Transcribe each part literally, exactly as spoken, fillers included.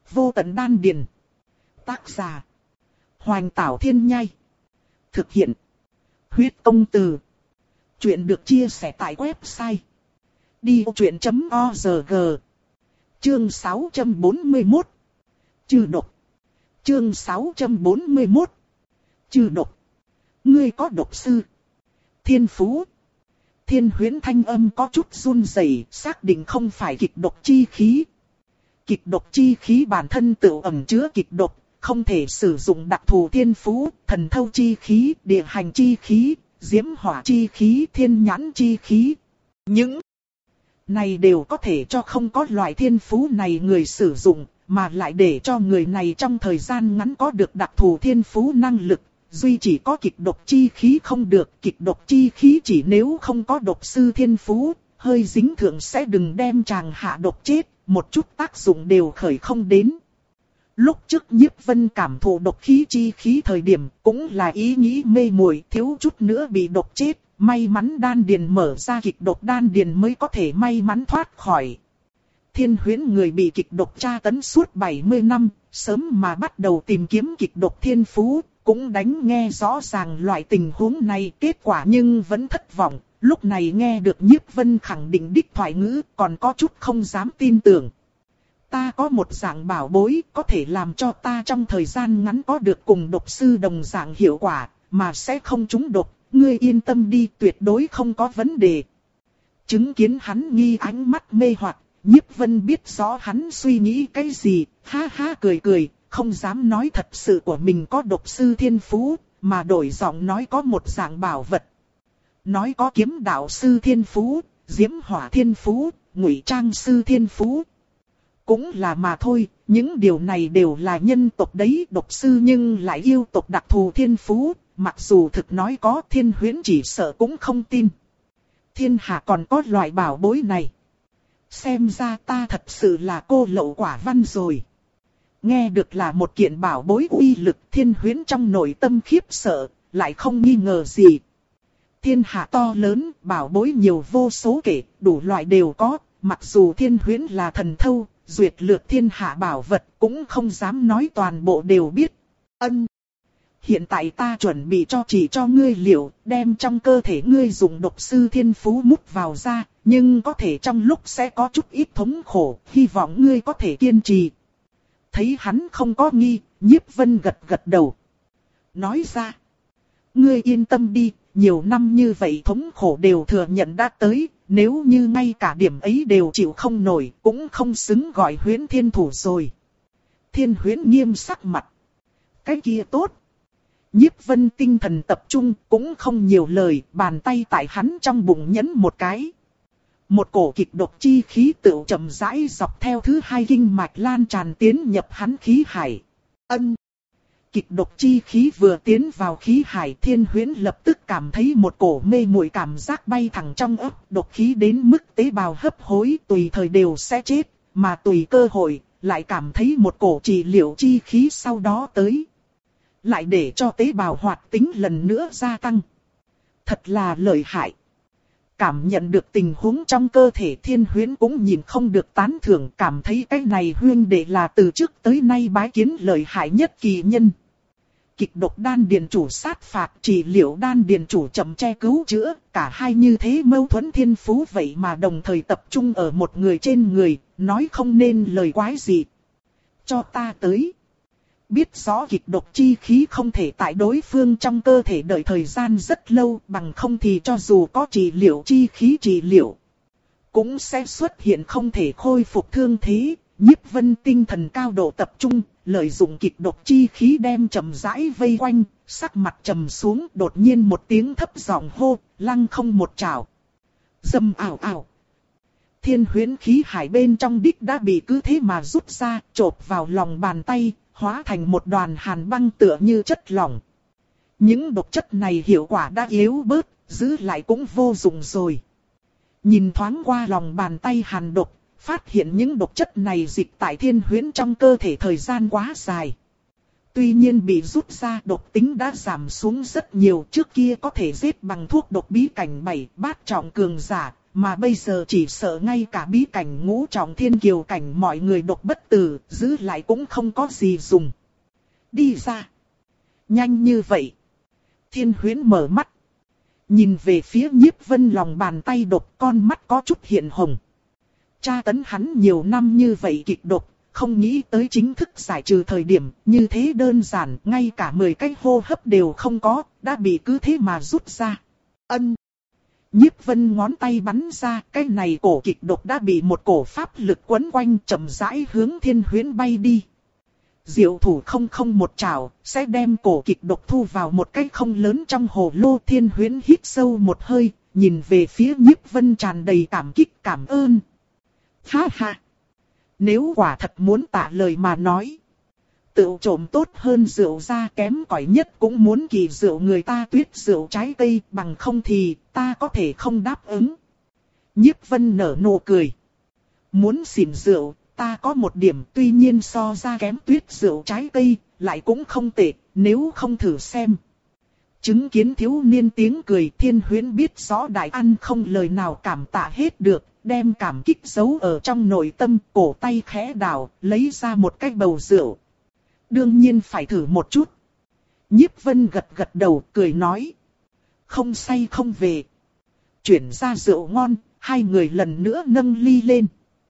Vô tận đan điền. Tác giả. Hoành Tảo Thiên Nhai. Thực hiện. Huyết Công Từ. Chuyện được chia sẻ tại website đi vô chuyện chấm org. Chương sáu trăm bốn mươi mốt. Trừ độc. Chương sáu trăm bốn mươi mốt. Trừ độc. Ngươi có độc sư. Thiên phú. Thiên Huyễn thanh âm có chút run rẩy, xác định không phải kịch độc chi khí. Kịch độc chi khí bản thân tự ẩn chứa kịch độc, không thể sử dụng đặc thù thiên phú, thần thâu chi khí, địa hành chi khí, diễm hỏa chi khí, thiên nhãn chi khí. Những này đều có thể cho không có loại thiên phú này người sử dụng, mà lại để cho người này trong thời gian ngắn có được đặc thù thiên phú năng lực. Duy chỉ có kịch độc chi khí không được, kịch độc chi khí chỉ nếu không có độc sư thiên phú, hơi dính thượng sẽ đừng đem chàng hạ độc chết, một chút tác dụng đều khởi không đến. Lúc trước Nhiếp Vân cảm thụ độc khí chi khí thời điểm, cũng là ý nghĩ mê muội, thiếu chút nữa bị độc chết, may mắn đan điền mở ra kịch độc đan điền mới có thể may mắn thoát khỏi. Thiên Huyễn người bị kịch độc tra tấn suốt bảy mươi năm, sớm mà bắt đầu tìm kiếm kịch độc thiên phú, cũng đánh nghe rõ ràng loại tình huống này, kết quả nhưng vẫn thất vọng. Lúc này nghe được Nhiếp Vân khẳng định đích thoại ngữ, còn có chút không dám tin tưởng. Ta có một dạng bảo bối, có thể làm cho ta trong thời gian ngắn có được cùng độc sư đồng dạng hiệu quả, mà sẽ không trúng độc, ngươi yên tâm đi, tuyệt đối không có vấn đề. Chứng kiến hắn nghi ánh mắt mê hoặc, Nhiếp Vân biết rõ hắn suy nghĩ cái gì, ha ha cười cười, không dám nói thật sự của mình có độc sư thiên phú, mà đổi giọng nói có một dạng bảo vật. Nói có kiếm đạo sư thiên phú, diễm hỏa thiên phú, ngụy trang sư thiên phú. Cũng là mà thôi, những điều này đều là nhân tộc đấy, độc sư nhưng lại yêu tộc đặc thù thiên phú, mặc dù thực nói có, Thiên Huyễn chỉ sợ cũng không tin. Thiên hạ còn có loại bảo bối này. Xem ra ta thật sự là cô lậu quả văn rồi. Nghe được là một kiện bảo bối uy lực, Thiên Huyễn trong nội tâm khiếp sợ, lại không nghi ngờ gì. Thiên hạ to lớn, bảo bối nhiều vô số kể, đủ loại đều có, mặc dù Thiên Huyễn là thần thâu, duyệt lược thiên hạ bảo vật, cũng không dám nói toàn bộ đều biết. Ân. Hiện tại ta chuẩn bị cho chỉ cho ngươi liệu, đem trong cơ thể ngươi dùng độc sư thiên phú mút vào ra, nhưng có thể trong lúc sẽ có chút ít thống khổ, hy vọng ngươi có thể kiên trì. Thấy hắn không có nghi, Nhiếp Vân gật gật đầu. Nói ra, ngươi yên tâm đi, nhiều năm như vậy thống khổ đều thừa nhận đã tới, nếu như ngay cả điểm ấy đều chịu không nổi, cũng không xứng gọi Huyễn thiên thủ rồi. Thiên Huyễn nghiêm sắc mặt. Cái kia tốt. Nhiếp Vân tinh thần tập trung, cũng không nhiều lời, bàn tay tại hắn trong bụng nhấn một cái. Một cổ kịch độc chi khí tựu chậm rãi dọc theo thứ hai kinh mạch lan tràn tiến nhập hắn khí hải. Ân. Kịch độc chi khí vừa tiến vào khí hải, Thiên Huyễn lập tức cảm thấy một cổ mê muội cảm giác bay thẳng trong óc, độc khí đến mức tế bào hấp hối tùy thời đều sẽ chết, mà tùy cơ hội, lại cảm thấy một cổ trị liệu chi khí sau đó tới. Lại để cho tế bào hoạt tính lần nữa gia tăng. Thật là lợi hại. Cảm nhận được tình huống trong cơ thể, Thiên Huyễn cũng nhìn không được tán thưởng, cảm thấy cái này huyên đệ là từ trước tới nay bái kiến lợi hại nhất kỳ nhân. Kịch độc đan điền chủ sát phạt, trị liệu đan điền chủ chậm che cứu chữa, cả hai như thế mâu thuẫn thiên phú vậy mà đồng thời tập trung ở một người trên người, nói không nên lời quái gì. Cho ta tới. Biết rõ kịch độc chi khí không thể tại đối phương trong cơ thể đợi thời gian rất lâu, bằng không thì cho dù có trị liệu chi khí trị liệu, cũng sẽ xuất hiện không thể khôi phục thương thế. Nhiếp Vân tinh thần cao độ tập trung, lợi dụng kịch độc chi khí đem chậm rãi vây quanh, sắc mặt trầm xuống, đột nhiên một tiếng thấp giọng hô, lăng không một trảo. Dầm ảo ảo. Thiên Huyễn khí hải bên trong đích đã bị cứ thế mà rút ra, chộp vào lòng bàn tay, hóa thành một đoàn hàn băng tựa như chất lỏng. Những độc chất này hiệu quả đã yếu bớt, giữ lại cũng vô dụng rồi. Nhìn thoáng qua lòng bàn tay hàn độc, phát hiện những độc chất này dịch tại Thiên Huyễn trong cơ thể thời gian quá dài. Tuy nhiên bị rút ra, độc tính đã giảm xuống rất nhiều, trước kia có thể giết bằng thuốc độc bí cảnh bảy bát trọng cường giả, mà bây giờ chỉ sợ ngay cả bí cảnh ngũ trọng thiên kiều cảnh mọi người độc bất tử, giữ lại cũng không có gì dùng. Đi ra. Nhanh như vậy. Thiên Huyễn mở mắt. Nhìn về phía Nhiếp Vân, lòng bàn tay độc, con mắt có chút hiện hồng. Tra tấn hắn nhiều năm như vậy kịch độc, không nghĩ tới chính thức giải trừ thời điểm như thế đơn giản, ngay cả mười cái hô hấp đều không có, đã bị cứ thế mà rút ra. Ân. Nhiếp Vân ngón tay bắn ra, cái này cổ kịch độc đã bị một cổ pháp lực quấn quanh, chậm rãi hướng Thiên Huyễn bay đi. Diệu thủ không không một trảo, sẽ đem cổ kịch độc thu vào một cái không lớn trong hồ lô. Thiên Huyễn hít sâu một hơi, nhìn về phía Nhiếp Vân tràn đầy cảm kích cảm ơn. Ha ha! Nếu quả thật muốn tạ lời mà nói, tựu trộm tốt hơn rượu ra, kém cỏi nhất cũng muốn kỳ rượu người ta tuyết rượu trái cây, bằng không thì ta có thể không đáp ứng. Nhiếp Vân nở nụ cười. Muốn xỉn rượu, ta có một điểm, tuy nhiên so ra kém tuyết rượu trái cây, lại cũng không tệ, nếu không thử xem. Chứng kiến thiếu niên tiếng cười, Thiên Huyễn biết rõ đại ăn không lời nào cảm tạ hết được, đem cảm kích giấu ở trong nội tâm, cổ tay khẽ đảo, lấy ra một cái bầu rượu. Đương nhiên phải thử một chút. Nhiếp Vân gật gật đầu, cười nói. Không say không về. Chuyển ra rượu ngon, hai người lần nữa nâng ly lên.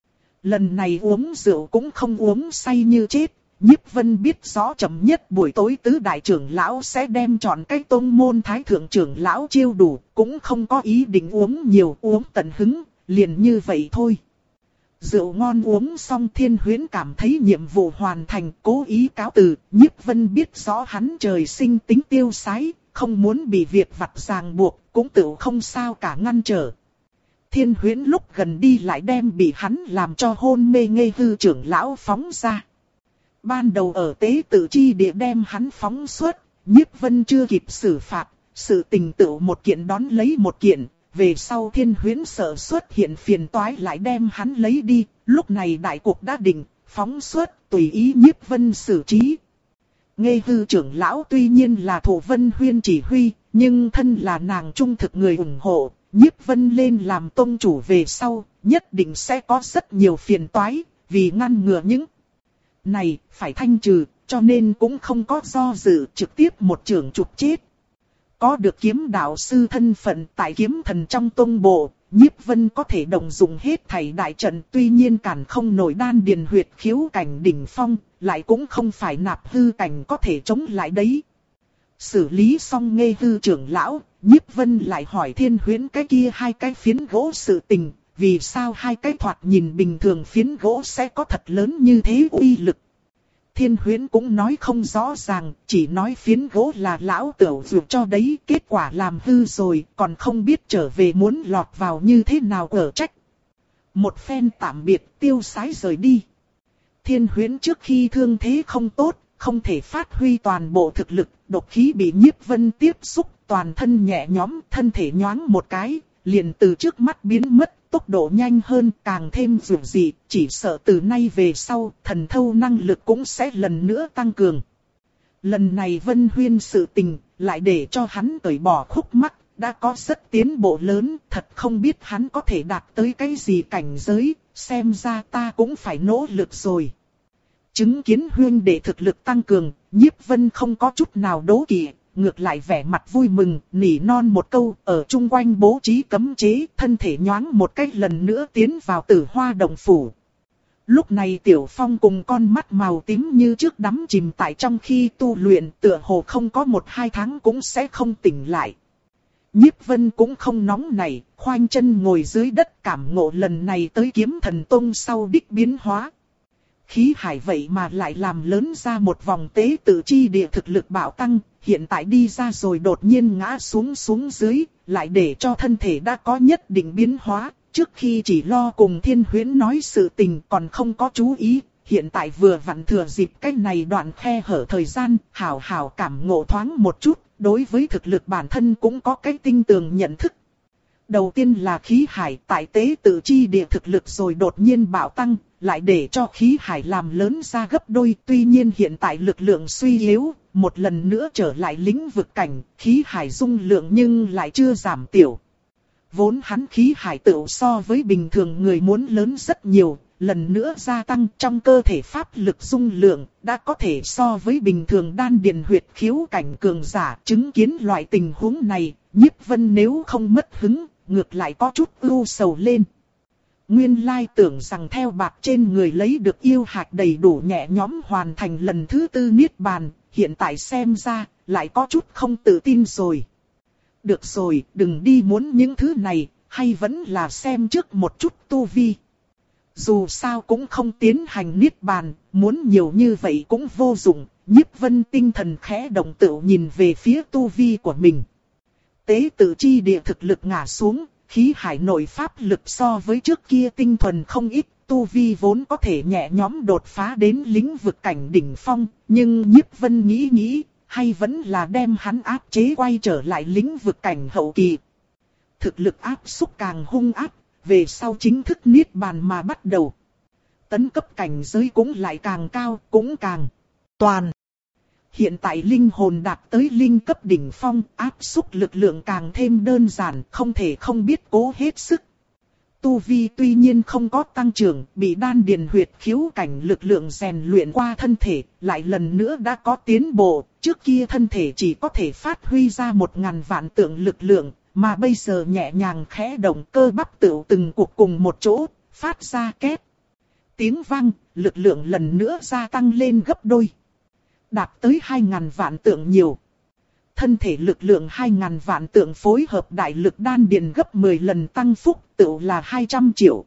Lần này uống rượu cũng không uống say như chết. Nhiếp Vân biết rõ chậm nhất buổi tối tứ đại trưởng lão sẽ đem chọn cái tông môn thái thượng trưởng lão chiêu đủ, cũng không có ý định uống nhiều, uống tận hứng, liền như vậy thôi. Rượu ngon uống xong, Thiên Huyễn cảm thấy nhiệm vụ hoàn thành, cố ý cáo từ. Nhiếp Vân biết rõ hắn trời sinh tính tiêu sái, không muốn bị việc vặt ràng buộc, cũng tự không sao cả ngăn trở. Thiên Huyễn lúc gần đi lại đem bị hắn làm cho hôn mê ngây hư trưởng lão phóng ra. Ban đầu ở tế tự chi địa đem hắn phóng xuất, Nhiếp Vân chưa kịp xử phạt, sự tình tự một kiện đón lấy một kiện. Về sau Thiên Huyễn sợ xuất hiện phiền toái lại đem hắn lấy đi, lúc này đại cuộc đã định, phóng xuất tùy ý Nhiếp Vân xử trí. Ngây hư trưởng lão tuy nhiên là Thổ Vân Huyên chỉ huy, nhưng thân là nàng trung thực người ủng hộ, Nhiếp Vân lên làm tông chủ về sau, nhất định sẽ có rất nhiều phiền toái, vì ngăn ngừa những này phải thanh trừ, cho nên cũng không có do dự, trực tiếp một trưởng chụp chết. Có được kiếm đạo sư thân phận tại kiếm thần trong tông bộ, Nhiếp Vân có thể động dụng hết thảy đại trận, tuy nhiên cản không nổi đan điền huyệt khiếu cảnh đỉnh phong, lại cũng không phải nạp hư cảnh có thể chống lại đấy. Xử lý xong ngây hư trưởng lão, Nhiếp Vân lại hỏi Thiên Huyễn cái kia hai cái phiến gỗ sự tình, vì sao hai cái thoạt nhìn bình thường phiến gỗ sẽ có thật lớn như thế uy lực. Thiên Huyễn cũng nói không rõ ràng, chỉ nói phiến gỗ là lão tửu dược cho đấy, kết quả làm hư rồi, còn không biết trở về muốn lọt vào như thế nào ở trách. Một phen tạm biệt, tiêu sái rời đi. Thiên Huyễn trước khi thương thế không tốt, không thể phát huy toàn bộ thực lực, độc khí bị Nhiếp Vân tiếp xúc, toàn thân nhẹ nhõm, thân thể nhoáng một cái, liền từ trước mắt biến mất. Tốc độ nhanh hơn, càng thêm dường dị, chỉ sợ từ nay về sau, thần thâu năng lực cũng sẽ lần nữa tăng cường. Lần này Vân Huyên sự tình, lại để cho hắn cởi bỏ khúc mắc, đã có rất tiến bộ lớn, thật không biết hắn có thể đạt tới cái gì cảnh giới, xem ra ta cũng phải nỗ lực rồi. Chứng kiến Huyên để thực lực tăng cường, Nhiếp Vân không có chút nào đố kỵ. Ngược lại vẻ mặt vui mừng, nỉ non một câu, ở chung quanh bố trí cấm chế, thân thể nhoáng một cách lần nữa tiến vào Tử Hoa Động Phủ. Lúc này Tiểu Phong cùng con mắt màu tím như trước đắm chìm tại trong khi tu luyện, tựa hồ không có một hai tháng cũng sẽ không tỉnh lại. Nhiếp Vân cũng không nóng nảy, khoanh chân ngồi dưới đất cảm ngộ lần này tới Kiếm Thần Tông sau đích biến hóa. Khí hải vậy mà lại làm lớn ra một vòng tế tự chi địa thực lực bạo tăng, hiện tại đi ra rồi đột nhiên ngã xuống xuống dưới, lại để cho thân thể đã có nhất định biến hóa, trước khi chỉ lo cùng Thiên Huyễn nói sự tình còn không có chú ý, hiện tại vừa vặn thừa dịp cái này đoạn khe hở thời gian, hào hào cảm ngộ thoáng một chút, đối với thực lực bản thân cũng có cái tinh tường nhận thức. Đầu tiên là khí hải tại tế tự chi địa thực lực rồi đột nhiên bạo tăng, lại để cho khí hải làm lớn ra gấp đôi. Tuy nhiên hiện tại lực lượng suy yếu, một lần nữa trở lại lĩnh vực cảnh, khí hải dung lượng nhưng lại chưa giảm tiểu. vốn hắn khí hải tựu so với bình thường người muốn lớn rất nhiều, lần nữa gia tăng trong cơ thể pháp lực dung lượng, đã có thể so với bình thường đan điền huyệt khiếu cảnh cường giả. Chứng kiến loại tình huống này, Nhiếp Vân nếu không mất hứng, ngược lại có chút ưu sầu lên. Nguyên lai tưởng rằng theo bạc trên người lấy được yêu hạch đầy đủ nhẹ nhõm hoàn thành lần thứ tư niết bàn, hiện tại xem ra, lại có chút không tự tin rồi. Được rồi, đừng đi muốn những thứ này, hay vẫn là xem trước một chút tu vi. Dù sao cũng không tiến hành niết bàn, muốn nhiều như vậy cũng vô dụng. Nhiếp Vân tinh thần khẽ động tựu nhìn về phía tu vi của mình. Tế tự chi địa thực lực ngã xuống, khí hải nội pháp lực so với trước kia tinh thuần không ít. Tu vi vốn có thể nhẹ nhõm đột phá đến lĩnh vực cảnh đỉnh phong, nhưng Nhiếp Vân nghĩ nghĩ, hay vẫn là đem hắn áp chế quay trở lại lĩnh vực cảnh hậu kỳ. Thực lực áp xúc càng hung áp, về sau chính thức niết bàn mà bắt đầu. Tấn cấp cảnh giới cũng lại càng cao, cũng càng toàn. Hiện tại linh hồn đạt tới linh cấp đỉnh phong, áp xúc lực lượng càng thêm đơn giản, không thể không biết cố hết sức. Tu vi tuy nhiên không có tăng trưởng, bị đan điền huyệt khiếu cảnh lực lượng rèn luyện qua thân thể, lại lần nữa đã có tiến bộ. Trước kia thân thể chỉ có thể phát huy ra một ngàn vạn tượng lực lượng, mà bây giờ nhẹ nhàng khẽ động, cơ bắp tựu từng cuộc cùng một chỗ, phát ra két tiếng vang, lực lượng lần nữa gia tăng lên gấp đôi. Đạt tới hai ngàn vạn tượng nhiều. Thân thể lực lượng hai ngàn vạn tượng phối hợp đại lực đan điền gấp mười lần tăng phúc, tựu là hai trăm triệu.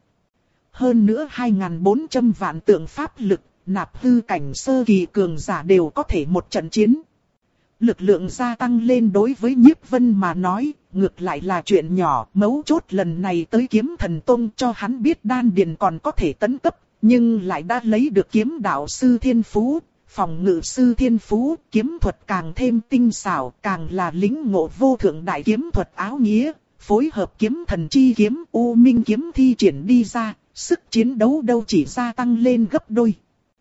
Hơn nữa hai ngàn bốn trăm vạn tượng pháp lực, nạp hư cảnh sơ kỳ cường giả đều có thể một trận chiến. Lực lượng gia tăng lên đối với Nhiếp Vân mà nói, ngược lại là chuyện nhỏ. Mấu chốt lần này tới Kiếm Thần Tông cho hắn biết đan điền còn có thể tấn cấp, nhưng lại đã lấy được kiếm đạo sư thiên phú, phòng ngự sư thiên phú, kiếm thuật càng thêm tinh xảo, càng là lĩnh ngộ vô thượng đại kiếm thuật áo nghĩa, phối hợp kiếm thần chi kiếm U Minh kiếm thi triển đi ra, sức chiến đấu đâu chỉ gia tăng lên gấp đôi.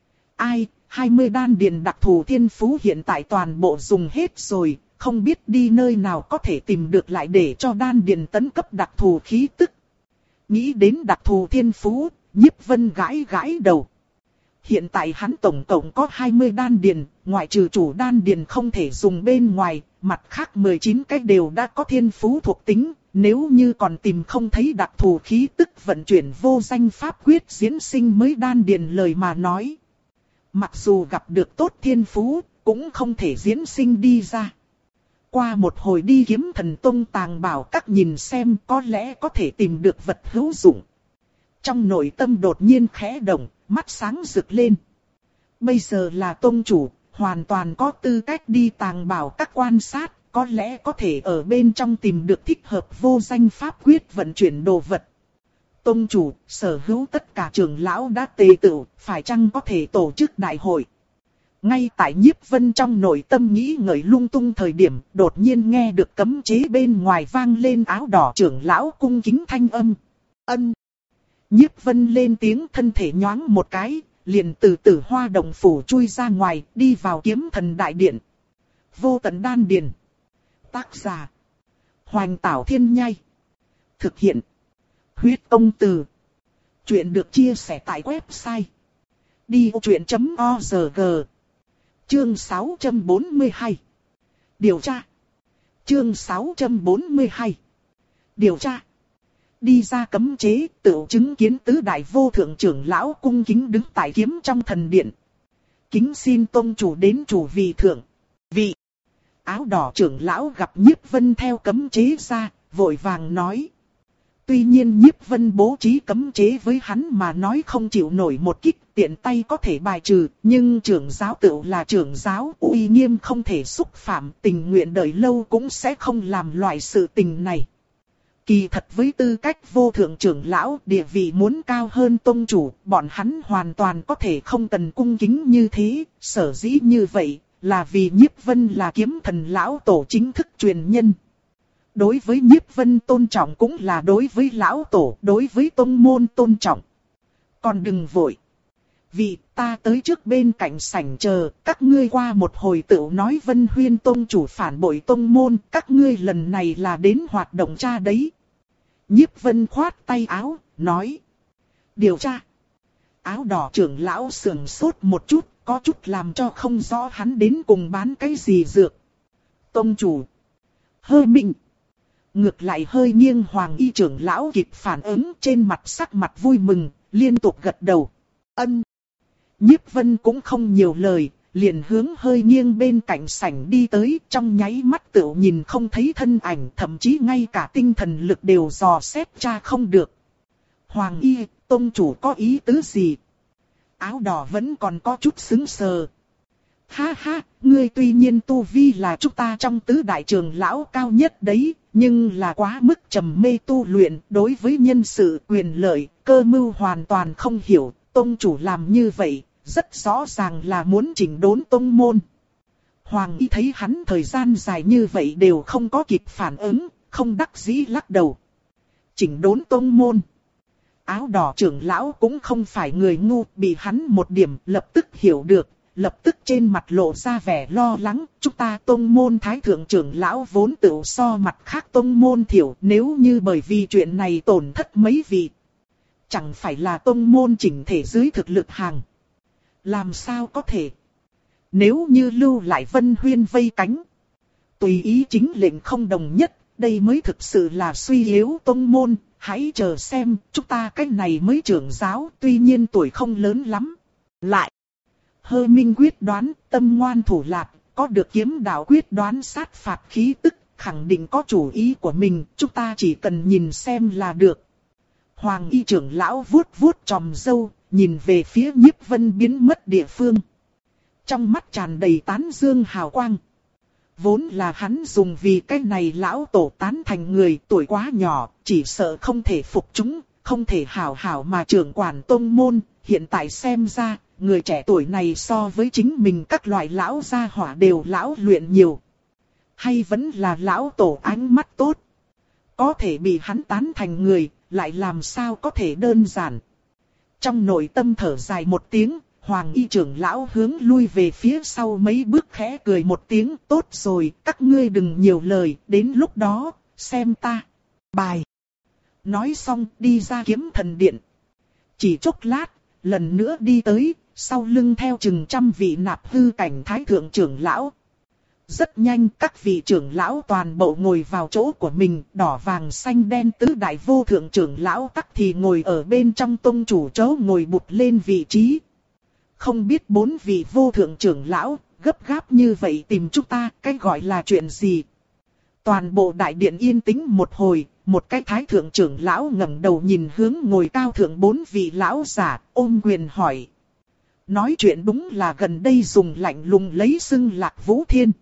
Ai, hai mươi đan điền đặc thù thiên phú hiện tại toàn bộ dùng hết rồi, không biết đi nơi nào có thể tìm được lại để cho đan điền tấn cấp đặc thù khí tức. Nghĩ đến đặc thù thiên phú, Nhiếp Vân gãi gãi đầu. Hiện tại hắn tổng cộng có hai mươi đan điền, ngoại trừ chủ đan điền không thể dùng bên ngoài, mặt khác mười chín cái đều đã có thiên phú thuộc tính. Nếu như còn tìm không thấy đặc thù khí tức vận chuyển vô danh pháp quyết diễn sinh mới đan điền lời mà nói. Mặc dù gặp được tốt thiên phú, cũng không thể diễn sinh đi ra. Qua một hồi đi Kiếm Thần Tông tàng bảo các nhìn xem có lẽ có thể tìm được vật hữu dụng. Trong nội tâm đột nhiên khẽ động, mắt sáng rực lên. Bây giờ là tông chủ, hoàn toàn có tư cách đi tàng bảo các quan sát, có lẽ có thể ở bên trong tìm được thích hợp vô danh pháp quyết vận chuyển đồ vật. Tông chủ, sở hữu tất cả trưởng lão đã tề tựu, phải chăng có thể tổ chức đại hội? Ngay tại Nhiếp Vân trong nội tâm nghĩ ngợi lung tung thời điểm, đột nhiên nghe được cấm chế bên ngoài vang lên áo đỏ trưởng lão cung kính thanh âm. Ân. Nhiếp Vân lên tiếng, thân thể nhoáng một cái, liền từ Tử Hoa Động phủ chui ra ngoài, đi vào Kiếm Thần đại điện. Vô tận đan điền. Tác giả: Hoành Tảo Thiên Nhai. Thực hiện: Huyết Công Từ. Chuyện được chia sẻ tại website đi vô chuyện chấm org. Chương sáu trăm bốn mươi hai. Điều tra. Chương sáu trăm bốn mươi hai. Điều tra. Đi ra cấm chế, tự chứng kiến tứ đại vô thượng trưởng lão cung kính đứng tại kiếm trong thần điện. Kính xin tông chủ đến chủ vị thượng. Vị. Áo đỏ trưởng lão gặp Nhiếp Vân theo cấm chế ra, vội vàng nói. Tuy nhiên Nhiếp Vân bố trí cấm chế với hắn mà nói không chịu nổi một kích, tiện tay có thể bài trừ, nhưng trưởng giáo tựu là trưởng giáo, uy nghiêm không thể xúc phạm, tình nguyện đợi lâu cũng sẽ không làm loại sự tình này. Kỳ thật với tư cách vô thượng trưởng lão, địa vị muốn cao hơn tông chủ, bọn hắn hoàn toàn có thể không cần cung kính như thế, sở dĩ như vậy, là vì Nhiếp Vân là Kiếm Thần lão tổ chính thức truyền nhân. Đối với Nhiếp Vân tôn trọng cũng là đối với lão tổ, đối với tông môn tôn trọng. Còn đừng vội. Vì ta tới trước bên cạnh sảnh chờ, các ngươi qua một hồi tựu nói Vân Huyên tông chủ phản bội tông môn, các ngươi lần này là đến hoạt động tra đấy. Nhiếp Vân khoát tay áo, nói. Điều tra. Áo đỏ trưởng lão sườn sốt một chút, có chút làm cho không rõ hắn đến cùng bán cái gì dược. Tông chủ. Hơi mịn. Ngược lại hơi nghiêng Hoàng Y trưởng lão kịp phản ứng, trên mặt sắc mặt vui mừng, liên tục gật đầu. Ân. Nhiếp Vân cũng không nhiều lời, liền hướng hơi nghiêng bên cạnh sảnh đi tới, trong nháy mắt tựu nhìn không thấy thân ảnh, thậm chí ngay cả tinh thần lực đều dò xét tra không được. Hoàng Y, tông chủ có ý tứ gì? Áo đỏ vẫn còn có chút sững sờ. Ha ha, ngươi tuy nhiên tu vi là chúng ta trong tứ đại trưởng lão cao nhất đấy, nhưng là quá mức trầm mê tu luyện, đối với nhân sự quyền lợi, cơ mưu hoàn toàn không hiểu. Tông chủ làm như vậy, rất rõ ràng là muốn chỉnh đốn tông môn. Hoàng Y thấy hắn thời gian dài như vậy đều không có kịp phản ứng, không đắc dĩ lắc đầu. Chỉnh đốn tông môn. Áo đỏ trưởng lão cũng không phải người ngu, bị hắn một điểm lập tức hiểu được, lập tức trên mặt lộ ra vẻ lo lắng. Chúng ta tông môn thái thượng trưởng lão vốn tự so mặt khác tông môn thiểu, nếu như bởi vì chuyện này tổn thất mấy vị, chẳng phải là tông môn chỉnh thể dưới thực lực hàng. Làm sao có thể? Nếu như lưu lại Vân Huyên vây cánh, tùy ý chính lệnh không đồng nhất, đây mới thực sự là suy yếu tông môn. Hãy chờ xem, chúng ta cái này mới trưởng giáo, tuy nhiên tuổi không lớn lắm. Lại, Hơi Minh quyết đoán, tâm ngoan thủ lạc, có được kiếm đạo quyết đoán sát phạt khí tức, khẳng định có chủ ý của mình, chúng ta chỉ cần nhìn xem là được. Hoàng Y trưởng lão vuốt vuốt tròm râu, nhìn về phía Nhiếp Vân biến mất địa phương. Trong mắt tràn đầy tán dương hào quang. Vốn là hắn dùng vì cái này lão tổ tán thành người tuổi quá nhỏ, chỉ sợ không thể phục chúng, không thể hảo hảo mà trưởng quản tông môn. Hiện tại xem ra, người trẻ tuổi này so với chính mình các loại lão gia hỏa đều lão luyện nhiều. Hay vẫn là lão tổ ánh mắt tốt. Có thể bị hắn tán thành người, lại làm sao có thể đơn giản. Trong nội tâm thở dài một tiếng, Hoàng Y trưởng lão hướng lui về phía sau mấy bước khẽ cười một tiếng. Tốt rồi, các ngươi đừng nhiều lời, đến lúc đó, xem ta. Bài. Nói xong đi ra Kiếm Thần Điện. Chỉ chốc lát, lần nữa đi tới, sau lưng theo chừng trăm vị nạp hư cảnh thái thượng trưởng lão. Rất nhanh các vị trưởng lão toàn bộ ngồi vào chỗ của mình, đỏ vàng xanh đen tứ đại vô thượng trưởng lão tắc thì ngồi ở bên trong tông chủ chỗ ngồi bụt lên vị trí. Không biết bốn vị vô thượng trưởng lão, gấp gáp như vậy tìm chúng ta, cái gọi là chuyện gì? Toàn bộ đại điện yên tĩnh một hồi, một cái thái thượng trưởng lão ngẩng đầu nhìn hướng ngồi cao thượng bốn vị lão giả, ôm quyền hỏi. Nói chuyện đúng là gần đây dùng lạnh lùng lấy xưng Lạc Vũ Thiên.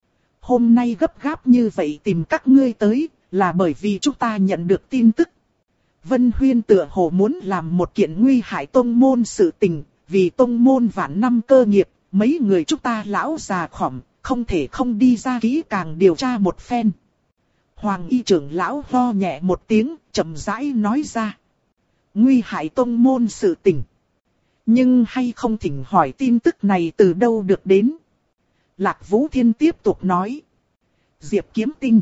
Hôm nay gấp gáp như vậy tìm các ngươi tới, là bởi vì chúng ta nhận được tin tức. Vân Huyên tựa hồ muốn làm một kiện nguy hại tông môn sự tình, vì tông môn vạn năm cơ nghiệp, mấy người chúng ta lão già khỏm, không thể không đi ra kỹ càng điều tra một phen. Hoàng Y trưởng lão ho nhẹ một tiếng, chậm rãi nói ra. Nguy hại tông môn sự tình. Nhưng hay không thỉnh hỏi tin tức này từ đâu được đến. Lạc Vũ Thiên tiếp tục nói. Diệp Kiếm Tinh.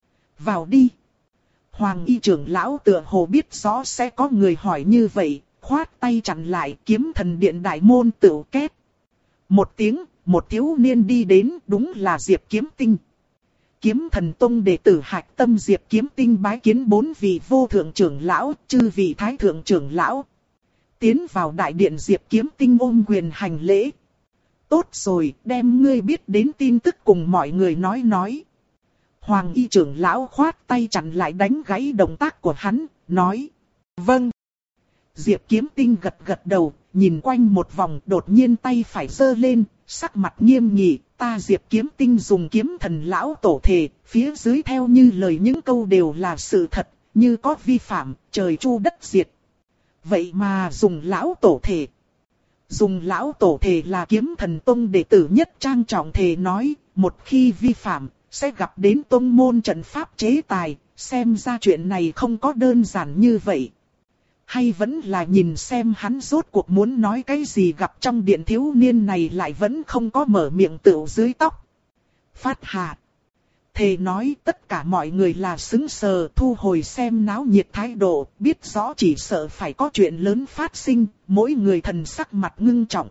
Vào đi. Hoàng Y trưởng lão tựa hồ biết rõ sẽ có người hỏi như vậy, khoát tay chặn lại. Kiếm Thần Điện đại môn tựu két. Một tiếng, một thiếu niên đi đến, đúng là Diệp Kiếm Tinh. Kiếm Thần Tông đệ tử hạch tâm Diệp Kiếm Tinh bái kiến bốn vị vô thượng trưởng lão, chư vị thái thượng trưởng lão. Tiến vào đại điện Diệp Kiếm Tinh ôm quyền hành lễ. Tốt rồi, đem ngươi biết đến tin tức cùng mọi người nói nói. Hoàng Y trưởng lão khoát tay chặn lại đánh gãy động tác của hắn, nói. Vâng. Diệp Kiếm Tinh gật gật đầu, nhìn quanh một vòng, đột nhiên tay phải giơ lên, sắc mặt nghiêm nghị. Ta Diệp Kiếm Tinh dùng kiếm thần lão tổ thề, phía dưới theo như lời những câu đều là sự thật, như có vi phạm, trời chu đất diệt. Vậy mà dùng lão tổ thề. Dùng lão tổ thề là Kiếm Thần Tông đệ tử nhất trang trọng thề nói, một khi vi phạm, sẽ gặp đến tông môn trận pháp chế tài, xem ra chuyện này không có đơn giản như vậy. Hay vẫn là nhìn xem hắn rốt cuộc muốn nói cái gì, gặp trong điện thiếu niên này lại vẫn không có mở miệng tựu dưới tóc. Phát hạ. Thề nói tất cả mọi người là sững sờ, thu hồi xem náo nhiệt thái độ, biết rõ chỉ sợ phải có chuyện lớn phát sinh, mỗi người thần sắc mặt ngưng trọng.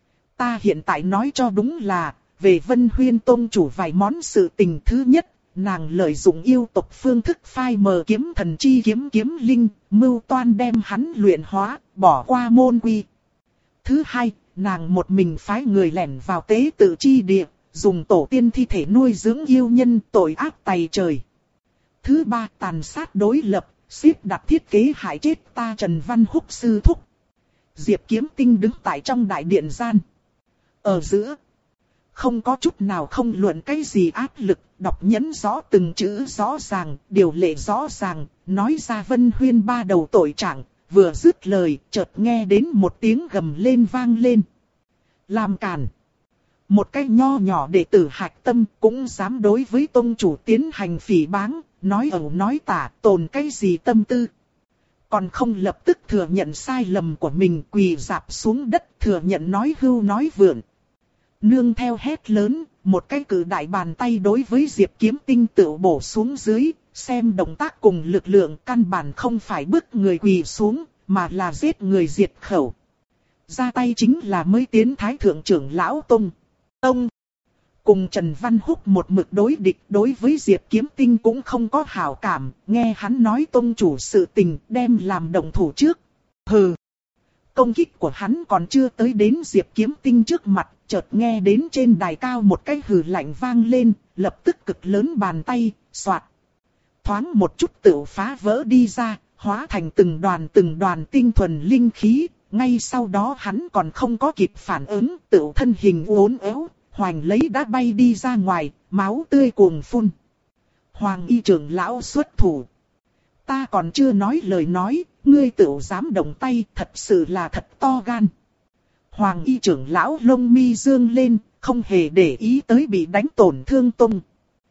Ta hiện tại nói cho đúng là, về Vân Huyên Tông chủ vài món sự tình. Thứ nhất, nàng lợi dụng yêu tộc phương thức phai mờ kiếm thần chi kiếm kiếm linh, mưu toan đem hắn luyện hóa, bỏ qua môn quy. Thứ hai, nàng một mình phái người lẻn vào tế tự chi địa, dùng tổ tiên thi thể nuôi dưỡng yêu nhân, tội ác tày trời. Thứ ba, tàn sát đối lập, xếp đặt thiết kế hại chết ta Trần Văn Húc sư thúc. Diệp Kiếm Tinh đứng tại trong đại điện gian. Ở giữa, không có chút nào không luận cái gì áp lực, đọc nhẫn rõ từng chữ rõ ràng, điều lệ rõ ràng, nói ra Vân Huyên ba đầu tội trạng. Vừa dứt lời, chợt nghe đến một tiếng gầm lên vang lên. Làm cản! Một cái nho nhỏ đệ tử Hạch Tâm cũng dám đối với tông chủ tiến hành phỉ báng, nói ẩu nói tả, tồn cái gì tâm tư. Còn không lập tức thừa nhận sai lầm của mình, quỳ rạp xuống đất thừa nhận nói hưu nói vượn. Nương theo hét lớn, một cái cử đại bàn tay đối với Diệp Kiếm Tinh tự bổ xuống dưới, xem động tác cùng lực lượng căn bản không phải bức người quỳ xuống, mà là giết người diệt khẩu. Ra tay chính là mới tiến thái thượng trưởng lão Tông. Ông cùng Trần Văn Húc một mực đối địch, đối với Diệp Kiếm Tinh cũng không có hảo cảm, nghe hắn nói tông chủ sự tình đem làm động thủ trước. Hừ! Công kích của hắn còn chưa tới đến Diệp Kiếm Tinh trước mặt, chợt nghe đến trên đài cao một cái hừ lạnh vang lên, lập tức cực lớn bàn tay, xoạt. Thoáng một chút tựu phá vỡ đi ra, hóa thành từng đoàn từng đoàn tinh thuần linh khí, ngay sau đó hắn còn không có kịp phản ứng, tựu thân hình uốn éo, hoành lấy đã bay đi ra ngoài, máu tươi cuồng phun. Hoàng y trưởng lão xuất thủ. Ta còn chưa nói lời nói, ngươi tựu dám động tay, thật sự là thật to gan. Hoàng y trưởng lão lông mi dương lên, không hề để ý tới bị đánh tổn thương Tông.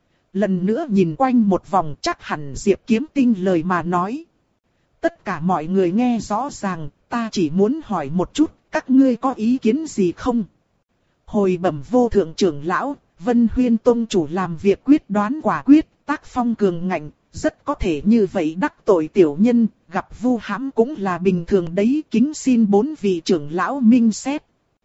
Lần nữa nhìn quanh một vòng, chắc hẳn Diệp Kiếm Tinh lời mà nói. Tất cả mọi người nghe rõ ràng, ta chỉ muốn hỏi một chút, các ngươi có ý kiến gì không? Hồi bẩm vô thượng trưởng lão, Vân Huyên Tông chủ làm việc quyết đoán quả quyết, tác phong cường ngạnh, rất có thể như vậy đắc tội tiểu nhân, gặp vu hãm cũng là bình thường đấy, kính xin bốn vị trưởng lão minh xét.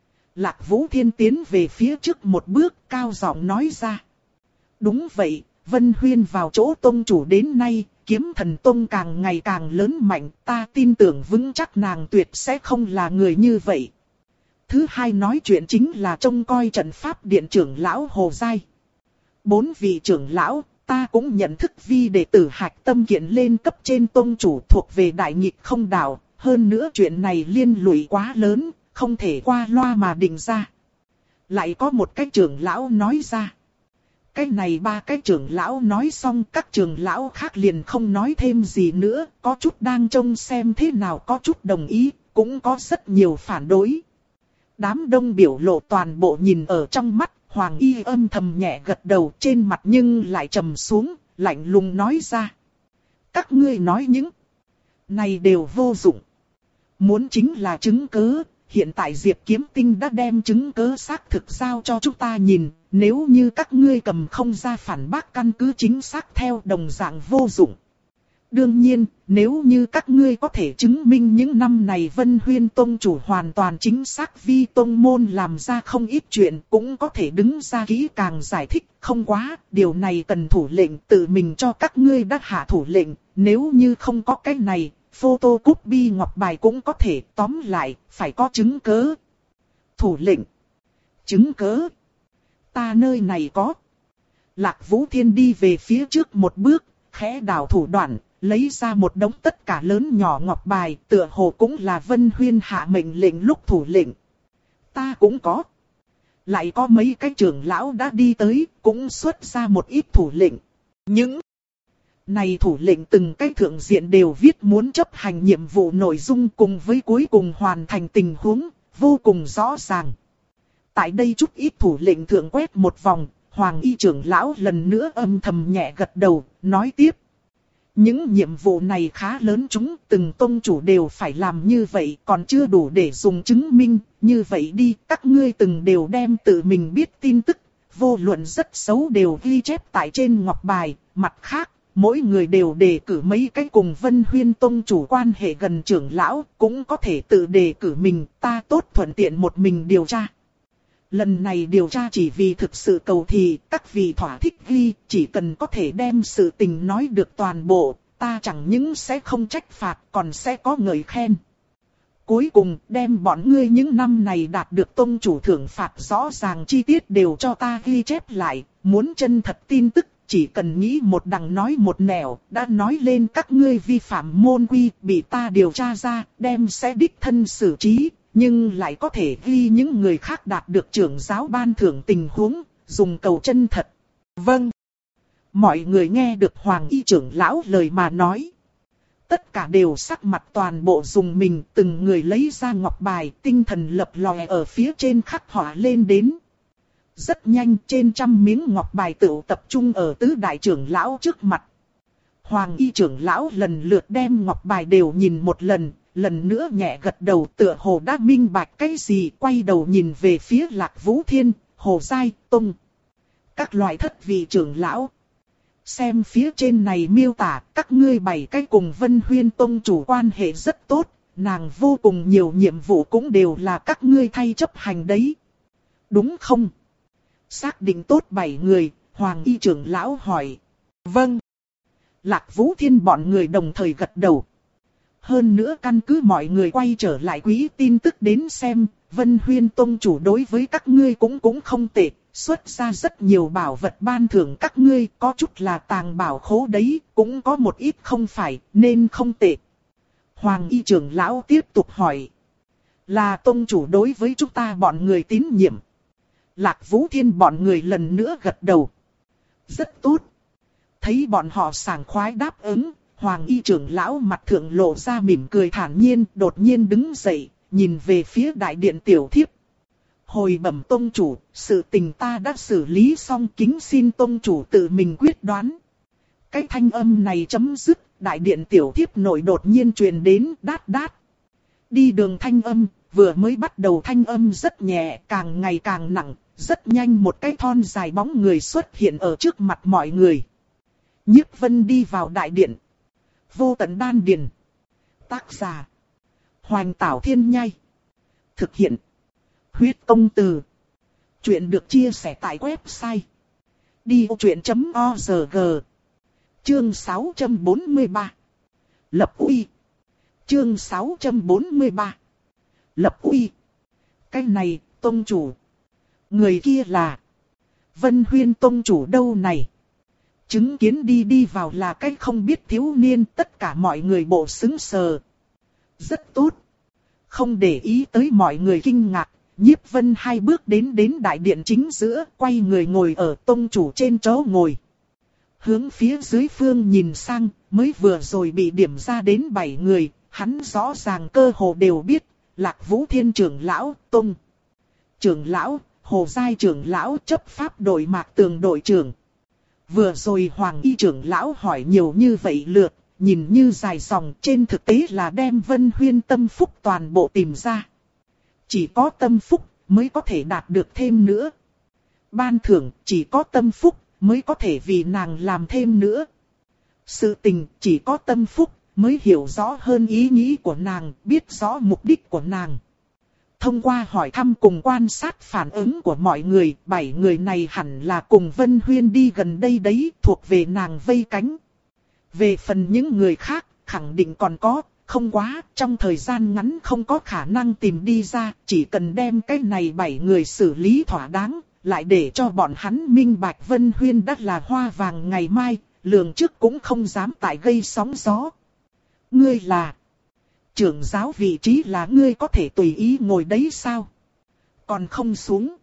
Lạc Vũ Thiên tiến về phía trước một bước, cao giọng nói ra. Đúng vậy, Vân Huyên vào chỗ tông chủ đến nay, kiếm thần tông càng ngày càng lớn mạnh, ta tin tưởng vững chắc nàng tuyệt sẽ không là người như vậy. Thứ hai nói chuyện chính là trông coi trận pháp điện trưởng lão Hồ Giai. Bốn vị trưởng lão, ta cũng nhận thức vi đệ tử Hạch Tâm kiện lên cấp trên tông chủ thuộc về đại nghịch không đạo, hơn nữa chuyện này liên lụy quá lớn, không thể qua loa mà định ra. Lại có một cái trưởng lão nói ra. Cái này ba cái trưởng lão nói xong, các trưởng lão khác liền không nói thêm gì nữa, có chút đang trông xem thế nào, có chút đồng ý, cũng có rất nhiều phản đối. Đám đông biểu lộ toàn bộ nhìn ở trong mắt, Hoàng Y âm thầm nhẹ gật đầu, trên mặt nhưng lại trầm xuống, lạnh lùng nói ra. Các ngươi nói những này đều vô dụng. Muốn chính là chứng cứ, hiện tại Diệp Kiếm Tinh đã đem chứng cứ xác thực giao cho chúng ta nhìn, nếu như các ngươi cầm không ra phản bác căn cứ chính xác theo đồng dạng vô dụng. Đương nhiên, nếu như các ngươi có thể chứng minh những năm này Vân Huyên Tông chủ hoàn toàn chính xác vi tông môn làm ra không ít chuyện, cũng có thể đứng ra kỹ càng giải thích, không quá, điều này cần thủ lệnh tự mình cho các ngươi đã hạ thủ lệnh, nếu như không có cái này, photocopy ngọc bài cũng có thể, tóm lại, phải có chứng cứ. Thủ lệnh. Chứng cứ. Ta nơi này có. Lạc Vũ Thiên đi về phía trước một bước, khẽ đảo thủ đoạn, lấy ra một đống tất cả lớn nhỏ ngọc bài, tựa hồ cũng là Vân Huyên hạ mệnh lệnh lúc thủ lệnh. Ta cũng có. Lại có mấy cái trưởng lão đã đi tới, cũng xuất ra một ít thủ lệnh. Những này thủ lệnh từng cái thượng diện đều viết muốn chấp hành nhiệm vụ nội dung cùng với cuối cùng hoàn thành tình huống, vô cùng rõ ràng. Tại đây chút ít thủ lệnh thượng quét một vòng, Hoàng Y trưởng lão lần nữa âm thầm nhẹ gật đầu, nói tiếp. Những nhiệm vụ này khá lớn, chúng từng tông chủ đều phải làm như vậy, còn chưa đủ để dùng chứng minh, như vậy đi, các ngươi từng đều đem tự mình biết tin tức, vô luận rất xấu đều ghi chép tại trên ngọc bài. Mặt khác, mỗi người đều đề cử mấy cái cùng Vân Huyên Tông chủ quan hệ gần trưởng lão, cũng có thể tự đề cử mình, ta tốt thuận tiện một mình điều tra. Lần này điều tra chỉ vì thực sự cầu thì, các vị thỏa thích ghi, chỉ cần có thể đem sự tình nói được toàn bộ, ta chẳng những sẽ không trách phạt, còn sẽ có ngợi khen. Cuối cùng, đem bọn ngươi những năm này đạt được tông chủ thưởng phạt rõ ràng chi tiết đều cho ta ghi chép lại, muốn chân thật tin tức, chỉ cần nghĩ một đằng nói một nẻo, đã nói lên các ngươi vi phạm môn quy, bị ta điều tra ra, đem sẽ đích thân xử trí, nhưng lại có thể ghi những người khác đạt được trưởng giáo ban thưởng tình huống, dùng cầu chân thật. Vâng. Mọi người nghe được Hoàng Y trưởng lão lời mà nói. Tất cả đều sắc mặt toàn bộ dùng mình, từng người lấy ra ngọc bài, tinh thần lập lòe ở phía trên khắc họa lên đến. Rất nhanh, trên trăm miếng ngọc bài tựu tập trung ở tứ đại trưởng lão trước mặt. Hoàng Y trưởng lão lần lượt đem ngọc bài đều nhìn một lần, lần nữa nhẹ gật đầu tựa hồ đã minh bạch cái gì, quay đầu nhìn về phía Lạc Vũ Thiên, Hồ Giai, Tông. Các loại thất vị trưởng lão. Xem phía trên này miêu tả, các ngươi bảy cái cùng Vân Huyên Tông chủ quan hệ rất tốt, nàng vô cùng nhiều nhiệm vụ cũng đều là các ngươi thay chấp hành đấy. Đúng không? Xác định tốt bảy người, Hoàng Y trưởng lão hỏi. Vâng. Lạc Vũ Thiên bọn người đồng thời gật đầu. Hơn nữa căn cứ mọi người quay trở lại quý tin tức đến xem, Vân Huyên Tông chủ đối với các ngươi cũng cũng không tệ, xuất ra rất nhiều bảo vật ban thưởng các ngươi, có chút là tàng bảo khố đấy, cũng có một ít không phải, nên không tệ. Hoàng Y trưởng lão tiếp tục hỏi. Là Tông chủ đối với chúng ta bọn người tín nhiệm. Lạc Vũ Thiên bọn người lần nữa gật đầu. Rất tốt. Thấy bọn họ sảng khoái đáp ứng, Hoàng Y trưởng lão mặt thượng lộ ra mỉm cười thản nhiên, đột nhiên đứng dậy, nhìn về phía đại điện tiểu thiếp. Hồi bẩm tông chủ, sự tình ta đã xử lý xong, kính xin tông chủ tự mình quyết đoán. Cái thanh âm này chấm dứt, đại điện tiểu thiếp nội đột nhiên truyền đến đát đát. Đi đường thanh âm, vừa mới bắt đầu thanh âm rất nhẹ, càng ngày càng nặng, rất nhanh một cái thon dài bóng người xuất hiện ở trước mặt mọi người. Nhiếp Vân đi vào đại điện. Vô Tận Đan Điền. Tác giả Hoành Tảo Thiên Nhai. Thực hiện Huyết Công Từ. Chuyện được chia sẻ tại website đi ô chuyện chấm org. Chương sáu trăm bốn mươi ba. Lập uy. Chương sáu trăm bốn mươi ba. Lập uy. Cái này, tông chủ. Người kia là Vân Huyên tông chủ đâu này? Chứng kiến đi đi vào là cái không biết thiếu niên, tất cả mọi người bộ sững sờ. Rất tốt. Không để ý tới mọi người kinh ngạc, Nhiếp Vân hai bước đến đến đại điện chính giữa, quay người ngồi ở tông chủ trên chỗ ngồi. Hướng phía dưới phương nhìn sang, mới vừa rồi bị điểm ra đến bảy người, hắn rõ ràng cơ hồ đều biết, Lạc Vũ Thiên trưởng lão, Tông trưởng lão, Hồ Giai trưởng lão, chấp pháp đội Mạc Tường đội trưởng. Vừa rồi Hoàng Y trưởng lão hỏi nhiều như vậy lượt, nhìn như dài dòng, trên thực tế là đem Vân Huyên tâm phúc toàn bộ tìm ra. Chỉ có tâm phúc mới có thể đạt được thêm nữa. Ban thưởng chỉ có tâm phúc mới có thể vì nàng làm thêm nữa. Sự tình chỉ có tâm phúc mới hiểu rõ hơn ý nghĩ của nàng, biết rõ mục đích của nàng. Thông qua hỏi thăm cùng quan sát phản ứng của mọi người, bảy người này hẳn là cùng Vân Huyên đi gần đây đấy, thuộc về nàng vây cánh. Về phần những người khác, khẳng định còn có, không quá, trong thời gian ngắn không có khả năng tìm đi ra, chỉ cần đem cái này bảy người xử lý thỏa đáng, lại để cho bọn hắn minh bạch Vân Huyên đã là hoa vàng ngày mai, lường trước cũng không dám tại gây sóng gió. Ngươi là trưởng giáo, vị trí là ngươi có thể tùy ý ngồi đấy sao? Còn không xuống.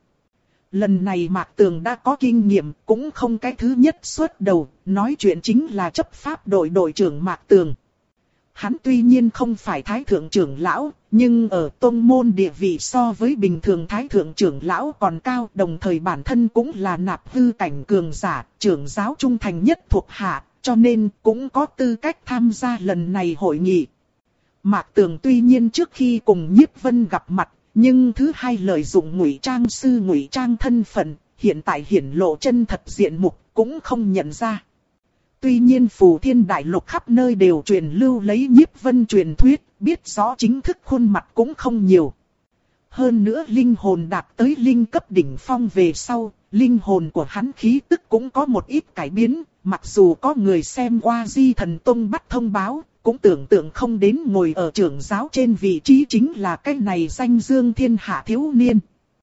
Lần này Mạc Tường đã có kinh nghiệm, cũng không cái thứ nhất xuất đầu, nói chuyện chính là chấp pháp đội đội trưởng Mạc Tường. Hắn tuy nhiên không phải thái thượng trưởng lão, nhưng ở tông môn địa vị so với bình thường thái thượng trưởng lão còn cao, đồng thời bản thân cũng là nạp hư cảnh cường giả, trưởng giáo trung thành nhất thuộc hạ, cho nên cũng có tư cách tham gia lần này hội nghị. Mạc Tường tuy nhiên trước khi cùng Nhiếp Vân gặp mặt, nhưng thứ hai lợi dụng ngụy trang sư ngụy trang thân phận, hiện tại hiển lộ chân thật diện mục cũng không nhận ra. Tuy nhiên Phù Thiên Đại Lục khắp nơi đều truyền lưu lấy Nhiếp Vân truyền thuyết, biết rõ chính thức khuôn mặt cũng không nhiều. Hơn nữa linh hồn đạt tới linh cấp đỉnh phong về sau, linh hồn của hắn khí tức cũng có một ít cải biến, mặc dù có người xem qua Di Thần Tông bắt thông báo, cũng tưởng tượng không đến ngồi ở trưởng giáo trên vị trí chính là cái này danh dương thiên hạ thiếu niên.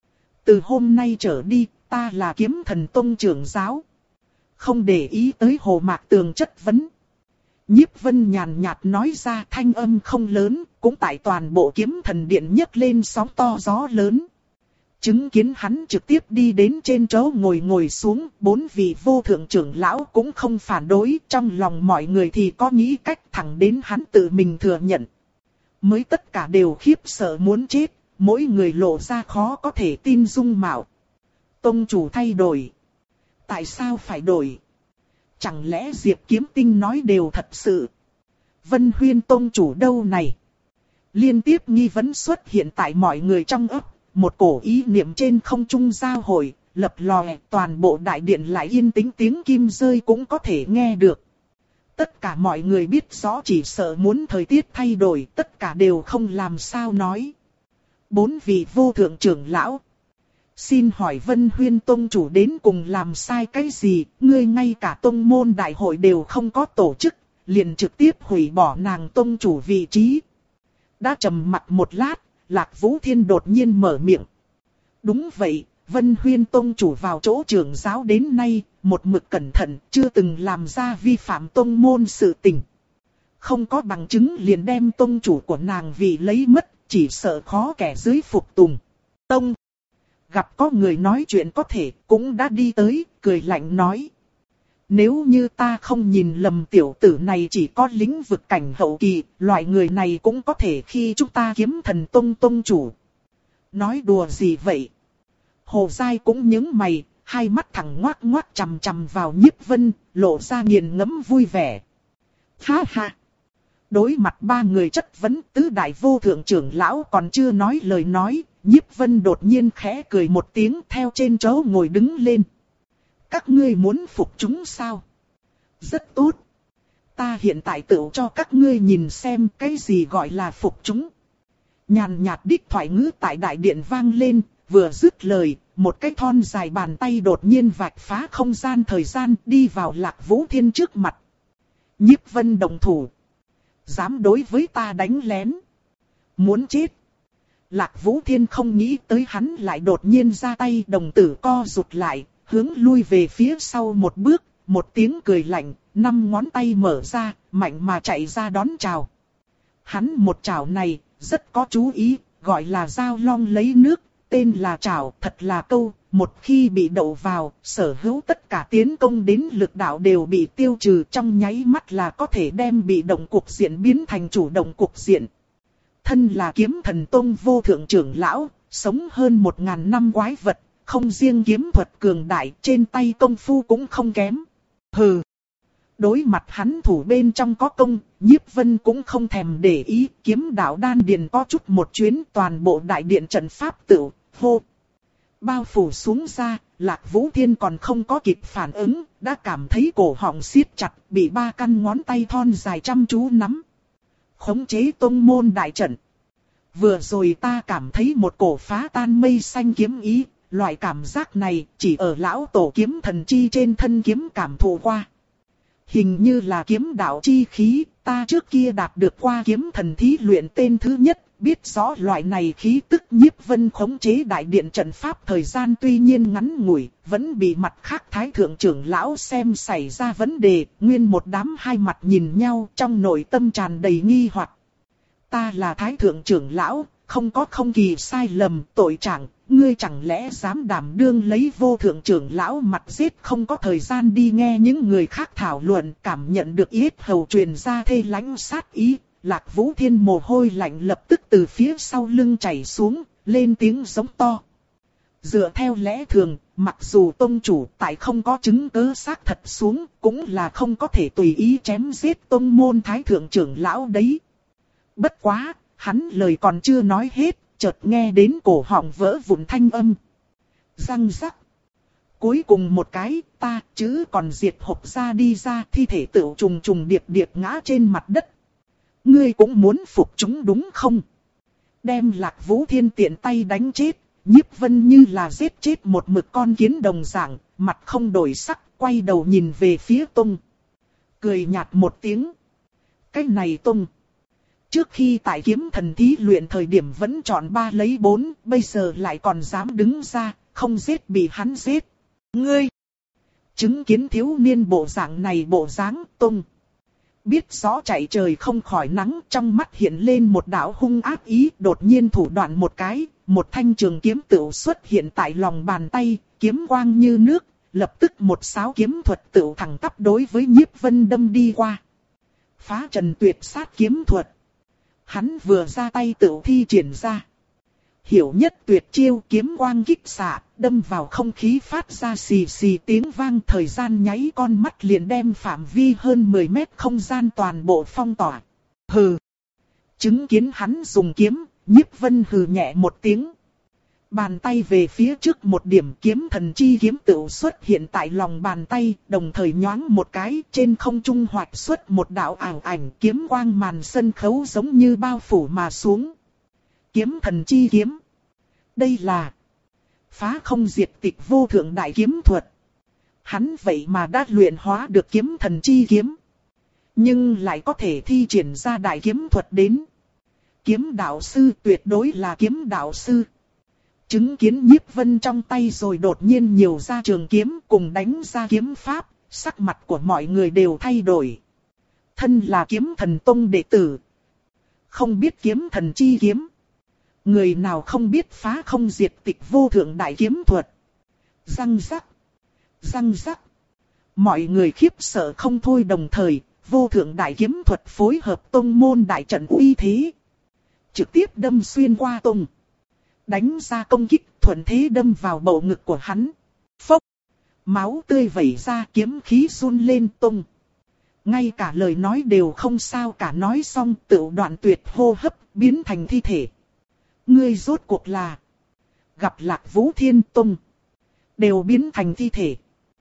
Từ hôm nay trở đi, ta là Kiếm Thần Tông trưởng giáo. Không để ý tới Hồ Mạc Tường chất vấn. Nhiếp Vân nhàn nhạt nói ra, thanh âm không lớn, cũng tại toàn bộ Kiếm Thần Điện nhấc lên sóng to gió lớn. Chứng kiến hắn trực tiếp đi đến trên chỗ ngồi ngồi xuống, bốn vị vô thượng trưởng lão cũng không phản đối, trong lòng mọi người thì có nghĩ cách, thẳng đến hắn tự mình thừa nhận. Mới tất cả đều khiếp sợ muốn chết, mỗi người lộ ra khó có thể tin dung mạo. Tông chủ thay đổi. Tại sao phải đổi? Chẳng lẽ Diệp Kiếm Tinh nói đều thật sự? Vân Huyên tông chủ đâu này? Liên tiếp nghi vấn xuất hiện tại mọi người trong ấp, một cổ ý niệm trên không trung giao hội, lập lòe, toàn bộ đại điện lại yên tĩnh, tiếng kim rơi cũng có thể nghe được. Tất cả mọi người biết rõ chỉ sợ muốn thời tiết thay đổi, tất cả đều không làm sao nói. Bốn vị vô thượng trưởng lão. Xin hỏi Vân Huyên tông chủ đến cùng làm sai cái gì, ngươi ngay cả tông môn đại hội đều không có tổ chức, liền trực tiếp hủy bỏ nàng tông chủ vị trí. Đã trầm mặc một lát, Lạc Vũ Thiên đột nhiên mở miệng. Đúng vậy, Vân Huyên tông chủ vào chỗ trưởng giáo đến nay, một mực cẩn thận, chưa từng làm ra vi phạm tông môn sự tình. Không có bằng chứng liền đem tông chủ của nàng vì lấy mất, chỉ sợ khó kẻ dưới phục tùng. Tông gặp có người nói chuyện có thể, cũng đã đi tới, cười lạnh nói. Nếu như ta không nhìn lầm tiểu tử này chỉ có lĩnh vực cảnh hậu kỳ, loại người này cũng có thể khi chúng ta Kiếm Thần Tông tông chủ. Nói đùa gì vậy? Hồ Giai cũng nhướng mày, hai mắt thẳng ngoác ngoác chằm chằm vào Nhiếp Vân, lộ ra nghiền ngẫm vui vẻ. Ha ha! Đối mặt ba người chất vấn, tứ đại vô thượng trưởng lão còn chưa nói lời nói, Nhiếp Vân đột nhiên khẽ cười một tiếng, theo trên chỗ ngồi đứng lên. Các ngươi muốn phục chúng sao? Rất tốt. Ta hiện tại tự cho các ngươi nhìn xem cái gì gọi là phục chúng. Nhàn nhạt đích thoại ngữ tại đại điện vang lên, vừa dứt lời, một cái thon dài bàn tay đột nhiên vạch phá không gian thời gian đi vào Lạc Vũ Thiên trước mặt. Nhiếp Vân đồng thủ. Dám đối với ta đánh lén. Muốn chết. Lạc Vũ Thiên không nghĩ tới hắn lại đột nhiên ra tay, đồng tử co rụt lại, hướng lui về phía sau một bước, một tiếng cười lạnh, năm ngón tay mở ra, mạnh mà chạy ra đón chào. Hắn một chảo này, rất có chú ý, gọi là dao long lấy nước, tên là chảo, thật là câu, một khi bị đậu vào, sở hữu tất cả tiến công đến lực đạo đều bị tiêu trừ, trong nháy mắt là có thể đem bị động cục diện biến thành chủ động cục diện. Thân là Kiếm Thần Tông vô thượng trưởng lão, sống hơn một ngàn năm quái vật, không riêng kiếm thuật cường đại, trên tay công phu cũng không kém. Hừ! Đối mặt hắn thủ bên trong có công, Nhiếp Vân cũng không thèm để ý, kiếm đạo đan điền có chút một chuyến, toàn bộ đại điện trận pháp tựu, hô. Bao phủ xuống ra, Lạc Vũ Thiên còn không có kịp phản ứng, đã cảm thấy cổ họng siết chặt, bị ba căn ngón tay thon dài chăm chú nắm. Khống chế tông môn đại trận. Vừa rồi ta cảm thấy một cổ phá tan mây xanh kiếm ý, loại cảm giác này chỉ ở lão tổ kiếm thần chi trên thân kiếm cảm thụ qua. Hình như là kiếm đạo chi khí, ta trước kia đạt được qua kiếm thần thí luyện tên thứ nhất, biết rõ loại này khí tức. Nhiếp Vân khống chế đại điện trận pháp thời gian tuy nhiên ngắn ngủi, vẫn bị mặt khác thái thượng trưởng lão xem xảy ra vấn đề, nguyên một đám hai mặt nhìn nhau trong nội tâm tràn đầy nghi hoặc. Ta là thái thượng trưởng lão, không có không kỳ sai lầm, tội trạng, ngươi chẳng lẽ dám đảm đương lấy vô thượng trưởng lão mặt giết, không có thời gian đi nghe những người khác thảo luận, cảm nhận được yết hầu truyền ra thê lãnh sát ý. Lạc Vũ Thiên mồ hôi lạnh lập tức từ phía sau lưng chảy xuống, lên tiếng giống to. Dựa theo lẽ thường, mặc dù tông chủ tại không có chứng cứ xác thật xuống, cũng là không có thể tùy ý chém giết tông môn thái thượng trưởng lão đấy. Bất quá, hắn lời còn chưa nói hết, chợt nghe đến cổ họng vỡ vụn thanh âm. Răng rắc. Cuối cùng một cái, ta chứ còn diệt hộp ra đi ra, thi thể tựu trùng trùng điệp điệp ngã trên mặt đất. Ngươi cũng muốn phục chúng đúng không? Đem Lạc Vũ Thiên tiện tay đánh chết, Nhiếp Vân như là giết chết một mực con kiến đồng dạng, mặt không đổi sắc, quay đầu nhìn về phía Tung. Cười nhạt một tiếng. Cái này Tung. Trước khi tại kiếm thần thí luyện thời điểm vẫn chọn ba lấy bốn, bây giờ lại còn dám đứng ra, không giết bị hắn giết. Ngươi! Chứng kiến thiếu niên bộ dạng này bộ dáng Tung. Biết rõ chạy trời không khỏi nắng, trong mắt hiện lên một đạo hung ác ý, đột nhiên thủ đoạn một cái, một thanh trường kiếm tựu xuất hiện tại lòng bàn tay, kiếm quang như nước, lập tức một sáo kiếm thuật tựu thẳng tắp đối với Nhiếp Vân đâm đi qua. Phá trần tuyệt sát kiếm thuật. Hắn vừa ra tay tựu thi triển ra. Hiểu nhất tuyệt chiêu, kiếm quang kích xạ, đâm vào không khí phát ra xì xì tiếng vang, thời gian nháy con mắt liền đem phạm vi hơn mười mét không gian toàn bộ phong tỏa. Hừ! Chứng kiến hắn dùng kiếm, Nhiếp Vân hừ nhẹ một tiếng. Bàn tay về phía trước một điểm, kiếm thần chi kiếm tựu xuất hiện tại lòng bàn tay, đồng thời nhoáng một cái, trên không trung hoạch xuất một đạo ảo ảnh, kiếm quang màn sân khấu giống như bao phủ mà xuống. Kiếm thần chi kiếm. Đây là phá không diệt tịch vô thượng đại kiếm thuật. Hắn vậy mà đã luyện hóa được kiếm thần chi kiếm. Nhưng lại có thể thi triển ra đại kiếm thuật đến. Kiếm đạo sư, tuyệt đối là kiếm đạo sư. Chứng kiến Nhiếp Vân trong tay rồi đột nhiên nhiều ra trường kiếm cùng đánh ra kiếm pháp, sắc mặt của mọi người đều thay đổi. Thân là kiếm thần tông đệ tử. Không biết kiếm thần chi kiếm. Người nào không biết phá không diệt tịch vô thượng đại kiếm thuật. Răng rắc. Răng rắc. Mọi người khiếp sợ không thôi, đồng thời, vô thượng đại kiếm thuật phối hợp tông môn đại trận uy thế. Trực tiếp đâm xuyên qua tông. Đánh ra công kích thuận thế đâm vào bầu ngực của hắn. Phốc. Máu tươi vẩy ra, kiếm khí run lên tung. Ngay cả lời nói đều không sao cả, nói xong tự đoạn tuyệt hô hấp, biến thành thi thể. Ngươi rốt cuộc là gặp Lạc Vũ Thiên Tung. Đều biến thành thi thể.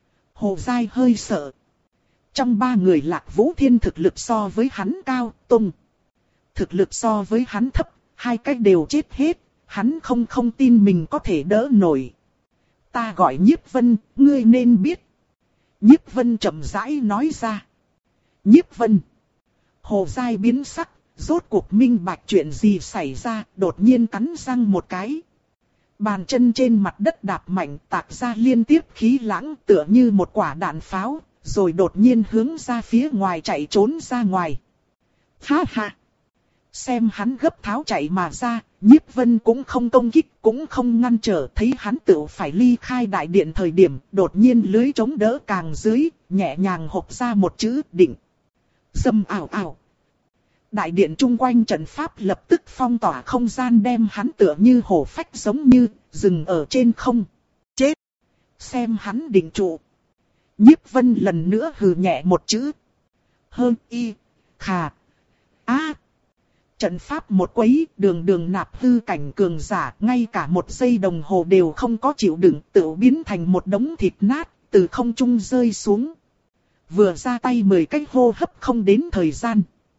Hồ Giai hơi sợ. Trong ba người Lạc Vũ Thiên thực lực so với hắn cao, Tung thực lực so với hắn thấp, hai cách đều chết hết. Hắn không không tin mình có thể đỡ nổi. Ta gọi Nhiếp Vân, ngươi nên biết. Nhiếp Vân chậm rãi nói ra. Nhiếp Vân. Hồ Giai biến sắc, rốt cuộc minh bạch chuyện gì xảy ra, đột nhiên cắn răng một cái. Bàn chân trên mặt đất đạp mạnh, tạc ra liên tiếp khí lãng tựa như một quả đạn pháo, rồi đột nhiên hướng ra phía ngoài chạy trốn ra ngoài. Ha ha! Xem hắn gấp tháo chạy mà ra, Nhiếp Vân cũng không công kích, cũng không ngăn trở, thấy hắn tự phải ly khai đại điện thời điểm, đột nhiên lưới chống đỡ càng dưới, nhẹ nhàng hộc ra một chữ định. Dâm ảo ảo. Đại điện chung quanh trận pháp lập tức phong tỏa không gian, đem hắn tựa như hổ phách giống như, dừng ở trên không. Chết! Xem hắn định trụ. Nhiếp Vân lần nữa hừ nhẹ một chữ. Hơn y, khà, a. Trận pháp một quấy, đường đường nạp hư cảnh cường giả, ngay cả một giây đồng hồ đều không có chịu đựng, tự biến thành một đống thịt nát, từ không trung rơi xuống. Vừa ra tay mười cách hô hấp không đến thời gian.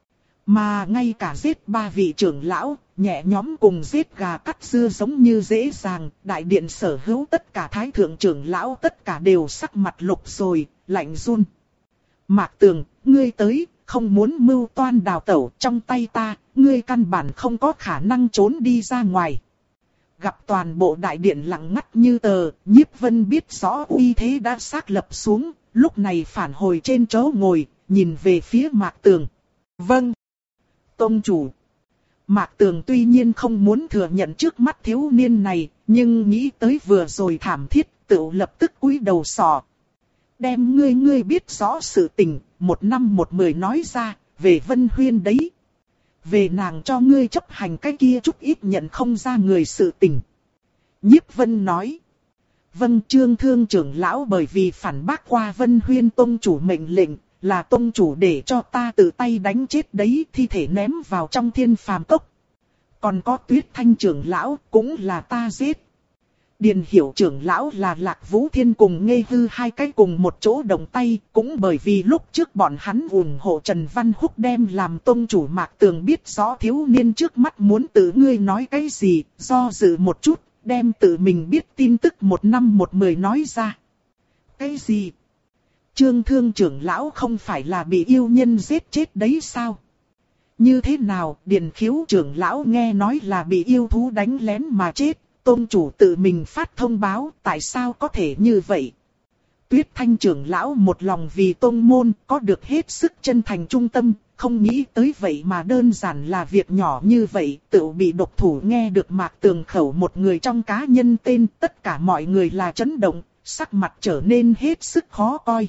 Mà ngay cả giết ba vị trưởng lão, nhẹ nhóm cùng giết gà cắt dưa giống như dễ dàng, đại điện sở hữu tất cả thái thượng trưởng lão tất cả đều sắc mặt lục rồi, lạnh run. Mạc Tường, ngươi tới, không muốn mưu toan đào tẩu, trong tay ta, ngươi căn bản không có khả năng trốn đi ra ngoài. Gặp toàn bộ đại điện lặng ngắt như tờ, Nhiếp Vân biết rõ uy thế đã xác lập xuống, lúc này phản hồi trên chỗ ngồi, nhìn về phía Mạc Tường. Vâng. Tông chủ. Mạc Tường tuy nhiên không muốn thừa nhận trước mắt thiếu niên này, nhưng nghĩ tới vừa rồi thảm thiết, tự lập tức cúi đầu sọ. Đem ngươi ngươi biết rõ sự tình, một năm một mười nói ra, về Vân Huyên đấy. Về nàng cho ngươi chấp hành cái kia chút ít nhận không ra người sự tình. Nhiếp Vân nói. Vâng, Trương Thương trưởng lão bởi vì phản bác qua Vân Huyên tông chủ mệnh lệnh, là tông chủ để cho ta tự tay đánh chết đấy, thi thể ném vào trong thiên phàm cốc. Còn có Tuyết Thanh trưởng lão cũng là ta giết. Điền Hiểu trưởng lão là Lạc Vũ Thiên cùng Nghê Hư hai cái cùng một chỗ đồng tay, cũng bởi vì lúc trước bọn hắn ủng hộ Trần Văn Húc đem làm tông chủ Mạc Tường biết rõ thiếu niên trước mắt muốn tự ngươi nói cái gì, do dự một chút, đem tự mình biết tin tức một năm một mười nói ra. Cái gì? Trương Thương trưởng lão không phải là bị yêu nhân giết chết đấy sao? Như thế nào? Điền Khiếu trưởng lão nghe nói là bị yêu thú đánh lén mà chết. Tôn chủ tự mình phát thông báo, tại sao có thể như vậy? Tuyết Thanh trưởng lão một lòng vì tôn môn, có được hết sức chân thành trung tâm, không nghĩ tới vậy mà đơn giản là việc nhỏ như vậy, tự bị độc thủ. Nghe được Mạc Tường khẩu một người trong cá nhân tên, tất cả mọi người là chấn động, sắc mặt trở nên hết sức khó coi.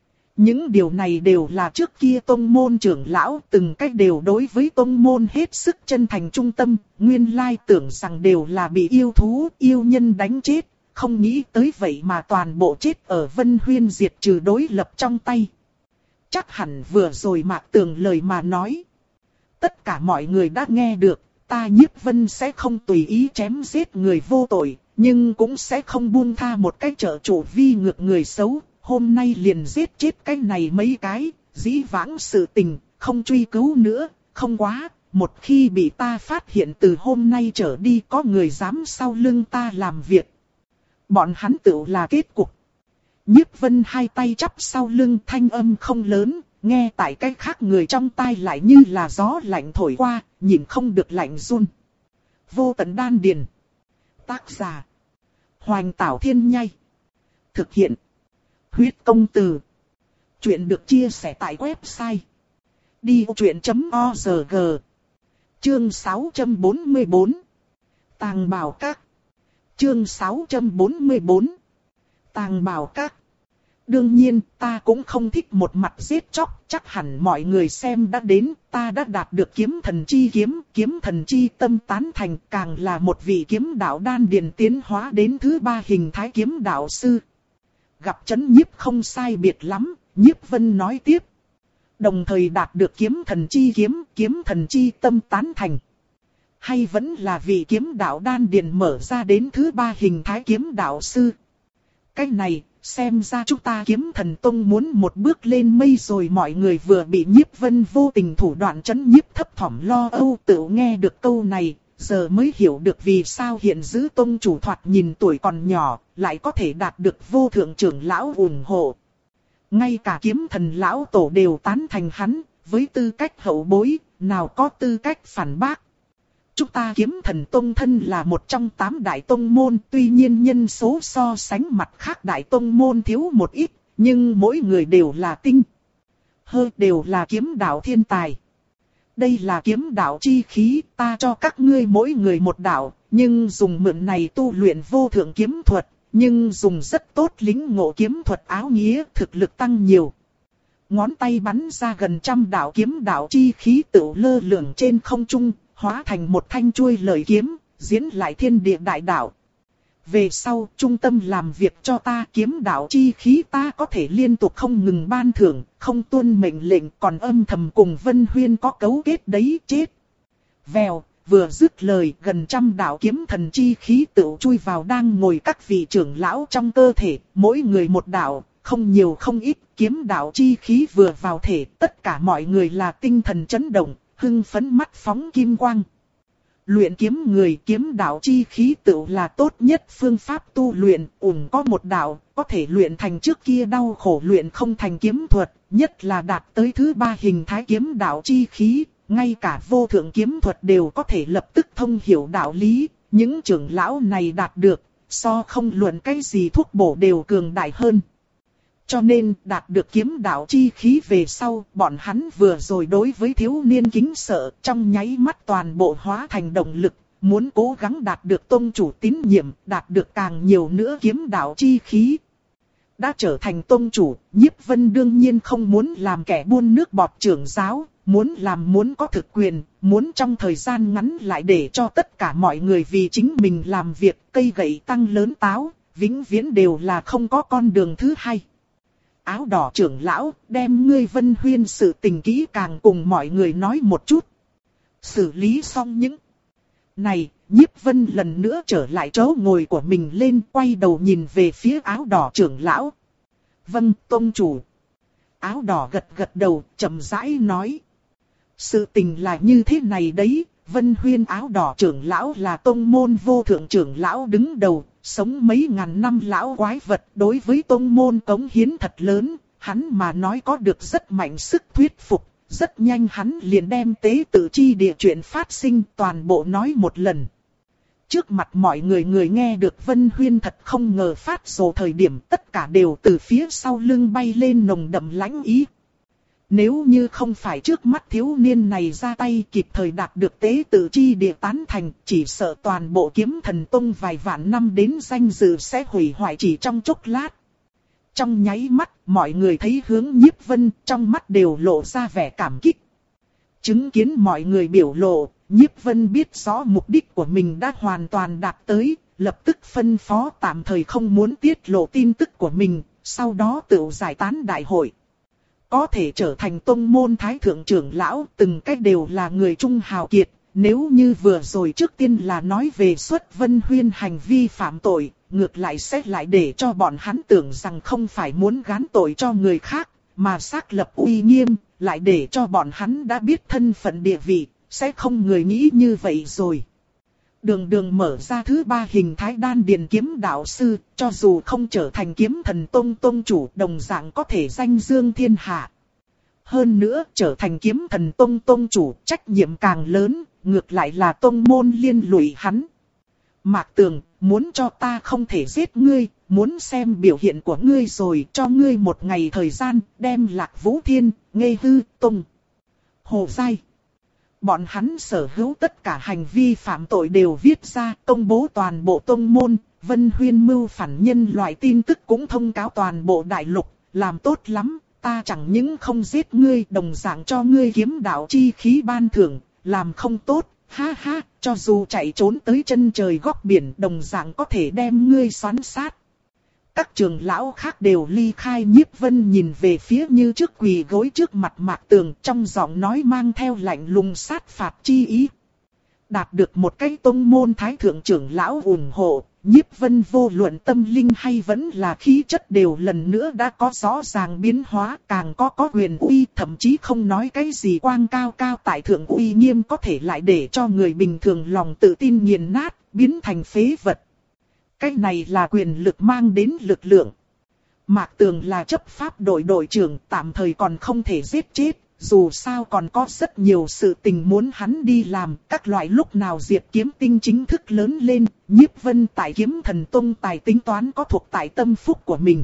Những điều này đều là trước kia tôn môn trưởng lão từng cách đều đối với tôn môn hết sức chân thành trung tâm, nguyên lai tưởng rằng đều là bị yêu thú, yêu nhân đánh chết, không nghĩ tới vậy mà toàn bộ chết ở Vân Huyên diệt trừ đối lập trong tay. Chắc hẳn vừa rồi Mạc Tường lời mà nói. Tất cả mọi người đã nghe được, ta Nhiếp Vân sẽ không tùy ý chém giết người vô tội, nhưng cũng sẽ không buông tha một cách trợ chủ vi ngược người xấu. Hôm nay liền giết chết cái này mấy cái, dĩ vãng sự tình, không truy cứu nữa, không quá, một khi bị ta phát hiện từ hôm nay trở đi có người dám sau lưng ta làm việc. Bọn hắn tự là kết cục. Nhiếp Vân hai tay chắp sau lưng, thanh âm không lớn, nghe tại cái khác người trong tai lại như là gió lạnh thổi qua, nhìn không được lạnh run. Vô Tận Đan Điền. Tác giả: Hoành Tảo Thiên Nhai. Thực hiện: Huyết Công Từ. Chuyện được chia sẻ tại website đi ô chuyện chấm o rờ giê. Chương sáu trăm bốn mươi bốn. Tàng Bảo Các. Chương sáu trăm bốn mươi bốn. Tàng Bảo Các. Đương nhiên, ta cũng không thích một mặt giết chóc, chắc hẳn mọi người xem đã đến, ta đã đạt được kiếm thần chi kiếm, kiếm thần chi tâm tán thành, càng là một vị kiếm đạo đan điền tiến hóa đến thứ ba hình thái kiếm đạo sư. Gặp chấn nhiếp không sai biệt lắm, Nhiếp Vân nói tiếp. Đồng thời đạt được kiếm thần chi kiếm, kiếm thần chi tâm tán thành. Hay vẫn là vị kiếm đạo đan điền mở ra đến thứ ba hình thái kiếm đạo sư. Cái này, xem ra chúng ta kiếm thần tông muốn một bước lên mây rồi. Mọi người vừa bị Nhiếp Vân vô tình thủ đoạn chấn nhiếp thấp thỏm lo âu, tự nghe được câu này. Giờ mới hiểu được vì sao hiện giữ tông chủ thoạt nhìn tuổi còn nhỏ, lại có thể đạt được vô thượng trưởng lão ủng hộ. Ngay cả kiếm thần lão tổ đều tán thành hắn, với tư cách hậu bối, nào có tư cách phản bác. Chúng ta kiếm thần tông thân là một trong tám đại tông môn, tuy nhiên nhân số so sánh mặt khác đại tông môn thiếu một ít, nhưng mỗi người đều là tinh. Hơi đều là kiếm đạo thiên tài. Đây là kiếm đạo chi khí, ta cho các ngươi mỗi người một đạo, nhưng dùng mượn này tu luyện vô thượng kiếm thuật, nhưng dùng rất tốt lính ngộ kiếm thuật áo nghĩa, thực lực tăng nhiều. Ngón tay bắn ra gần trăm đạo kiếm đạo chi khí tự lơ lửng trên không trung, hóa thành một thanh chuôi lợi kiếm, diễn lại thiên địa đại đạo. Về sau, trung tâm làm việc cho ta, kiếm đạo chi khí ta có thể liên tục không ngừng ban thưởng, không tuân mệnh lệnh, còn âm thầm cùng Vân Huyên có cấu kết đấy, chết. Vèo, vừa dứt lời, gần trăm đạo kiếm thần chi khí tự chui vào đang ngồi các vị trưởng lão trong cơ thể, mỗi người một đạo, không nhiều không ít, kiếm đạo chi khí vừa vào thể, tất cả mọi người là tinh thần chấn động, hưng phấn mắt phóng kim quang. Luyện kiếm người, kiếm đạo chi khí tự là tốt nhất phương pháp tu luyện, ủng có một đạo, có thể luyện thành trước kia đau khổ luyện không thành kiếm thuật, nhất là đạt tới thứ ba hình thái kiếm đạo chi khí, ngay cả vô thượng kiếm thuật đều có thể lập tức thông hiểu đạo lý, những trưởng lão này đạt được, so không luận cái gì thuốc bổ đều cường đại hơn. Cho nên, đạt được kiếm đạo chi khí về sau, bọn hắn vừa rồi đối với thiếu niên kính sợ, trong nháy mắt toàn bộ hóa thành động lực, muốn cố gắng đạt được tông chủ tín nhiệm, đạt được càng nhiều nữa kiếm đạo chi khí. Đã trở thành tông chủ, Nhiếp Vân đương nhiên không muốn làm kẻ buôn nước bọt trưởng giáo, muốn làm muốn có thực quyền, muốn trong thời gian ngắn lại để cho tất cả mọi người vì chính mình làm việc, cây gậy tăng lớn táo, vĩnh viễn đều là không có con đường thứ hai. Áo đỏ trưởng lão, đem ngươi Vân Huyên sự tình kỹ càng cùng mọi người nói một chút. Xử lý xong những này, Nhiếp Vân lần nữa trở lại chỗ ngồi của mình lên, quay đầu nhìn về phía áo đỏ trưởng lão. Vâng, tông chủ. Áo đỏ gật gật đầu, chậm rãi nói. Sự tình là như thế này đấy, Vân Huyên áo đỏ trưởng lão là tông môn vô thượng trưởng lão đứng đầu, sống mấy ngàn năm lão quái vật đối với tông môn cống hiến thật lớn, hắn mà nói có được rất mạnh sức thuyết phục, rất nhanh hắn liền đem tế tự chi địa chuyện phát sinh toàn bộ nói một lần. Trước mặt mọi người người nghe được Vân Huyên thật không ngờ phát rồ thời điểm tất cả đều từ phía sau lưng bay lên nồng đậm lãnh ý. Nếu như không phải trước mắt thiếu niên này ra tay kịp thời đạt được tế tự chi địa tán thành, chỉ sợ toàn bộ Kiếm Thần Tông vài vạn năm đến danh dự sẽ hủy hoại chỉ trong chốc lát. Trong nháy mắt, mọi người thấy hướng Nhiếp Vân, trong mắt đều lộ ra vẻ cảm kích. Chứng kiến mọi người biểu lộ, Nhiếp Vân biết rõ mục đích của mình đã hoàn toàn đạt tới, lập tức phân phó tạm thời không muốn tiết lộ tin tức của mình, sau đó tự giải tán đại hội. Có thể trở thành tông môn thái thượng trưởng lão, từng cách đều là người trung hào kiệt. Nếu như vừa rồi trước tiên là nói về xuất Vân Huyên hành vi phạm tội, ngược lại sẽ lại để cho bọn hắn tưởng rằng không phải muốn gán tội cho người khác, mà xác lập uy nghiêm, lại để cho bọn hắn đã biết thân phận địa vị, sẽ không người nghĩ như vậy rồi. Đường đường mở ra thứ ba hình thái đan điền kiếm đạo sư, cho dù không trở thành Kiếm Thần Tông tông chủ đồng dạng có thể danh dương thiên hạ. Hơn nữa trở thành Kiếm Thần Tông tông chủ trách nhiệm càng lớn, ngược lại là tông môn liên lụy hắn. Mạc Tường, muốn cho ta không thể giết ngươi, muốn xem biểu hiện của ngươi rồi cho ngươi một ngày thời gian đem Lạc Vũ Thiên, Nghê Hư, Tông, Hồ Giai. Bọn hắn sở hữu tất cả hành vi phạm tội đều viết ra, công bố toàn bộ tông môn, Vân Huyên mưu phản nhân loại tin tức cũng thông cáo toàn bộ đại lục, làm tốt lắm, ta chẳng những không giết ngươi, đồng dạng cho ngươi kiếm đạo chi khí ban thưởng, làm không tốt, ha ha, cho dù chạy trốn tới chân trời góc biển, đồng dạng có thể đem ngươi xoắn sát. Các trưởng lão khác đều ly khai. Nhiếp Vân nhìn về phía như trước quỳ gối trước mặt Mạc Tường, trong giọng nói mang theo lạnh lùng sát phạt chi ý. Đạt được một cái tông môn thái thượng trưởng lão ủng hộ, Nhiếp Vân vô luận tâm linh hay vẫn là khí chất đều lần nữa đã có rõ ràng biến hóa, càng có có quyền uy, thậm chí không nói cái gì quang cao cao tại thượng uy nghiêm có thể lại để cho người bình thường lòng tự tin nghiền nát, biến thành phế vật. Cái này là quyền lực mang đến lực lượng. Mạc Tường là chấp pháp đội đội trưởng, tạm thời còn không thể giết chết, dù sao còn có rất nhiều sự tình muốn hắn đi làm. Các loại lúc nào Diệp Kiếm Tinh chính thức lớn lên, Nhiếp Vân tại Kiếm Thần Tông tài tính toán có thuộc tại tâm phúc của mình.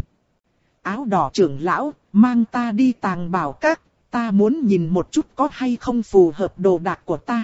Áo đỏ trưởng lão, mang ta đi Tàng Bảo Các, ta muốn nhìn một chút có hay không phù hợp đồ đạc của ta.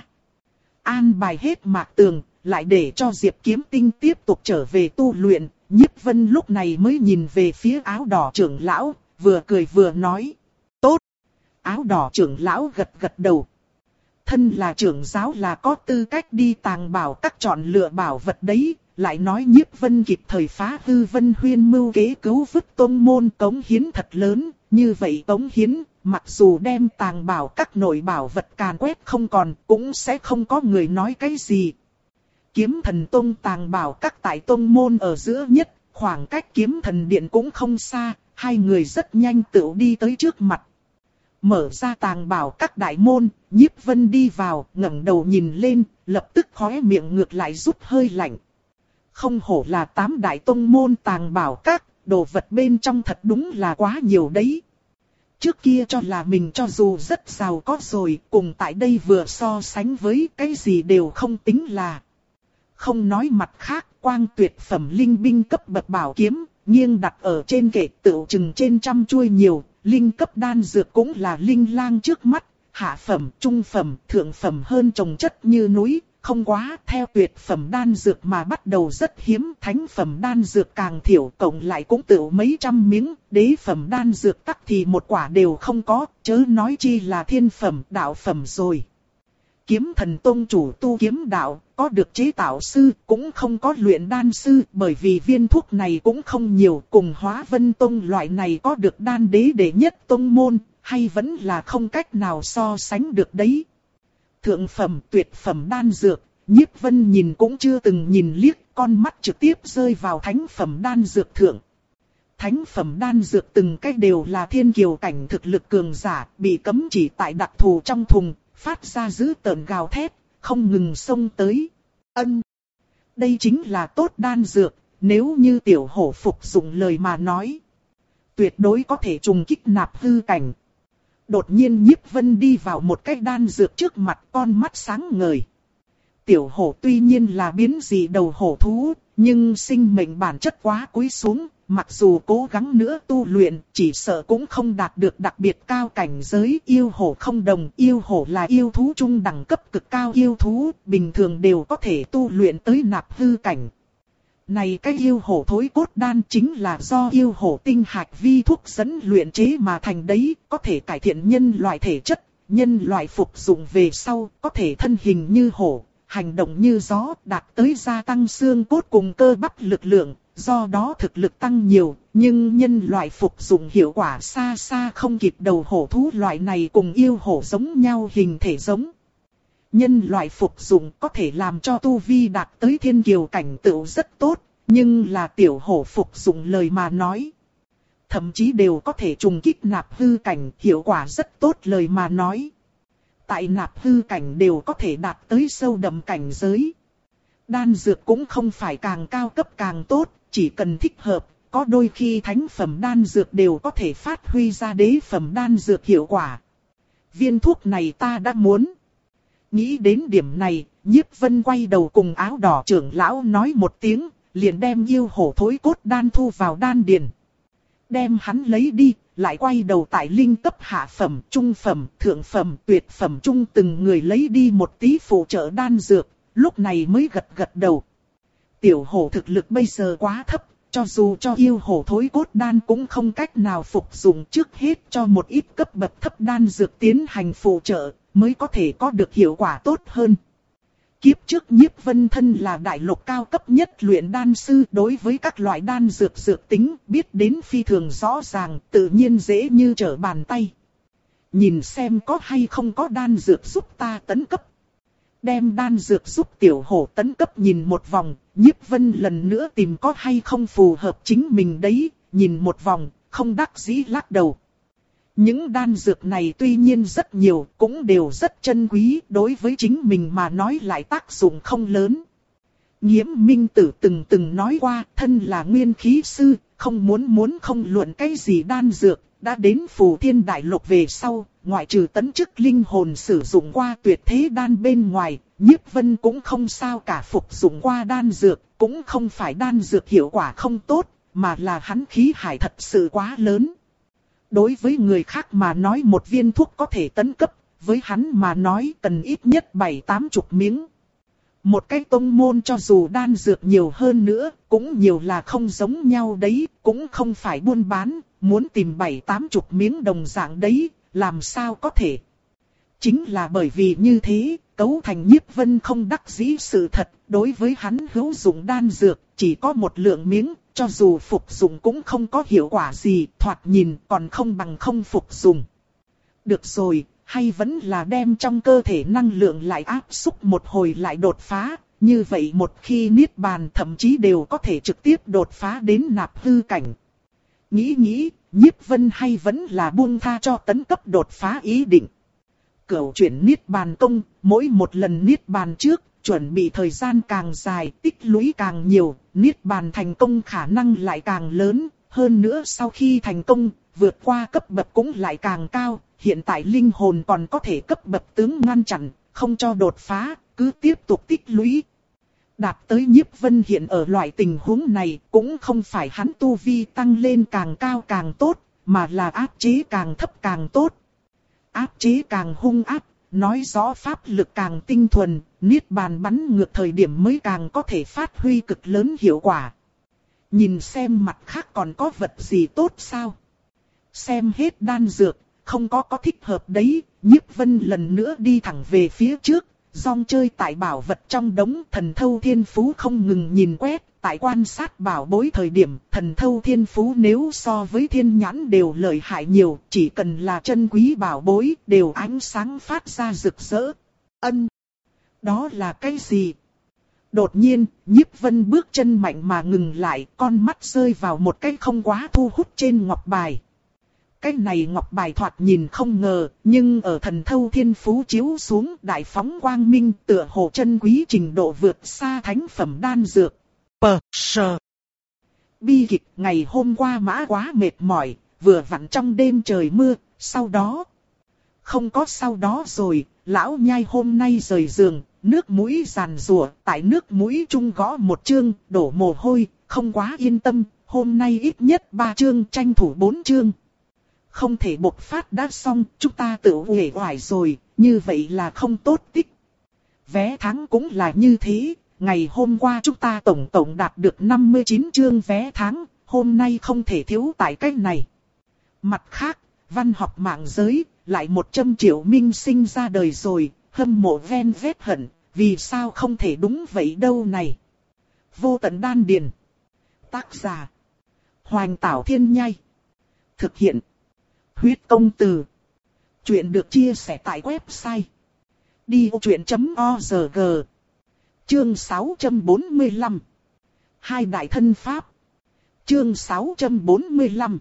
An bài hết Mạc Tường, lại để cho Diệp Kiếm Tinh tiếp tục trở về tu luyện. Nhiếp Vân lúc này mới nhìn về phía áo đỏ trưởng lão, vừa cười vừa nói. Tốt. Áo đỏ trưởng lão gật gật đầu. Thân là trưởng giáo là có tư cách đi Tàng Bảo Các chọn lựa bảo vật đấy. Lại nói Nhiếp Vân kịp thời phá hư Vân Huyên mưu kế cứu vớt tông môn cống hiến thật lớn. Như vậy cống hiến, mặc dù đem Tàng Bảo Các nội bảo vật càn quét không còn, cũng sẽ không có người nói cái gì. Kiếm Thần Tông Tàng Bảo Các tại tông môn ở giữa nhất, khoảng cách Kiếm Thần Điện cũng không xa, hai người rất nhanh tựu đi tới trước mặt. Mở ra Tàng Bảo Các đại môn, Nhiếp Vân đi vào, ngẩng đầu nhìn lên, lập tức khóe miệng ngược lại rút hơi lạnh. Không hổ là tám đại tông môn Tàng Bảo Các, đồ vật bên trong thật đúng là quá nhiều đấy. Trước kia cho là mình cho dù rất giàu có rồi, cùng tại đây vừa so sánh với cái gì đều không tính là. Không nói mặt khác, quang tuyệt phẩm linh binh cấp bậc bảo kiếm, nghiêng đặt ở trên kệ tựu chừng trên trăm chuôi nhiều, linh cấp đan dược cũng là linh lang trước mắt, hạ phẩm, trung phẩm, thượng phẩm hơn trồng chất như núi, không quá, theo tuyệt phẩm đan dược mà bắt đầu rất hiếm, thánh phẩm đan dược càng thiểu, cộng lại cũng tựu mấy trăm miếng, đế phẩm đan dược tắc thì một quả đều không có, chớ nói chi là thiên phẩm, đạo phẩm rồi. Kiếm Thần Tông chủ tu kiếm đạo, có được chế tạo sư, cũng không có luyện đan sư, bởi vì viên thuốc này cũng không nhiều, cùng Hóa Vân Tông loại này có được đan đế đệ nhất tông môn, hay vẫn là không cách nào so sánh được đấy. Thượng phẩm tuyệt phẩm đan dược, Nhiếp Vân nhìn cũng chưa từng nhìn liếc, con mắt trực tiếp rơi vào thánh phẩm đan dược thượng. Thánh phẩm đan dược từng cách đều là thiên kiều cảnh thực lực cường giả, bị cấm chỉ tại đặc thù trong thùng, phát ra dữ tợn gào thét, không ngừng xông tới. Ân, đây chính là tốt đan dược, nếu như tiểu hổ phục dụng lời mà nói, tuyệt đối có thể trùng kích nạp hư cảnh. Đột nhiên Nhiếp Vân đi vào một cái đan dược trước mặt, con mắt sáng ngời. Tiểu hổ tuy nhiên là biến dị đầu hổ thú, nhưng sinh mệnh bản chất quá cúi xuống, mặc dù cố gắng nữa tu luyện, chỉ sợ cũng không đạt được đặc biệt cao cảnh giới. Yêu hổ không đồng, yêu hổ là yêu thú trung đẳng cấp cực cao yêu thú, bình thường đều có thể tu luyện tới nạp hư cảnh. Này cái yêu hổ thối cốt đan chính là do yêu hổ tinh hạch vi thuốc dẫn luyện chế mà thành đấy, có thể cải thiện nhân loại thể chất, nhân loại phục dụng về sau, có thể thân hình như hổ, hành động như gió, đạt tới gia tăng xương cốt cùng cơ bắp lực lượng, do đó thực lực tăng nhiều, nhưng nhân loại phục dụng hiệu quả xa xa không kịp đầu hổ thú loại này cùng yêu hổ giống nhau hình thể giống. Nhân loại phục dụng có thể làm cho tu vi đạt tới thiên kiều cảnh tựu rất tốt, nhưng là tiểu hổ phục dụng lời mà nói, thậm chí đều có thể trùng kích nạp hư cảnh, hiệu quả rất tốt lời mà nói. Tại nạp hư cảnh đều có thể đạt tới sâu đậm cảnh giới. Đan dược cũng không phải càng cao cấp càng tốt, chỉ cần thích hợp, có đôi khi thánh phẩm đan dược đều có thể phát huy ra đế phẩm đan dược hiệu quả. Viên thuốc này ta đã muốn. Nghĩ đến điểm này, Nhiếp Vân quay đầu cùng áo đỏ trưởng lão nói một tiếng, liền đem yêu hổ thối cốt đan thu vào đan điền. Đem hắn lấy đi, lại quay đầu tại linh cấp hạ phẩm, trung phẩm, thượng phẩm, tuyệt phẩm trung từng người lấy đi một tí phụ trợ đan dược, lúc này mới gật gật đầu. Tiểu hổ thực lực bây giờ quá thấp, cho dù cho yêu hổ thối cốt đan cũng không cách nào phục dụng, trước hết cho một ít cấp bậc thấp đan dược tiến hành phụ trợ, mới có thể có được hiệu quả tốt hơn. Kiếp trước Nhiếp Vân thân là đại lục cao cấp nhất luyện đan sư, đối với các loại đan dược dược tính biết đến phi thường rõ ràng, tự nhiên dễ như trở bàn tay. Nhìn xem có hay không có đan dược giúp ta tấn cấp. Đem đan dược giúp tiểu hổ tấn cấp nhìn một vòng, Nhiếp Vân lần nữa tìm có hay không phù hợp chính mình đấy, nhìn một vòng, không đắc dĩ lắc đầu. Những đan dược này tuy nhiên rất nhiều, cũng đều rất chân quý, đối với chính mình mà nói lại tác dụng không lớn. Nghiễm Minh Tử từng từng nói qua, thân là nguyên khí sư, không muốn muốn không luận cái gì đan dược, đã đến Phù Thiên Đại Lục về sau, ngoại trừ tấn chức linh hồn sử dụng qua tuyệt thế đan bên ngoài, Nhiếp Vân cũng không sao cả phục dụng qua đan dược, cũng không phải đan dược hiệu quả không tốt, mà là hắn khí hải thật sự quá lớn. Đối với người khác mà nói một viên thuốc có thể tấn cấp, với hắn mà nói cần ít nhất bảy tám chục miếng. Một cái tông môn cho dù đan dược nhiều hơn nữa, cũng nhiều là không giống nhau đấy, cũng không phải buôn bán, muốn tìm bảy tám chục miếng đồng dạng đấy, làm sao có thể. Chính là bởi vì như thế, cấu thành Nhiếp Vân không đắc dĩ sự thật, đối với hắn hữu dụng đan dược, chỉ có một lượng miếng, cho dù phục dụng cũng không có hiệu quả gì, thoạt nhìn còn không bằng không phục dụng. Được rồi, hay vẫn là đem trong cơ thể năng lượng lại áp xúc một hồi lại đột phá, như vậy một khi niết bàn thậm chí đều có thể trực tiếp đột phá đến nạp hư cảnh. Nghĩ nghĩ, Nhiếp Vân hay vẫn là buông tha cho tấn cấp đột phá ý định. Cửu chuyển niết bàn công, mỗi một lần niết bàn trước, chuẩn bị thời gian càng dài, tích lũy càng nhiều, niết bàn thành công khả năng lại càng lớn, hơn nữa sau khi thành công, vượt qua cấp bậc cũng lại càng cao, hiện tại linh hồn còn có thể cấp bậc tướng ngăn chặn, không cho đột phá, cứ tiếp tục tích lũy. Đạt tới Nhiếp Vân hiện ở loại tình huống này, cũng không phải hắn tu vi tăng lên càng cao càng tốt, mà là áp chế càng thấp càng tốt. Áp chế càng hung áp, nói rõ pháp lực càng tinh thuần, niết bàn bắn ngược thời điểm mới càng có thể phát huy cực lớn hiệu quả. Nhìn xem mặt khác còn có vật gì tốt sao? Xem hết đan dược, không có có thích hợp đấy, Nhiếp Vân lần nữa đi thẳng về phía trước, dòng chơi tại bảo vật trong đống. Thần thâu thiên phú không ngừng nhìn quét, tại quan sát bảo bối thời điểm, thần thâu thiên phú nếu so với thiên nhãn đều lợi hại nhiều, chỉ cần là chân quý bảo bối, đều ánh sáng phát ra rực rỡ. Ân. Đó là cái gì? Đột nhiên, Nhiếp Vân bước chân mạnh mà ngừng lại, con mắt rơi vào một cái không quá thu hút trên ngọc bài. Cái này ngọc bài thoạt nhìn không ngờ, nhưng ở thần thâu thiên phú chiếu xuống đại phóng quang minh tựa hồ chân quý trình độ vượt xa thánh phẩm đan dược. Pờ sờ. Bi kịch ngày hôm qua mã quá mệt mỏi, vừa vặn trong đêm trời mưa, sau đó. Không có sau đó rồi, lão nhai hôm nay rời giường, nước mũi giàn rủa, tại nước mũi trung gõ một chương, đổ mồ hôi, không quá yên tâm, hôm nay ít nhất ba chương tranh thủ bốn chương. Không thể bộc phát đã xong, chúng ta tự uể oải rồi, như vậy là không tốt tích. Vé tháng cũng là như thế, ngày hôm qua chúng ta tổng tổng đạt được năm mươi chín chương vé tháng, hôm nay không thể thiếu tại cách này. Mặt khác, văn học mạng giới, lại một trăm triệu minh sinh ra đời rồi, hâm mộ ven vết hận, vì sao không thể đúng vậy đâu này. Vô tận đan điền. Tác giả. Hoành Tảo Thiên Nhai. Thực hiện. Huyết Công Từ. Chuyện được chia sẻ tại website đi vô chuyện chấm org. Chương sáu trăm bốn mươi lăm. Hai đại thân pháp. Chương sáu trăm bốn mươi lăm.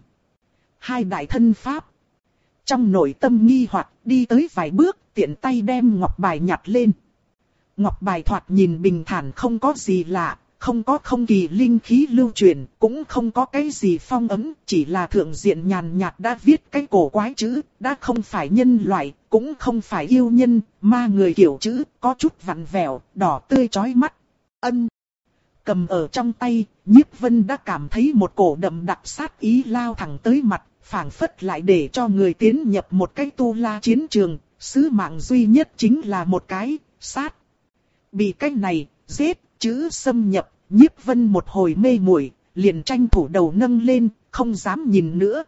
Hai đại thân pháp. Trong nội tâm nghi hoặc đi tới vài bước, tiện tay đem ngọc bài nhặt lên. Ngọc bài thoạt nhìn bình thản không có gì lạ, không có không kỳ linh khí lưu truyền, cũng không có cái gì phong ấn, chỉ là thượng diện nhàn nhạt đã viết cái cổ quái chữ, đã không phải nhân loại, cũng không phải yêu nhân, ma người kiểu chữ, có chút vặn vẹo, đỏ tươi chói mắt. Ân. Cầm ở trong tay, Nhiếp Vân đã cảm thấy một cổ đậm đặc sát ý lao thẳng tới mặt, phảng phất lại để cho người tiến nhập một cái tu la chiến trường, sứ mạng duy nhất chính là một cái, sát. Bị cái này, giết, chữ xâm nhập, Nhiếp Vân một hồi mê muội, liền tranh thủ đầu nâng lên, không dám nhìn nữa.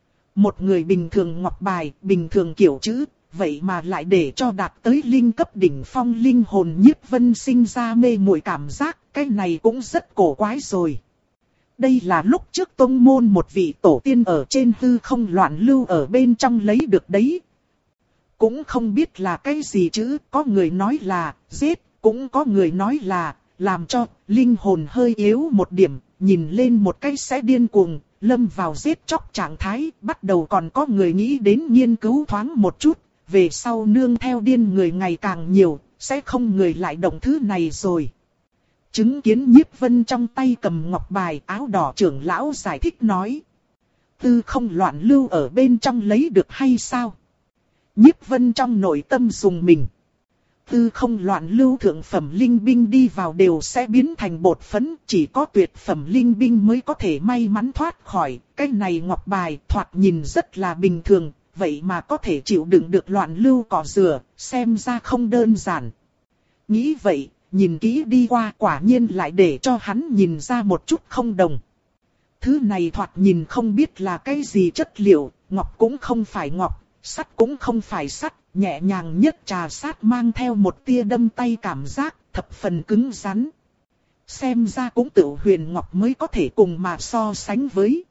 Một người bình thường ngọc bài, bình thường kiểu chữ, vậy mà lại để cho đạt tới linh cấp đỉnh phong linh hồn Nhiếp Vân sinh ra mê muội cảm giác, cái này cũng rất cổ quái rồi. Đây là lúc trước tông môn một vị tổ tiên ở trên hư không loạn lưu ở bên trong lấy được đấy. Cũng không biết là cái gì chứ, có người nói là giết, cũng có người nói là làm cho linh hồn hơi yếu một điểm, nhìn lên một cái sẽ điên cuồng, lâm vào giết chóc trạng thái, bắt đầu còn có người nghĩ đến nghiên cứu thoáng một chút, về sau nương theo điên người ngày càng nhiều, sẽ không người lại động thứ này rồi. Chứng kiến Nhiếp Vân trong tay cầm ngọc bài, áo đỏ trưởng lão giải thích nói. Tư không loạn lưu ở bên trong lấy được hay sao? Nhiếp Vân trong nội tâm dùng mình. Tư không loạn lưu thượng phẩm linh binh đi vào đều sẽ biến thành bột phấn, chỉ có tuyệt phẩm linh binh mới có thể may mắn thoát khỏi. Cái này ngọc bài thoạt nhìn rất là bình thường, vậy mà có thể chịu đựng được loạn lưu cỏ rửa, xem ra không đơn giản. Nghĩ vậy, nhìn kỹ đi qua quả nhiên lại để cho hắn nhìn ra một chút không đồng. Thứ này thoạt nhìn không biết là cái gì chất liệu, ngọc cũng không phải ngọc, sắt cũng không phải sắt, nhẹ nhàng nhất trà sát mang theo một tia đâm tay cảm giác, thập phần cứng rắn. Xem ra cũng tự huyền ngọc mới có thể cùng mà so sánh với.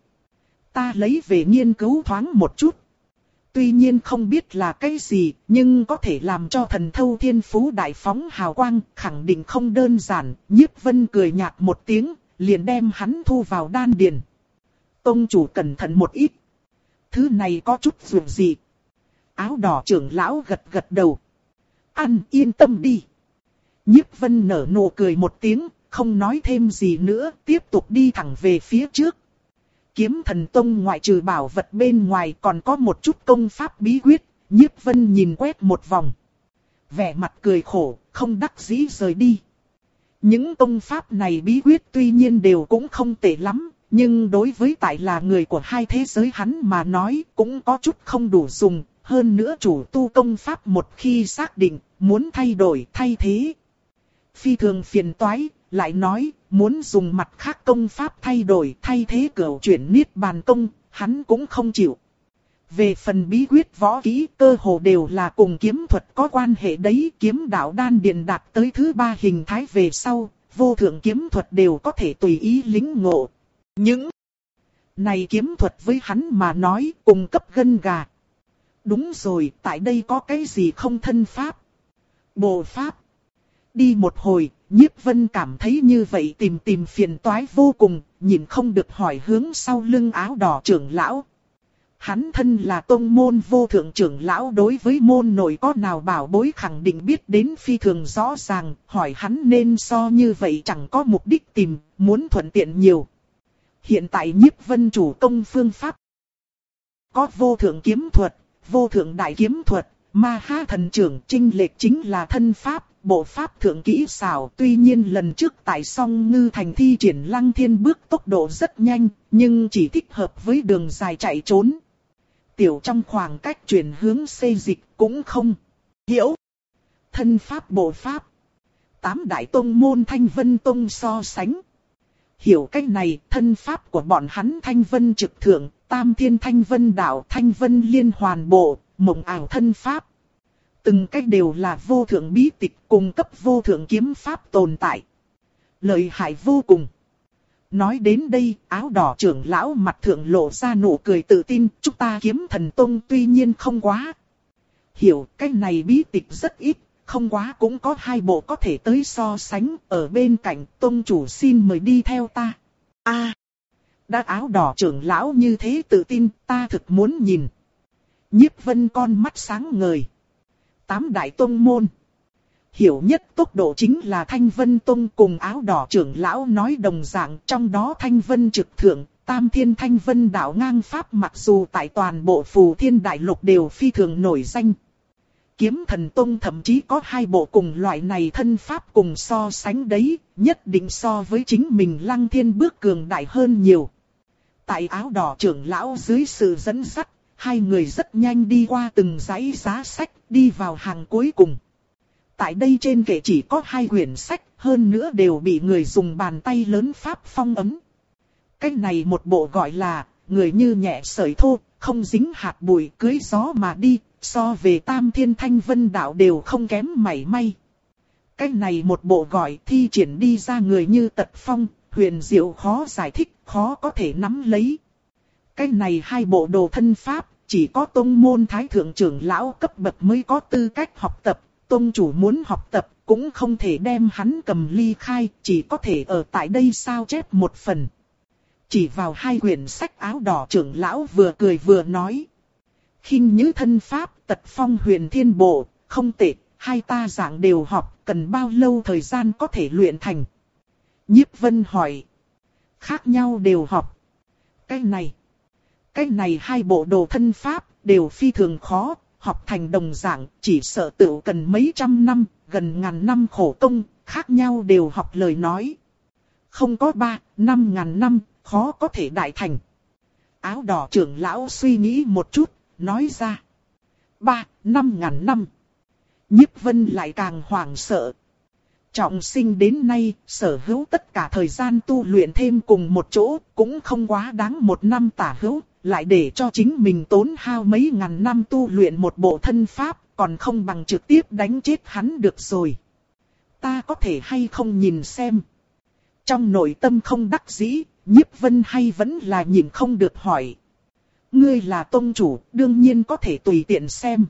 Ta lấy về nghiên cứu thoáng một chút. Tuy nhiên không biết là cái gì, nhưng có thể làm cho thần thâu thiên phú đại phóng hào quang, khẳng định không đơn giản. Nhiếp Vân cười nhạt một tiếng, liền đem hắn thu vào đan điền. Tông chủ cẩn thận một ít. Thứ này có chút dường gì. Áo đỏ trưởng lão gật gật đầu. Ăn yên tâm đi. Nhiếp Vân nở nụ cười một tiếng, không nói thêm gì nữa, tiếp tục đi thẳng về phía trước. Kiếm Thần Tông ngoại trừ bảo vật bên ngoài còn có một chút công pháp bí quyết, Nhiếp Vân nhìn quét một vòng. Vẻ mặt cười khổ, không đắc dĩ rời đi. Những công pháp này bí quyết tuy nhiên đều cũng không tệ lắm, nhưng đối với tại là người của hai thế giới hắn mà nói cũng có chút không đủ dùng. Hơn nữa chủ tu công pháp một khi xác định, muốn thay đổi thay thế. Phi thường phiền toái, lại nói, muốn dùng mặt khác công pháp thay đổi thay thế cửu chuyển niết bàn công, hắn cũng không chịu. Về phần bí quyết võ kỹ cơ hồ đều là cùng kiếm thuật có quan hệ đấy. Kiếm đạo đan điền đạt tới thứ ba hình thái về sau, vô thượng kiếm thuật đều có thể tùy ý lĩnh ngộ. Những này kiếm thuật với hắn mà nói cùng cấp gân gà. Đúng rồi, tại đây có cái gì không thân pháp? Bộ pháp. Đi một hồi, Nhiếp Vân cảm thấy như vậy tìm tìm phiền toái vô cùng, nhìn không được hỏi hướng sau lưng áo đỏ trưởng lão. Hắn thân là tông môn vô thượng trưởng lão, đối với môn nội có nào bảo bối khẳng định biết đến phi thường rõ ràng, hỏi hắn nên so như vậy chẳng có mục đích tìm, muốn thuận tiện nhiều. Hiện tại Nhiếp Vân chủ công phương pháp có vô thượng kiếm thuật, vô thượng đại kiếm thuật, ma ha thần trưởng, chênh lệch chính là thân pháp, bộ pháp thượng kỹ xảo. Tuy nhiên lần trước tại Song Ngư Thành thi triển Lăng Thiên bước tốc độ rất nhanh, nhưng chỉ thích hợp với đường dài chạy trốn. Tiểu trong khoảng cách chuyển hướng xê dịch cũng không hiểu. Thân pháp bộ pháp, tám đại tông môn Thanh Vân Tông so sánh. Hiểu cách này, thân pháp của bọn hắn Thanh Vân Trực Thượng, Tam Thiên Thanh Vân Đạo, Thanh Vân Liên Hoàn Bộ, Mộng Ảo Thân Pháp. Từng cách đều là vô thượng bí tịch, cung cấp vô thượng kiếm pháp tồn tại. Lợi hại vô cùng. Nói đến đây, áo đỏ trưởng lão mặt thượng lộ ra nụ cười tự tin, chúng ta Kiếm Thần Tông tuy nhiên không quá hiểu, cách này bí tịch rất ít, không quá cũng có hai bộ có thể tới so sánh, ở bên cạnh tông chủ xin mời đi theo ta. A, à, đã áo đỏ trưởng lão như thế tự tin, ta thực muốn nhìn. Nhiếp Vân con mắt sáng ngời. Tám đại tông môn, hiểu nhất tốc độ chính là Thanh Vân Tông, cùng áo đỏ trưởng lão nói đồng dạng, trong đó Thanh Vân Trực Thượng, Tam Thiên Thanh Vân Đạo ngang pháp mặc dù tại toàn bộ Phù Thiên Đại Lục đều phi thường nổi danh. Kiếm Thần Tông thậm chí có hai bộ cùng loại này thân pháp cùng so sánh đấy, nhất định so với chính mình Lăng Thiên bước cường đại hơn nhiều. Tại áo đỏ trưởng lão dưới sự dẫn dắt, hai người rất nhanh đi qua từng dãy giá sách, đi vào hàng cuối cùng. Tại đây trên kệ chỉ có hai quyển sách, hơn nữa đều bị người dùng bàn tay lớn pháp phong ấn. Cái này một bộ gọi là, người như nhẹ sợi thô, không dính hạt bụi, cưới gió mà đi, so về Tam Thiên Thanh Vân Đạo đều không kém mảy may. Cái này một bộ gọi thi triển đi ra người như tật phong, huyền diệu khó giải thích, khó có thể nắm lấy. Cái này hai bộ đồ thân pháp, chỉ có tông môn thái thượng trưởng lão cấp bậc mới có tư cách học tập. Tông chủ muốn học tập cũng không thể đem hắn cầm ly khai, chỉ có thể ở tại đây sao chép một phần. Chỉ vào hai quyển sách, áo đỏ trưởng lão vừa cười vừa nói. Khinh nhứ thân pháp, tật phong huyền thiên bộ, không tệ, hai ta giảng đều học, cần bao lâu thời gian có thể luyện thành? Nhiếp Vân hỏi. Khác nhau đều học. Cái này, cái này hai bộ đồ thân pháp đều phi thường khó. Học thành đồng dạng, chỉ sợ tự cần mấy trăm năm, gần ngàn năm khổ công, khác nhau đều học lời nói. Không có ba, năm ngàn năm, khó có thể đại thành. Áo đỏ trưởng lão suy nghĩ một chút, nói ra. Ba, năm ngàn năm. Nhiếp Vân lại càng hoảng sợ. Trọng sinh đến nay, sở hữu tất cả thời gian tu luyện thêm cùng một chỗ, cũng không quá đáng một năm tả hữu. Lại để cho chính mình tốn hao mấy ngàn năm tu luyện một bộ thân pháp, còn không bằng trực tiếp đánh chết hắn được rồi. Ta có thể hay không nhìn xem? Trong nội tâm không đắc dĩ, Nhiếp Vân hay vẫn là nhìn không được hỏi. Ngươi là tông chủ, đương nhiên có thể tùy tiện xem.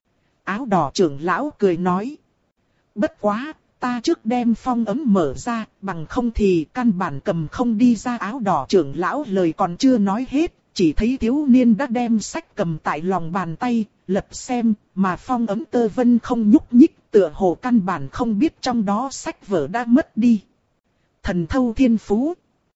Áo đỏ trưởng lão cười nói. Bất quá, ta trước đem phong ấm mở ra, bằng không thì căn bản cầm không đi ra. Áo đỏ trưởng lão lời còn chưa nói hết. Chỉ thấy thiếu niên đã đem sách cầm tại lòng bàn tay, lật xem, mà phong ấm tơ vân không nhúc nhích, tựa hồ căn bản không biết trong đó sách vở đã mất đi. Thần thâu thiên phú.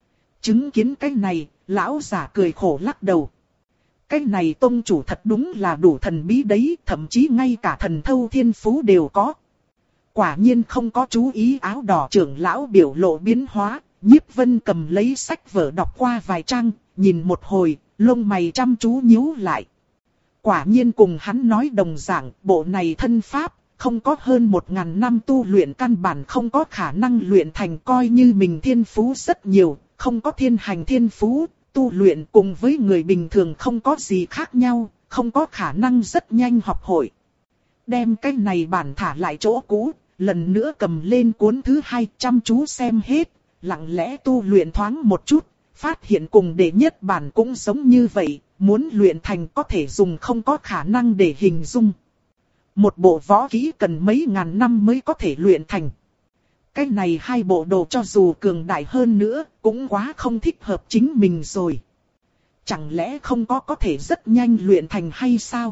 Chứng kiến cái này, lão giả cười khổ lắc đầu. Cái này tông chủ thật đúng là đủ thần bí đấy, thậm chí ngay cả thần thâu thiên phú đều có. Quả nhiên không có chú ý áo đỏ trưởng lão biểu lộ biến hóa, Nhiếp Vân cầm lấy sách vở đọc qua vài trang, nhìn một hồi, lông mày chăm chú nhíu lại. Quả nhiên cùng hắn nói đồng dạng, bộ này thân pháp, không có hơn một ngàn năm tu luyện căn bản không có khả năng luyện thành, coi như mình thiên phú rất nhiều, không có thiên hành thiên phú, tu luyện cùng với người bình thường không có gì khác nhau, không có khả năng rất nhanh học hội. Đem cái này bản thả lại chỗ cũ, lần nữa cầm lên cuốn thứ hai chăm chú xem hết, lặng lẽ tu luyện thoáng một chút. Phát hiện cùng đệ nhất bản cũng giống như vậy, muốn luyện thành có thể dùng không có khả năng để hình dung. Một bộ võ kỹ cần mấy ngàn năm mới có thể luyện thành. Cái này hai bộ đồ cho dù cường đại hơn nữa, cũng quá không thích hợp chính mình rồi. Chẳng lẽ không có có thể rất nhanh luyện thành hay sao?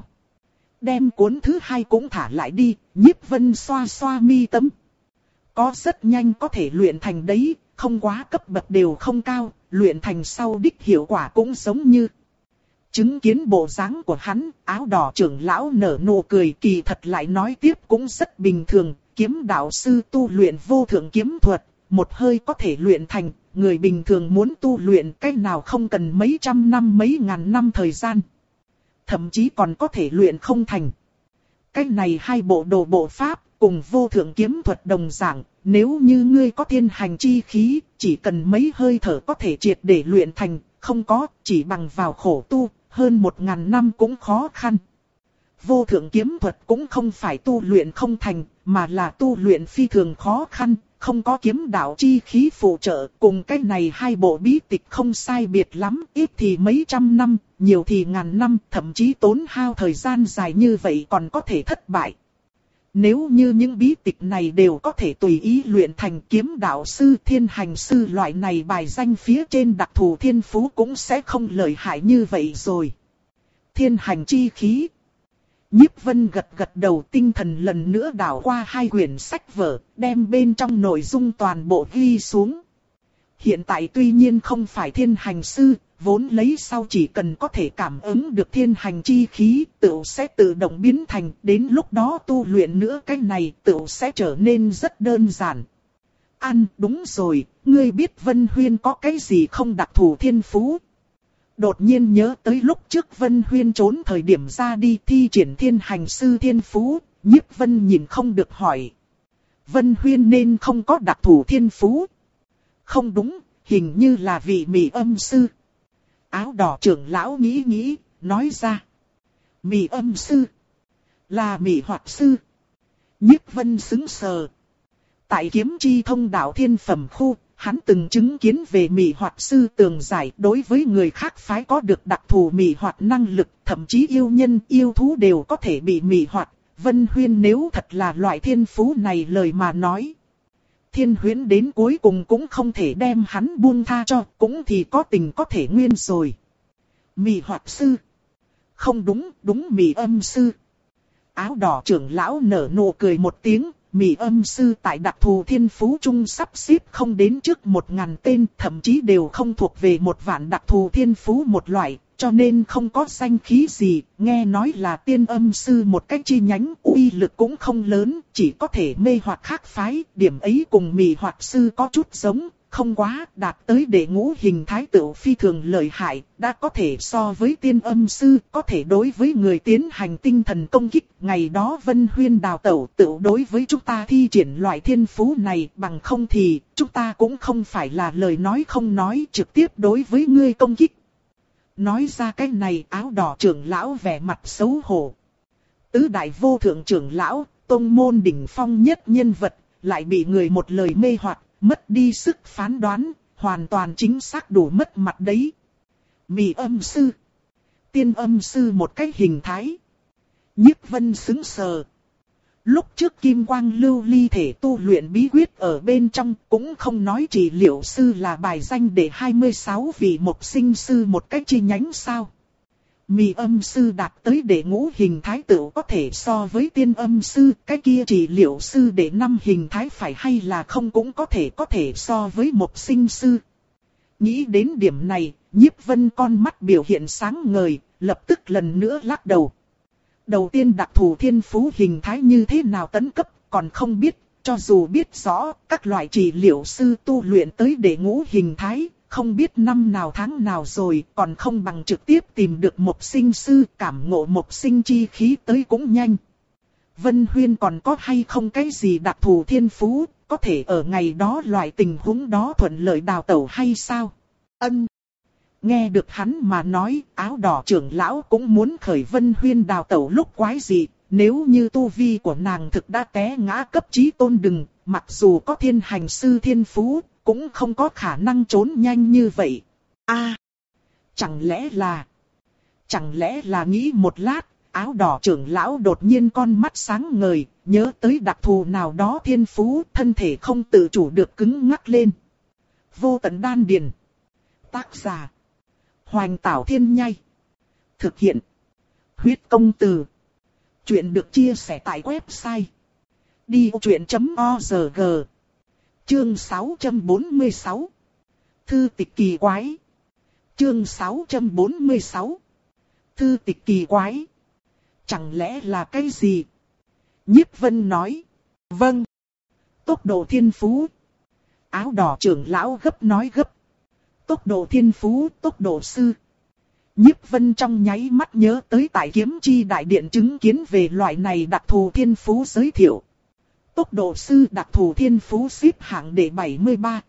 Đem cuốn thứ hai cũng thả lại đi, Nhiếp Vân xoa xoa mi tâm. Có rất nhanh có thể luyện thành đấy, không quá cấp bậc đều không cao, luyện thành sau đích hiệu quả cũng giống như. Chứng kiến bộ dáng của hắn, áo đỏ trưởng lão nở nụ cười, kỳ thật lại nói tiếp cũng rất bình thường, kiếm đạo sư tu luyện vô thượng kiếm thuật, một hơi có thể luyện thành, người bình thường muốn tu luyện cái nào không cần mấy trăm năm mấy ngàn năm thời gian. Thậm chí còn có thể luyện không thành. Cái này hai bộ đồ bộ pháp, cùng vô thượng kiếm thuật đồng dạng, nếu như ngươi có thiên hành chi khí, chỉ cần mấy hơi thở có thể triệt để luyện thành, không có, chỉ bằng vào khổ tu, hơn một ngàn năm cũng khó khăn. Vô thượng kiếm thuật cũng không phải tu luyện không thành, mà là tu luyện phi thường khó khăn, không có kiếm đạo chi khí phụ trợ, cùng cái này hai bộ bí tịch không sai biệt lắm, ít thì mấy trăm năm, nhiều thì ngàn năm, thậm chí tốn hao thời gian dài như vậy còn có thể thất bại. Nếu như những bí tịch này đều có thể tùy ý luyện thành kiếm đạo sư, thiên hành sư loại này bài danh phía trên đặc thù thiên phú cũng sẽ không lợi hại như vậy rồi. Thiên hành chi khí. Nhiếp Vân gật gật đầu, tinh thần lần nữa đảo qua hai quyển sách vở, đem bên trong nội dung toàn bộ ghi xuống. Hiện tại tuy nhiên không phải thiên hành sư, vốn lấy sau chỉ cần có thể cảm ứng được thiên hành chi khí, tựu sẽ tự động biến thành, đến lúc đó tu luyện nữa cái này tựu sẽ trở nên rất đơn giản. Ăn, đúng rồi, ngươi biết Vân Huyên có cái gì không đặc thù thiên phú? Đột nhiên nhớ tới lúc trước Vân Huyên trốn thời điểm ra đi thi triển thiên hành sư thiên phú, Nhiếp Vân nhìn không được hỏi. Vân Huyên nên không có đặc thù thiên phú. Không đúng, hình như là vị mị âm sư. Áo đỏ trưởng lão nghĩ nghĩ, nói ra. Mị âm sư. Là mị hoạt sư. Nhiếp Vân sững sờ. Tại kiếm chi thông đạo thiên phẩm khu, hắn từng chứng kiến về mị hoạt sư tường giải, đối với người khác phái có được đặc thù mị hoạt năng lực, thậm chí yêu nhân yêu thú đều có thể bị mị hoạt. Vân Huyên nếu thật là loại thiên phú này lời mà nói. Thiên Huyễn đến cuối cùng cũng không thể đem hắn buông tha cho, cũng thì có tình có thể nguyên rồi. Mị hoạt sư. Không đúng, đúng mị âm sư. Áo đỏ trưởng lão nở nụ cười một tiếng, mị âm sư tại đặc thù thiên phú chung sắp xếp không đến trước một ngàn tên, thậm chí đều không thuộc về một vạn đặc thù thiên phú một loại, cho nên không có danh khí gì, nghe nói là tiên âm sư một cách chi nhánh, uy lực cũng không lớn, chỉ có thể mê hoặc khác phái, điểm ấy cùng mị hoạt sư có chút giống, không quá, đạt tới đệ ngũ hình thái tựu phi thường lợi hại, đã có thể so với tiên âm sư, có thể đối với người tiến hành tinh thần công kích, ngày đó Vân Huyên đào tẩu tựu đối với chúng ta thi triển loại thiên phú này, bằng không thì, chúng ta cũng không phải là lời nói không nói, trực tiếp đối với ngươi công kích. Nói ra cái này, áo đỏ trưởng lão vẻ mặt xấu hổ. Tứ đại vô thượng trưởng lão, tông môn đỉnh phong nhất nhân vật, lại bị người một lời mê hoặc, mất đi sức phán đoán, hoàn toàn chính xác đủ mất mặt đấy. Mị âm sư, tiên âm sư một cách hình thái. Nhiếp Vân sững sờ. Lúc trước Kim Quang Lưu Ly thể tu luyện bí quyết ở bên trong, cũng không nói trị liệu sư là bài danh để hai mươi sáu vị mộc sinh sư một cách chi nhánh sao. Mị âm sư đạt tới đệ ngũ hình thái tựu có thể so với tiên âm sư, cái kia trị liệu sư đệ năm hình thái phải hay là không cũng có thể có thể so với mộc sinh sư. Nghĩ đến điểm này, Nhiếp Vân con mắt biểu hiện sáng ngời, lập tức lần nữa lắc đầu. Đầu tiên đặc thù thiên phú hình thái như thế nào tấn cấp, còn không biết, cho dù biết rõ, các loại trị liệu sư tu luyện tới đệ ngũ hình thái, không biết năm nào tháng nào rồi, còn không bằng trực tiếp tìm được một sinh sư, cảm ngộ một sinh chi khí tới cũng nhanh. Vân Huyên còn có hay không cái gì đặc thù thiên phú, có thể ở ngày đó loại tình huống đó thuận lợi đào tẩu hay sao? Ân. Nghe được hắn mà nói, áo đỏ trưởng lão cũng muốn khởi Vân Huyên đào tẩu lúc quái gì, nếu như tu vi của nàng thực đã té ngã cấp chí tôn đừng, mặc dù có thiên hành sư thiên phú, cũng không có khả năng trốn nhanh như vậy. A, à, chẳng lẽ là... Chẳng lẽ là nghĩ một lát, Áo đỏ trưởng lão đột nhiên con mắt sáng ngời, nhớ tới đặc thù nào đó thiên phú, thân thể không tự chủ được cứng ngắc lên. Vô tận đan điền. Tác giả. Hoành Tảo Thiên Nhai. Thực hiện. Huyết Công Từ. Chuyện được chia sẻ tại website đi ô chuyện chấm org. Chương sáu trăm bốn mươi sáu. Thư tịch kỳ quái. Chương sáu trăm bốn mươi sáu. Thư tịch kỳ quái. Chẳng lẽ là cái gì? Nhiếp Vân nói. Vâng. Tốc độ thiên phú. Áo đỏ trưởng lão gấp nói gấp. Tốc độ thiên phú, tốc độ sư. Nhiếp Vân trong nháy mắt nhớ tới tại Kiếm Chi Đại Điện chứng kiến về loại này đặc thù thiên phú giới thiệu. Tốc độ sư đặc thù thiên phú xếp hạng đệ bảy mươi ba.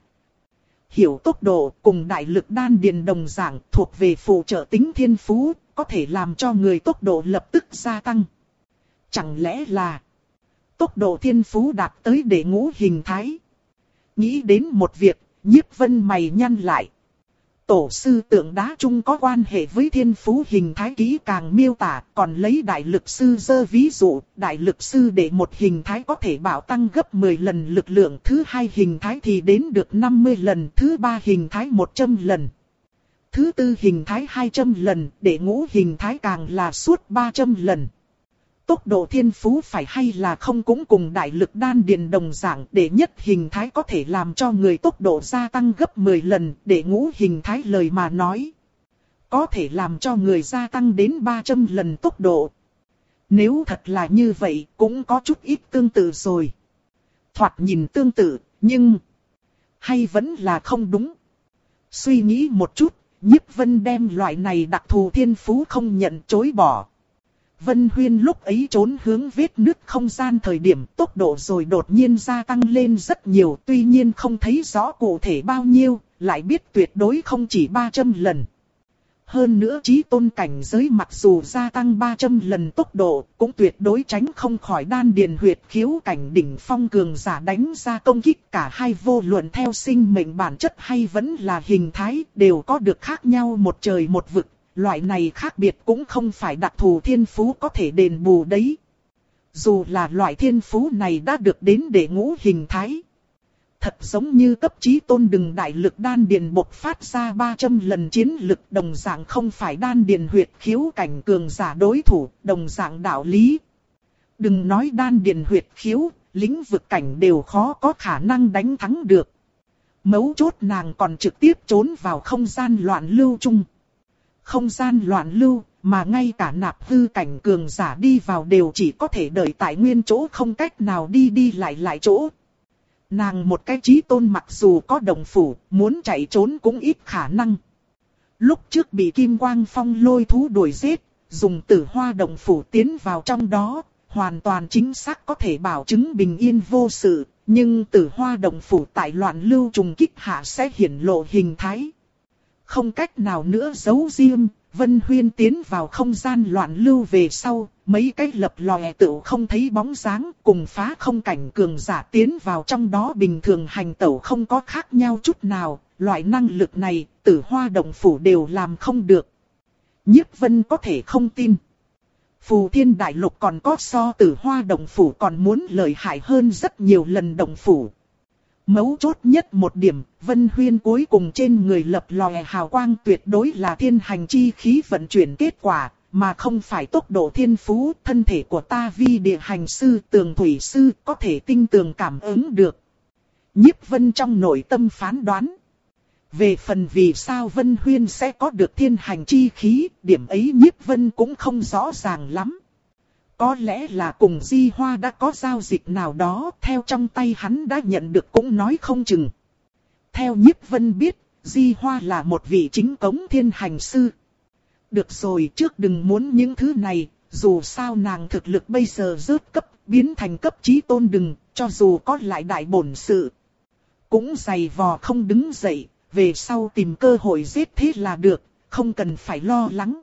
Hiểu tốc độ cùng đại lực đan điền đồng dạng thuộc về phụ trợ tính thiên phú, có thể làm cho người tốc độ lập tức gia tăng. Chẳng lẽ là tốc độ thiên phú đạt tới đệ ngũ hình thái? Nghĩ đến một việc, Nhiếp Vân mày nhăn lại. Tổ sư tượng đá chung có quan hệ với thiên phú hình thái kỹ càng miêu tả, còn lấy đại lực sư giơ ví dụ, đại lực sư để một hình thái có thể bảo tăng gấp mười lần lực lượng, thứ hai hình thái thì đến được năm mươi lần, thứ ba hình thái một trăm lần, thứ tư hình thái hai trăm lần, để ngũ hình thái càng là suốt ba trăm lần. Tốc độ thiên phú phải hay là không cũng cùng đại lực đan điền đồng dạng, để nhất hình thái có thể làm cho người tốc độ gia tăng gấp mười lần, để ngũ hình thái lời mà nói có thể làm cho người gia tăng đến ba trăm lần tốc độ. Nếu thật là như vậy, cũng có chút ít tương tự rồi. Thoạt nhìn tương tự, nhưng hay vẫn là không đúng. Suy nghĩ một chút, Nhiếp Vân đem loại này đặc thù thiên phú không nhận chối bỏ. Vân Huyên lúc ấy trốn hướng vết nứt không gian thời điểm tốc độ rồi đột nhiên gia tăng lên rất nhiều, tuy nhiên không thấy rõ cụ thể bao nhiêu, lại biết tuyệt đối không chỉ ba trăm lần. Hơn nữa chí tôn cảnh giới mặc dù gia tăng ba trăm lần tốc độ, cũng tuyệt đối tránh không khỏi đan điền huyệt khiếu cảnh đỉnh phong cường giả đánh ra công kích, cả hai vô luận theo sinh mệnh bản chất hay vẫn là hình thái, đều có được khác nhau một trời một vực. Loại này khác biệt cũng không phải đặc thù thiên phú có thể đền bù đấy. Dù là loại thiên phú này đã được đến đệ ngũ hình thái. Thật giống như cấp chí tôn đừng đại lực đan điền bộc phát ra ba trăm lần chiến lực, đồng dạng không phải đan điền huyệt khiếu cảnh cường giả đối thủ, đồng dạng đạo lý. Đừng nói đan điền huyệt khiếu, lĩnh vực cảnh đều khó có khả năng đánh thắng được. Mấu chốt nàng còn trực tiếp trốn vào không gian loạn lưu chung. Không gian loạn lưu, mà ngay cả nạp hư cảnh cường giả đi vào đều chỉ có thể đợi tại nguyên chỗ, không cách nào đi đi lại lại chỗ. Nàng một cái chí tôn mặc dù có đồng phủ, muốn chạy trốn cũng ít khả năng. Lúc trước bị Kim Quang Phong lôi thú đuổi giết, dùng tử hoa đồng phủ tiến vào trong đó, hoàn toàn chính xác có thể bảo chứng bình yên vô sự, nhưng tử hoa đồng phủ tại loạn lưu trùng kích hạ sẽ hiển lộ hình thái. Không cách nào nữa giấu riêng, Vân Huyên tiến vào không gian loạn lưu về sau, mấy cái lập lòe tựu không thấy bóng dáng, cùng phá không cảnh cường giả tiến vào trong đó bình thường hành tẩu không có khác nhau chút nào, loại năng lực này, tử hoa động phủ đều làm không được. Nhiếp Vân có thể không tin. Phù Thiên Đại Lục còn có so tử hoa động phủ còn muốn lợi hại hơn rất nhiều lần động phủ. Mấu chốt nhất một điểm, Vân Huyên cuối cùng trên người lập lòe hào quang tuyệt đối là thiên hành chi khí vận chuyển kết quả, mà không phải tốc độ thiên phú. Thân thể của ta vi địa hành sư, tường thủy sư có thể tinh tường cảm ứng được. Nhiếp Vân trong nội tâm phán đoán. Về phần vì sao Vân Huyên sẽ có được thiên hành chi khí, điểm ấy Nhiếp Vân cũng không rõ ràng lắm. Có lẽ là cùng Di Hoa đã có giao dịch nào đó, theo trong tay hắn đã nhận được cũng nói không chừng. Theo Nhiếp Vân biết, Di Hoa là một vị chính cống thiên hành sư. Được rồi, trước đừng muốn những thứ này, dù sao nàng thực lực bây giờ rớt cấp, biến thành cấp chí tôn đừng, cho dù có lại đại bổn sự. Cũng giày vò không đứng dậy, về sau tìm cơ hội giết thế là được, không cần phải lo lắng.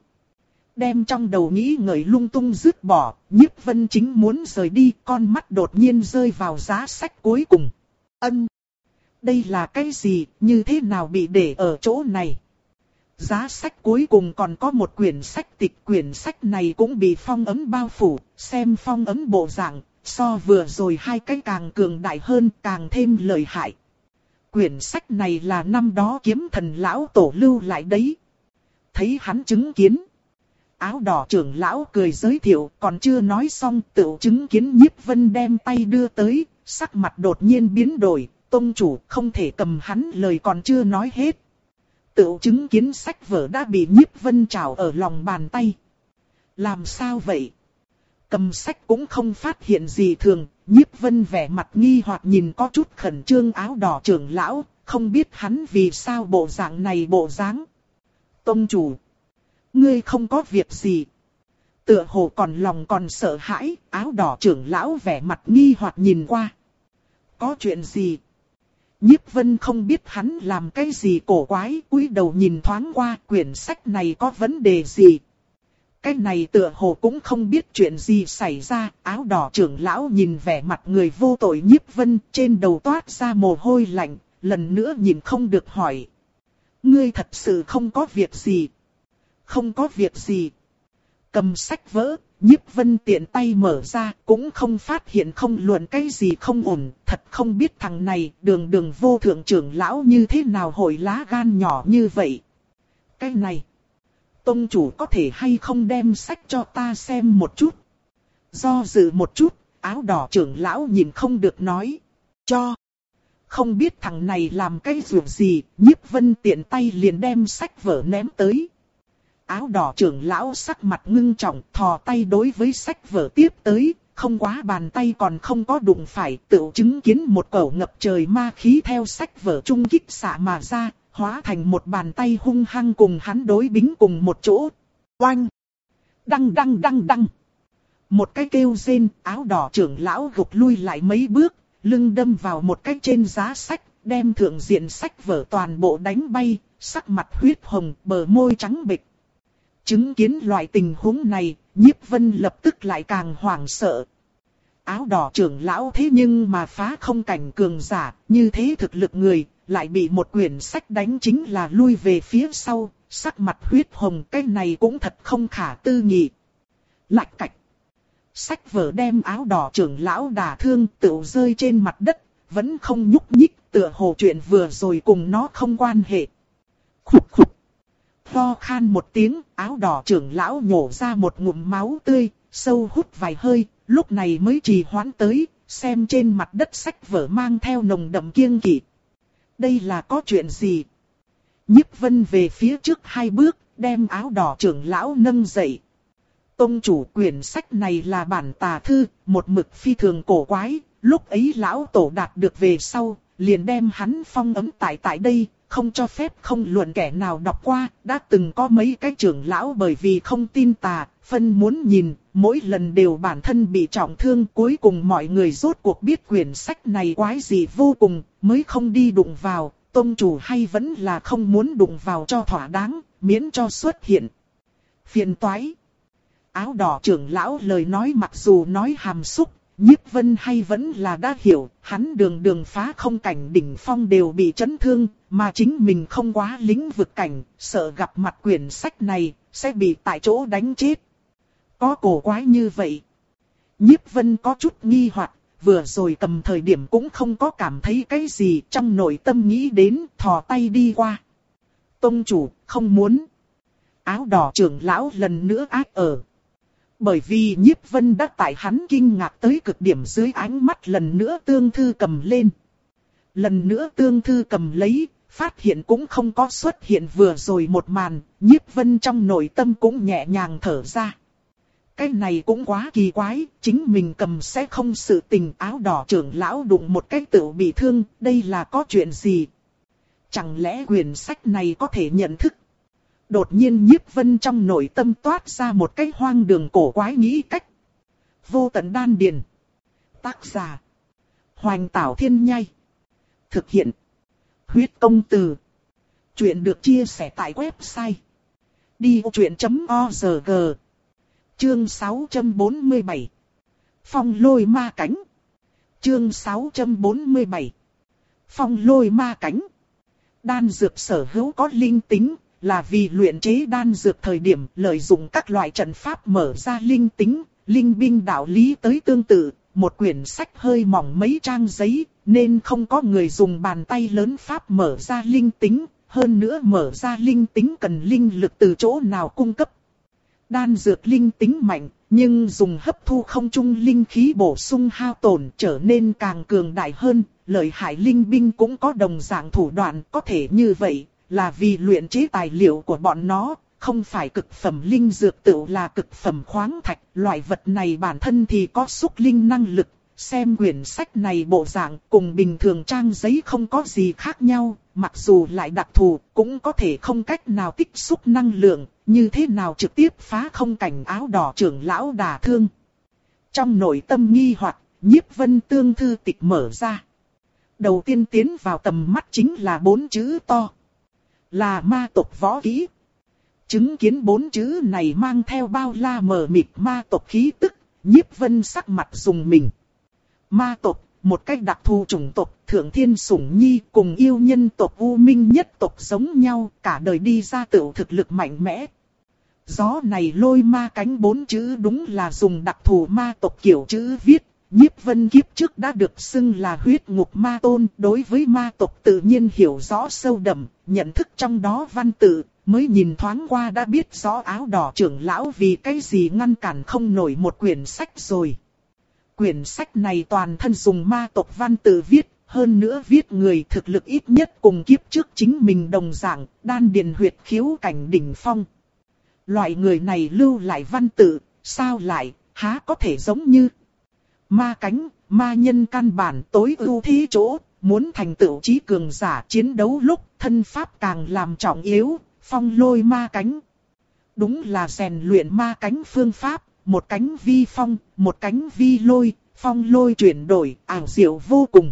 Đem trong đầu nghĩ ngợi lung tung dứt bỏ, Nhiếp Vân chính muốn rời đi, con mắt đột nhiên rơi vào giá sách cuối cùng. Ân! Đây là cái gì, như thế nào bị để ở chỗ này? Giá sách cuối cùng còn có một quyển sách tịch, quyển sách này cũng bị phong ấn bao phủ, xem phong ấn bộ dạng, so vừa rồi hai cái càng cường đại hơn, càng thêm lợi hại. Quyển sách này là năm đó Kiếm Thần lão tổ lưu lại đấy. Thấy hắn chứng kiến. Áo đỏ trưởng lão cười giới thiệu, còn chưa nói xong, tự chứng kiến Nhiếp Vân đem tay đưa tới, sắc mặt đột nhiên biến đổi, tông chủ không thể cầm hắn lời còn chưa nói hết. Tự chứng kiến sách vở đã bị Nhiếp Vân trào ở lòng bàn tay. Làm sao vậy? Cầm sách cũng không phát hiện gì thường, Nhiếp Vân vẻ mặt nghi hoặc nhìn có chút khẩn trương áo đỏ trưởng lão, không biết hắn vì sao bộ dạng này bộ dáng. Tông chủ, ngươi không có việc gì. Tựa hồ còn lòng còn sợ hãi, áo đỏ trưởng lão vẻ mặt nghi hoặc nhìn qua. Có chuyện gì? Nhiếp Vân không biết hắn làm cái gì cổ quái, cúi đầu nhìn thoáng qua quyển sách này có vấn đề gì. Cái này tựa hồ cũng không biết chuyện gì xảy ra, áo đỏ trưởng lão nhìn vẻ mặt người vô tội Nhiếp Vân, trên đầu toát ra mồ hôi lạnh, lần nữa nhìn không được hỏi. Ngươi thật sự không có việc gì? Không có việc gì. Cầm sách vỡ, Nhiếp Vân tiện tay mở ra, cũng không phát hiện không luận cái gì không ổn, thật không biết thằng này đường đường vô thượng trưởng lão như thế nào hội lá gan nhỏ như vậy. Cái này, tông chủ có thể hay không đem sách cho ta xem một chút? Do dự một chút, áo đỏ trưởng lão nhìn không được nói, cho. Không biết thằng này làm cái việc gì, Nhiếp Vân tiện tay liền đem sách vở ném tới. Áo đỏ trưởng lão sắc mặt ngưng trọng, thò tay đối với sách vở tiếp tới, không quá bàn tay còn không có đụng phải, tự chứng kiến một cẩu ngập trời ma khí theo sách vở trung kích xạ mà ra, hóa thành một bàn tay hung hăng cùng hắn đối bính cùng một chỗ. Oanh! Đăng đăng đăng đăng! Một cái kêu rên, áo đỏ trưởng lão gục lui lại mấy bước, lưng đâm vào một cái trên giá sách, đem thượng diện sách vở toàn bộ đánh bay, sắc mặt huyết hồng, bờ môi trắng bệch. Chứng kiến loại tình huống này, Nhiếp Vân lập tức lại càng hoảng sợ. Áo đỏ trưởng lão thế nhưng mà phá không cảnh cường giả, như thế thực lực người, lại bị một quyển sách đánh chính là lui về phía sau, sắc mặt huyết hồng, cái này cũng thật không khả tư nghị. Lạch cạch. Sách vở đem áo đỏ trưởng lão đả thương, tựu rơi trên mặt đất, vẫn không nhúc nhích, tựa hồ chuyện vừa rồi cùng nó không quan hệ. Khục khục. Ho khan một tiếng, áo đỏ trưởng lão nhổ ra một ngụm máu tươi, sâu hút vài hơi, lúc này mới trì hoãn tới, xem trên mặt đất sách vở mang theo nồng đậm kiêng kỵ. Đây là có chuyện gì? Nhiếp Vân về phía trước hai bước, đem áo đỏ trưởng lão nâng dậy. Tông chủ, quyển sách này là bản tà thư, một mực phi thường cổ quái, lúc ấy lão tổ đạt được về sau, liền đem hắn phong ấn tại tại đây. Không cho phép không luận kẻ nào đọc qua, đã từng có mấy cái trưởng lão bởi vì không tin tà, phân muốn nhìn, mỗi lần đều bản thân bị trọng thương, cuối cùng mọi người rốt cuộc biết quyển sách này quái gì vô cùng, mới không đi đụng vào, tông chủ hay vẫn là không muốn đụng vào cho thỏa đáng, miễn cho xuất hiện phiền toái. Áo đỏ trưởng lão lời nói mặc dù nói hàm xúc, Nhiếp Vân hay vẫn là đã hiểu, hắn đường đường phá không cảnh đỉnh phong đều bị chấn thương, mà chính mình không quá lĩnh vực cảnh, sợ gặp mặt quyển sách này, sẽ bị tại chỗ đánh chết. Có cổ quái như vậy. Nhiếp Vân có chút nghi hoặc, vừa rồi cầm thời điểm cũng không có cảm thấy cái gì, trong nội tâm nghĩ đến, thò tay đi qua. Tông chủ, không muốn. Áo đỏ trưởng lão lần nữa ác ở. Bởi vì Nhiếp Vân đã tại hắn kinh ngạc tới cực điểm dưới ánh mắt lần nữa tương thư cầm lên. Lần nữa tương thư cầm lấy, phát hiện cũng không có xuất hiện vừa rồi một màn, Nhiếp Vân trong nội tâm cũng nhẹ nhàng thở ra. Cái này cũng quá kỳ quái, chính mình cầm sẽ không sự tình, áo đỏ trưởng lão đụng một cái tựu bị thương, đây là có chuyện gì? Chẳng lẽ quyển sách này có thể nhận thức? Đột nhiên Nhiếp Vân trong nội tâm toát ra một cái hoang đường cổ quái nghĩ cách. Vô tận đan điền. Tác giả: Hoành Tảo Thiên Nhai. Thực hiện: Huyết Công Từ. Chuyện được chia sẻ tại website đi vô chuyện chấm org. Chương sáu trăm bốn mươi bảy. Phong lôi ma cánh. Chương sáu trăm bốn mươi bảy. Phong lôi ma cánh. Đan dược sở hữu có linh tính, là vì luyện chế đan dược thời điểm lợi dụng các loại trận pháp mở ra linh tính, linh binh đạo lý tới tương tự, một quyển sách hơi mỏng mấy trang giấy, nên không có người dùng bàn tay lớn pháp mở ra linh tính, hơn nữa mở ra linh tính cần linh lực từ chỗ nào cung cấp. Đan dược linh tính mạnh, nhưng dùng hấp thu không trung linh khí bổ sung hao tổn trở nên càng cường đại hơn, lợi hại linh binh cũng có đồng dạng thủ đoạn có thể như vậy, là vì luyện chế tài liệu của bọn nó, không phải cực phẩm linh dược tựu là cực phẩm khoáng thạch, loại vật này bản thân thì có xúc linh năng lực, xem quyển sách này bộ dạng cùng bình thường trang giấy không có gì khác nhau, mặc dù lại đặc thù, cũng có thể không cách nào tích xúc năng lượng, như thế nào trực tiếp phá không cảnh áo đỏ trưởng lão đả thương. Trong nội tâm nghi hoặc, Nhiếp Vân Tương thư tịch mở ra. Đầu tiên tiến vào tầm mắt chính là bốn chữ to. Là ma tộc võ kỹ. Chứng kiến bốn chữ này mang theo bao la mờ mịt ma tộc khí tức, Nhiếp Vân sắc mặt rùng mình. Ma tộc, một cách đặc thù chủng tộc, thượng thiên sủng nhi cùng yêu nhân tộc U Minh nhất tộc giống nhau, cả đời đi ra tựu thực lực mạnh mẽ. Gió này lôi ma cánh bốn chữ đúng là dùng đặc thù ma tộc kiểu chữ viết. Nhiếp Vân kiếp trước đã được xưng là huyết ngục ma tôn, đối với ma tộc tự nhiên hiểu rõ sâu đậm, nhận thức trong đó văn tự, mới nhìn thoáng qua đã biết rõ áo đỏ trưởng lão vì cái gì ngăn cản không nổi một quyển sách rồi. Quyển sách này toàn thân dùng ma tộc văn tự viết, hơn nữa viết người thực lực ít nhất cùng kiếp trước chính mình đồng dạng, đan điền huyệt khiếu cảnh đỉnh phong. Loại người này lưu lại văn tự, sao lại, há có thể giống như ma cánh, ma nhân căn bản tối ưu thế chỗ, muốn thành tựu chí cường giả chiến đấu lúc thân pháp càng làm trọng yếu, phong lôi ma cánh. Đúng là rèn luyện ma cánh phương pháp, một cánh vi phong, một cánh vi lôi, phong lôi chuyển đổi, ảo diệu vô cùng.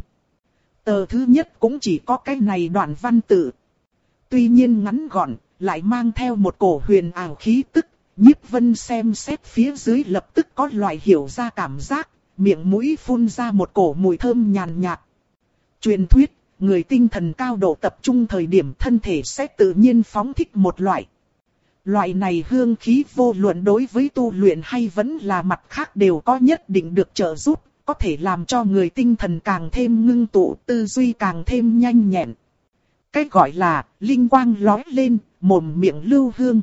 Tờ thứ nhất cũng chỉ có cái này đoạn văn tự. Tuy nhiên ngắn gọn, lại mang theo một cổ huyền ảo khí tức, Nhiếp Vân xem xét phía dưới lập tức có loại hiểu ra cảm giác, miệng mũi phun ra một cổ mùi thơm nhàn nhạt. Truyền thuyết, người tinh thần cao độ tập trung thời điểm thân thể sẽ tự nhiên phóng thích một loại. Loại này hương khí vô luận đối với tu luyện hay vẫn là mặt khác đều có nhất định được trợ giúp, có thể làm cho người tinh thần càng thêm ngưng tụ, tư duy càng thêm nhanh nhẹn. Cái gọi là linh quang lóe lên, mồm miệng lưu hương.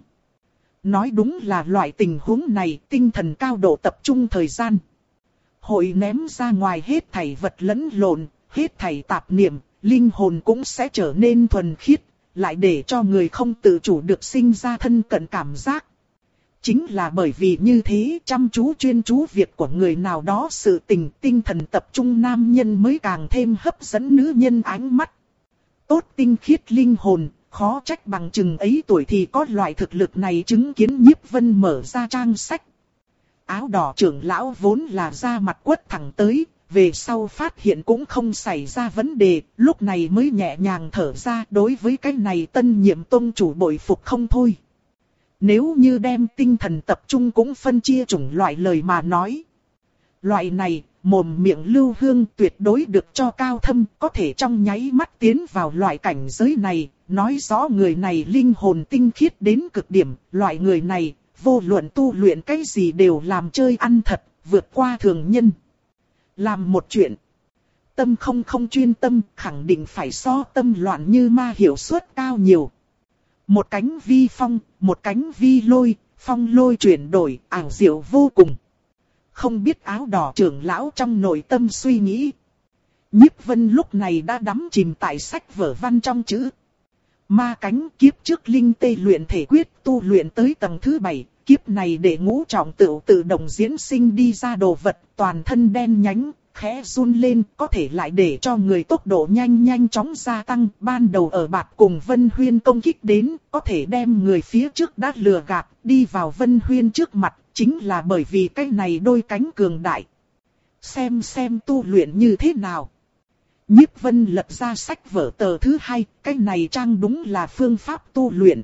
Nói đúng là loại tình huống này, tinh thần cao độ tập trung thời gian. Hội ném ra ngoài hết thảy vật lẫn lộn, hết thảy tạp niệm, linh hồn cũng sẽ trở nên thuần khiết, lại để cho người không tự chủ được sinh ra thân cận cảm giác. Chính là bởi vì như thế, chăm chú chuyên chú việc của người nào đó sự tình tinh thần tập trung nam nhân mới càng thêm hấp dẫn nữ nhân ánh mắt. Tốt tinh khiết linh hồn, khó trách bằng chừng ấy tuổi thì có loại thực lực này chứng kiến Nhiếp Vân mở ra trang sách. Áo đỏ trưởng lão vốn là ra mặt quất thẳng tới, về sau phát hiện cũng không xảy ra vấn đề, lúc này mới nhẹ nhàng thở ra đối với cái này tân nhiệm tông chủ bội phục không thôi. Nếu như đem tinh thần tập trung cũng phân chia chủng loại lời mà nói. Loại này, mồm miệng lưu hương tuyệt đối được cho cao thâm, có thể trong nháy mắt tiến vào loại cảnh giới này, nói rõ người này linh hồn tinh khiết đến cực điểm, loại người này, vô luận tu luyện cái gì đều làm chơi ăn thật, vượt qua thường nhân. Làm một chuyện, tâm không không chuyên tâm, khẳng định phải so tâm loạn như ma hiệu suất cao nhiều. Một cánh vi phong, một cánh vi lôi, phong lôi chuyển đổi, ảo diệu vô cùng. Không biết áo đỏ trưởng lão trong nội tâm suy nghĩ. Nhiếp Vân lúc này đã đắm chìm tại sách vở văn trong chữ. Ma cánh kiếp trước linh tê luyện thể quyết tu luyện tới tầng thứ bảy, kiếp này để ngũ trọng tự tự động diễn sinh đi ra đồ vật toàn thân đen nhánh, khẽ run lên có thể lại để cho người tốc độ nhanh nhanh chóng gia tăng. Ban đầu ở bạt cùng Vân Huyên công kích đến, có thể đem người phía trước đã lừa gạt, đi vào Vân Huyên trước mặt, chính là bởi vì cái này đôi cánh cường đại. Xem xem tu luyện như thế nào. Nhiếp Vân lật ra sách vở tờ thứ hai, cái này trang đúng là phương pháp tu luyện.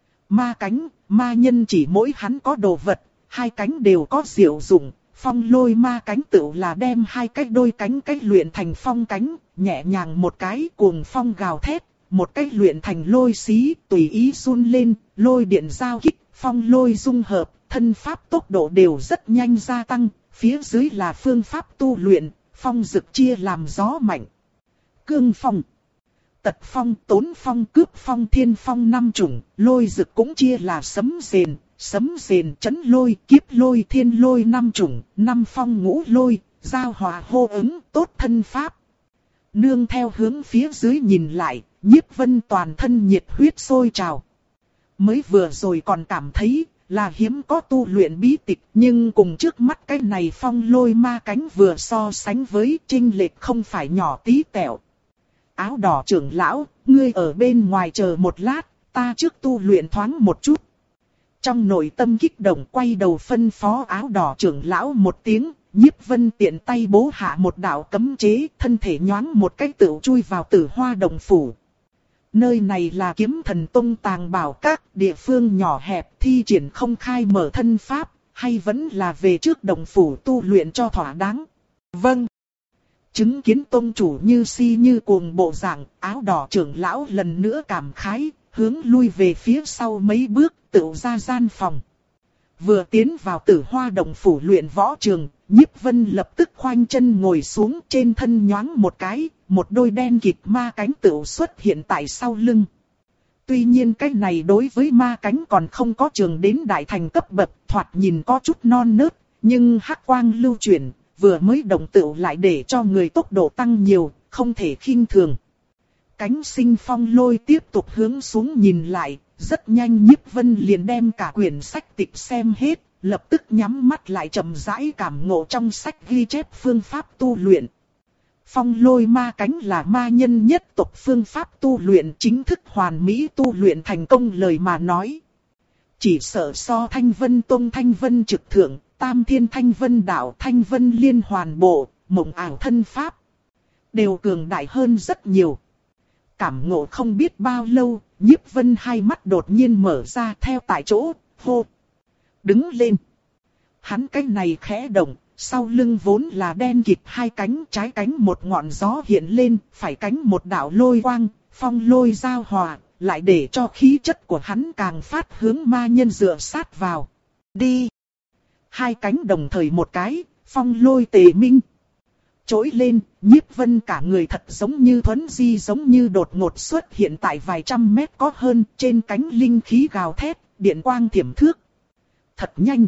Ma cánh, ma nhân chỉ mỗi hắn có đồ vật, hai cánh đều có diệu dụng. Phong lôi ma cánh tựu là đem hai cái đôi cánh cách luyện thành phong cánh, nhẹ nhàng một cái cuồng phong gào thét, một cái luyện thành lôi xí, tùy ý run lên, lôi điện giao kích, phong lôi dung hợp, thân pháp tốc độ đều rất nhanh gia tăng, phía dưới là phương pháp tu luyện, phong dực chia làm gió mạnh, cương phong, tật phong, tốn phong, cướp phong, thiên phong năm chủng, lôi dực cũng chia là sấm rền, sấm rền, chấn lôi, kiếp lôi, thiên lôi năm chủng, năm phong ngũ lôi, giao hòa hô ứng, tốt thân pháp. Nương theo hướng phía dưới nhìn lại, Nhiếp Vân toàn thân nhiệt huyết sôi trào. Mới vừa rồi còn cảm thấy là hiếm có tu luyện bí tịch, nhưng cùng trước mắt cái này phong lôi ma cánh vừa so sánh với chênh lệch không phải nhỏ tí tẹo. Áo đỏ trưởng lão, ngươi ở bên ngoài chờ một lát, ta trước tu luyện thoáng một chút. Trong nội tâm kích động quay đầu phân phó áo đỏ trưởng lão một tiếng, Nhiếp Vân tiện tay bố hạ một đạo cấm chế, thân thể nhoáng một cái tựu chui vào Tử Hoa Động phủ. Nơi này là Kiếm Thần Tông tàng bảo các, địa phương nhỏ hẹp, thi triển không khai mở thân pháp, hay vẫn là về trước động phủ tu luyện cho thỏa đáng. Vâng. Chứng kiến tông chủ như si như cuồng bộ dạng, áo đỏ trưởng lão lần nữa cảm khái, hướng lui về phía sau mấy bước, tựu ra gian phòng. Vừa tiến vào Tử Hoa Động phủ luyện võ trường, Nhiếp Vân lập tức khoanh chân ngồi xuống, trên thân nhoáng một cái, một đôi đen kịt ma cánh tựu xuất hiện tại sau lưng. Tuy nhiên cái này đối với ma cánh còn không có trường đến đại thành cấp bậc, thoạt nhìn có chút non nớt, nhưng hắc quang lưu chuyển, vừa mới động tựu lại để cho người tốc độ tăng nhiều, không thể khinh thường. Cánh sinh phong lôi tiếp tục hướng xuống nhìn lại, rất nhanh Nhiếp Vân liền đem cả quyển sách tịch xem hết, lập tức nhắm mắt lại chậm rãi cảm ngộ trong sách ghi chép phương pháp tu luyện. Phong lôi ma cánh là ma nhân nhất tộc phương pháp tu luyện, chính thức hoàn mỹ tu luyện thành công lời mà nói. Chỉ sợ so Thanh Vân Tông Thanh Vân Trực Thượng, Tam Thiên Thanh Vân Đạo Thanh Vân Liên Hoàn Bộ, Mộng Ảo Thân Pháp đều cường đại hơn rất nhiều. Cảm ngộ không biết bao lâu, Nhiếp Vân hai mắt đột nhiên mở ra theo tại chỗ, hô. Đứng lên. Hắn cái này khẽ động, sau lưng vốn là đen kịt hai cánh, trái cánh một ngọn gió hiện lên, phải cánh một đạo lôi quang, phong lôi giao hòa, lại để cho khí chất của hắn càng phát hướng ma nhân dựa sát vào. Đi. Hai cánh đồng thời một cái, phong lôi tề minh. Trỗi lên, Nhiếp Vân cả người thật giống như thuấn di, giống như đột ngột xuất hiện tại vài trăm mét có hơn, trên cánh linh khí gào thét, điện quang thiểm thước. Thật nhanh.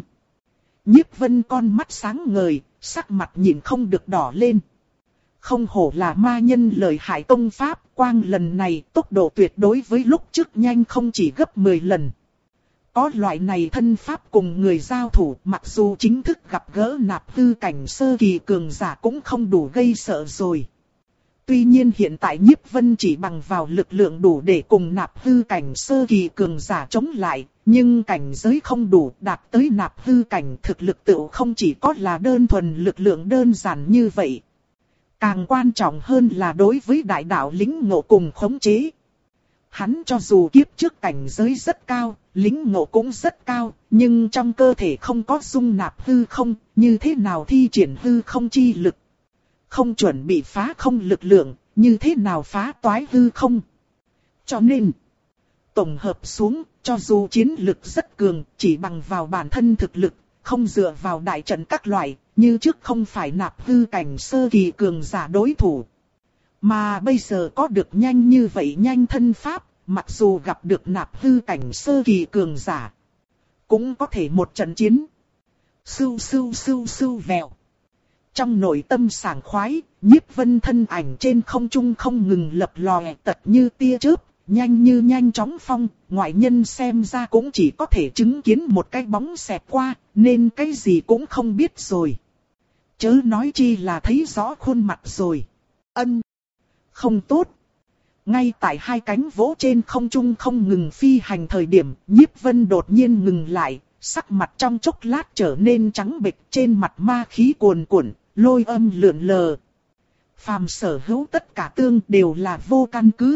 Nhiếp Vân con mắt sáng ngời, sắc mặt nhìn không được đỏ lên. Không hổ là ma nhân lợi hại công pháp, quang lần này tốc độ tuyệt đối với lúc trước nhanh không chỉ gấp mười lần. Có loại này thân pháp cùng người giao thủ, mặc dù chính thức gặp gỡ nạp hư cảnh sơ kỳ cường giả cũng không đủ gây sợ rồi. Tuy nhiên hiện tại Nhiếp Vân chỉ bằng vào lực lượng đủ để cùng nạp hư cảnh sơ kỳ cường giả chống lại, nhưng cảnh giới không đủ, đạt tới nạp hư cảnh thực lực tựu không chỉ có là đơn thuần lực lượng đơn giản như vậy. Càng quan trọng hơn là đối với đại đạo lĩnh ngộ cùng khống chế. Hắn cho dù kiếp trước cảnh giới rất cao, lĩnh ngộ cũng rất cao, nhưng trong cơ thể không có dung nạp hư không, như thế nào thi triển hư không chi lực. Không chuẩn bị phá không lực lượng, như thế nào phá toái hư không. Cho nên, tổng hợp xuống, cho dù chiến lực rất cường, chỉ bằng vào bản thân thực lực, không dựa vào đại trận các loại, như trước không phải nạp hư cảnh sơ kỳ cường giả đối thủ. Mà bây giờ có được nhanh như vậy nhanh thân pháp, mặc dù gặp được nạp hư cảnh sơ kỳ cường giả, cũng có thể một trận chiến. Sưu sưu sưu sưu vèo. Trong nội tâm sảng khoái, Nhiếp Vân thân ảnh trên không trung không ngừng lập lòe tật như tia chớp, nhanh như nhanh chóng phong, ngoại nhân xem ra cũng chỉ có thể chứng kiến một cái bóng xẹt qua, nên cái gì cũng không biết rồi. Chớ nói chi là thấy rõ khuôn mặt rồi. Ân. Không tốt. Ngay tại hai cánh vỗ trên không trung không ngừng phi hành thời điểm, Nhiếp Vân đột nhiên ngừng lại, sắc mặt trong chốc lát trở nên trắng bệch, trên mặt ma khí cuồn cuộn, lôi âm lượn lờ. Phàm sở hữu tất cả tương đều là vô căn cứ.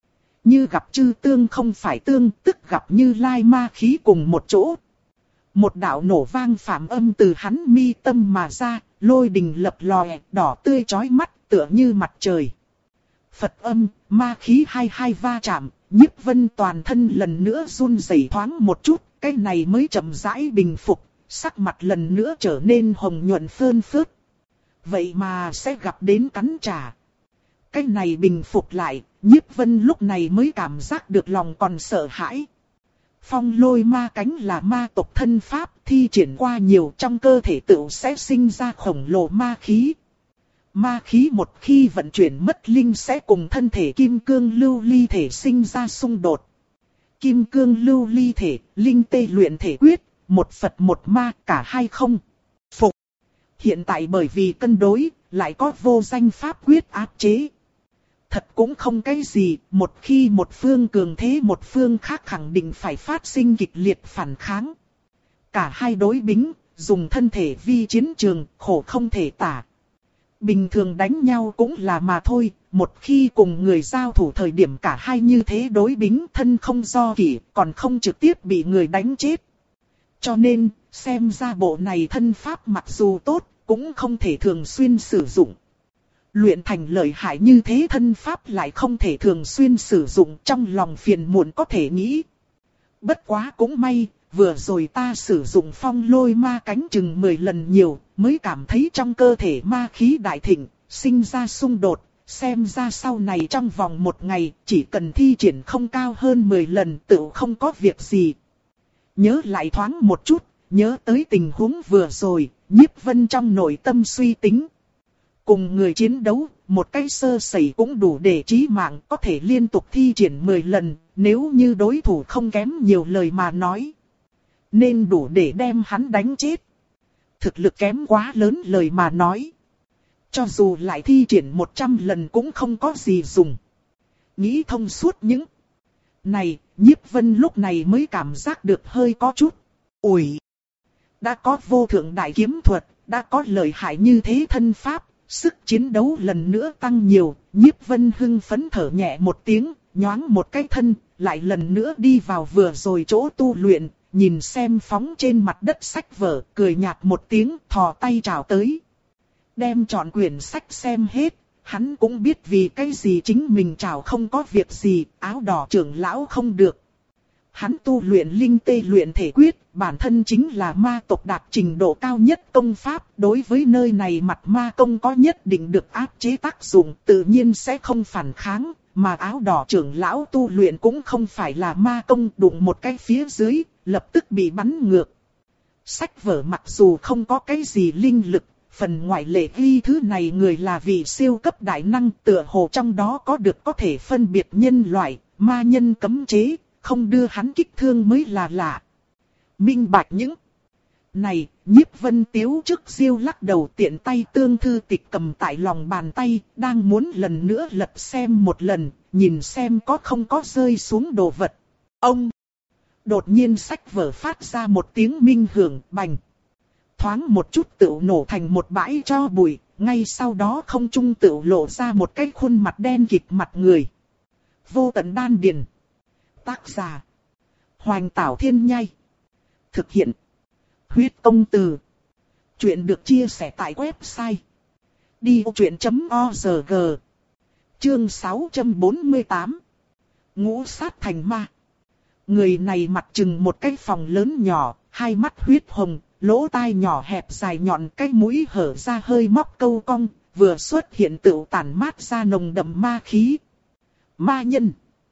Như gặp chư tương không phải tương, tức gặp Như Lai ma khí cùng một chỗ. Một đạo nổ vang phàm âm từ hắn mi tâm mà ra, lôi đình lập lòe, đỏ tươi chói mắt, tựa như mặt trời. Phật âm, ma khí hai hai va chạm, Nhiếp Vân toàn thân lần nữa run rẩy thoáng một chút, cái này mới chậm rãi bình phục, sắc mặt lần nữa trở nên hồng nhuận phơn phớt. Vậy mà sẽ gặp đến cắn trả. Cái này bình phục lại, Nhiếp Vân lúc này mới cảm giác được lòng còn sợ hãi. Phong lôi ma cánh là ma tộc thân pháp, thi triển qua nhiều trong cơ thể tựu sẽ sinh ra khổng lồ ma khí. Ma khí một khi vận chuyển mất linh sẽ cùng thân thể kim cương lưu ly thể sinh ra xung đột. Kim cương lưu ly thể, linh tê luyện thể quyết, một Phật một ma cả hai không phục. Hiện tại bởi vì cân đối, lại có vô danh pháp quyết áp chế. Thật cũng không cái gì, một khi một phương cường thế một phương khác khẳng định phải phát sinh kịch liệt phản kháng. Cả hai đối bính, dùng thân thể vi chiến trường, khổ không thể tả. Bình thường đánh nhau cũng là mà thôi, một khi cùng người giao thủ thời điểm cả hai như thế đối bính thân không do kỷ, còn không trực tiếp bị người đánh chết. Cho nên, xem ra bộ này thân pháp mặc dù tốt, cũng không thể thường xuyên sử dụng. Luyện thành lợi hại như thế thân pháp lại không thể thường xuyên sử dụng, trong lòng phiền muộn có thể nghĩ. Bất quá cũng may, vừa rồi ta sử dụng phong lôi ma cánh chừng mười lần nhiều, mới cảm thấy trong cơ thể ma khí đại thịnh, sinh ra xung đột, xem ra sau này trong vòng một ngày, chỉ cần thi triển không cao hơn mười lần tự không có việc gì. Nhớ lại thoáng một chút, nhớ tới tình huống vừa rồi, Nhiếp Vân trong nội tâm suy tính. Cùng người chiến đấu, một cái sơ sẩy cũng đủ để chí mạng, có thể liên tục thi triển mười lần, nếu như đối thủ không kém nhiều lời mà nói. Nên đủ để đem hắn đánh chết. Thực lực kém quá lớn lời mà nói. Cho dù lại thi triển một trăm lần cũng không có gì dùng. Nghĩ thông suốt những này, Nhiếp Vân lúc này mới cảm giác được hơi có chút ủi. Đã có vô thượng đại kiếm thuật, đã có lợi hại như thế thân pháp, sức chiến đấu lần nữa tăng nhiều. Nhiếp Vân hưng phấn thở nhẹ một tiếng, nhoáng một cái thân, lại lần nữa đi vào vừa rồi chỗ tu luyện, nhìn xem phóng trên mặt đất sách vở, cười nhạt một tiếng, thò tay chào tới. Đem trọn quyển sách xem hết, hắn cũng biết vì cái gì chính mình chào không có việc gì, áo đỏ trưởng lão không được. Hắn tu luyện linh tê luyện thể quyết, bản thân chính là ma tộc đạt trình độ cao nhất công pháp, đối với nơi này mặt ma công có nhất định được áp chế tác dụng, tự nhiên sẽ không phản kháng, mà áo đỏ trưởng lão tu luyện cũng không phải là ma công, đụng một cái phía dưới, lập tức bị bắn ngược. Sách vở mặc dù không có cái gì linh lực, phần ngoại lệ ghi thứ này người là vị siêu cấp đại năng, tựa hồ trong đó có được có thể phân biệt nhân loại, ma nhân cấm chế, không đưa hắn kích thương mới là lạ. Minh bạch những này, Nhiếp Vân Tiếu trước siêu lắc đầu tiện tay tương thư tịch cầm tại lòng bàn tay, đang muốn lần nữa lật xem một lần, nhìn xem có không có rơi xuống đồ vật. Ông! Đột nhiên sách vở phát ra một tiếng minh hưởng bành. Thoáng một chút tựu nổ thành một bãi tro bụi, ngay sau đó không trung tựu lộ ra một cái khuôn mặt đen kịt mặt người. Vô tận đan điền. Tác giả. Hoành Tảo Thiên Nhai. Thực hiện. Huyết Công Từ. Chuyện được chia sẻ tại website. đi ô chuyện chấm o rờ giê. Chương sáu trăm bốn mươi tám. Ngũ sát thành ma. Người này mặt chừng một cái phòng lớn nhỏ, hai mắt huyết hồng, lỗ tai nhỏ hẹp dài nhọn, cái mũi hở ra hơi móc câu cong, vừa xuất hiện tựu tản mát ra nồng đậm ma khí. Ma nhân.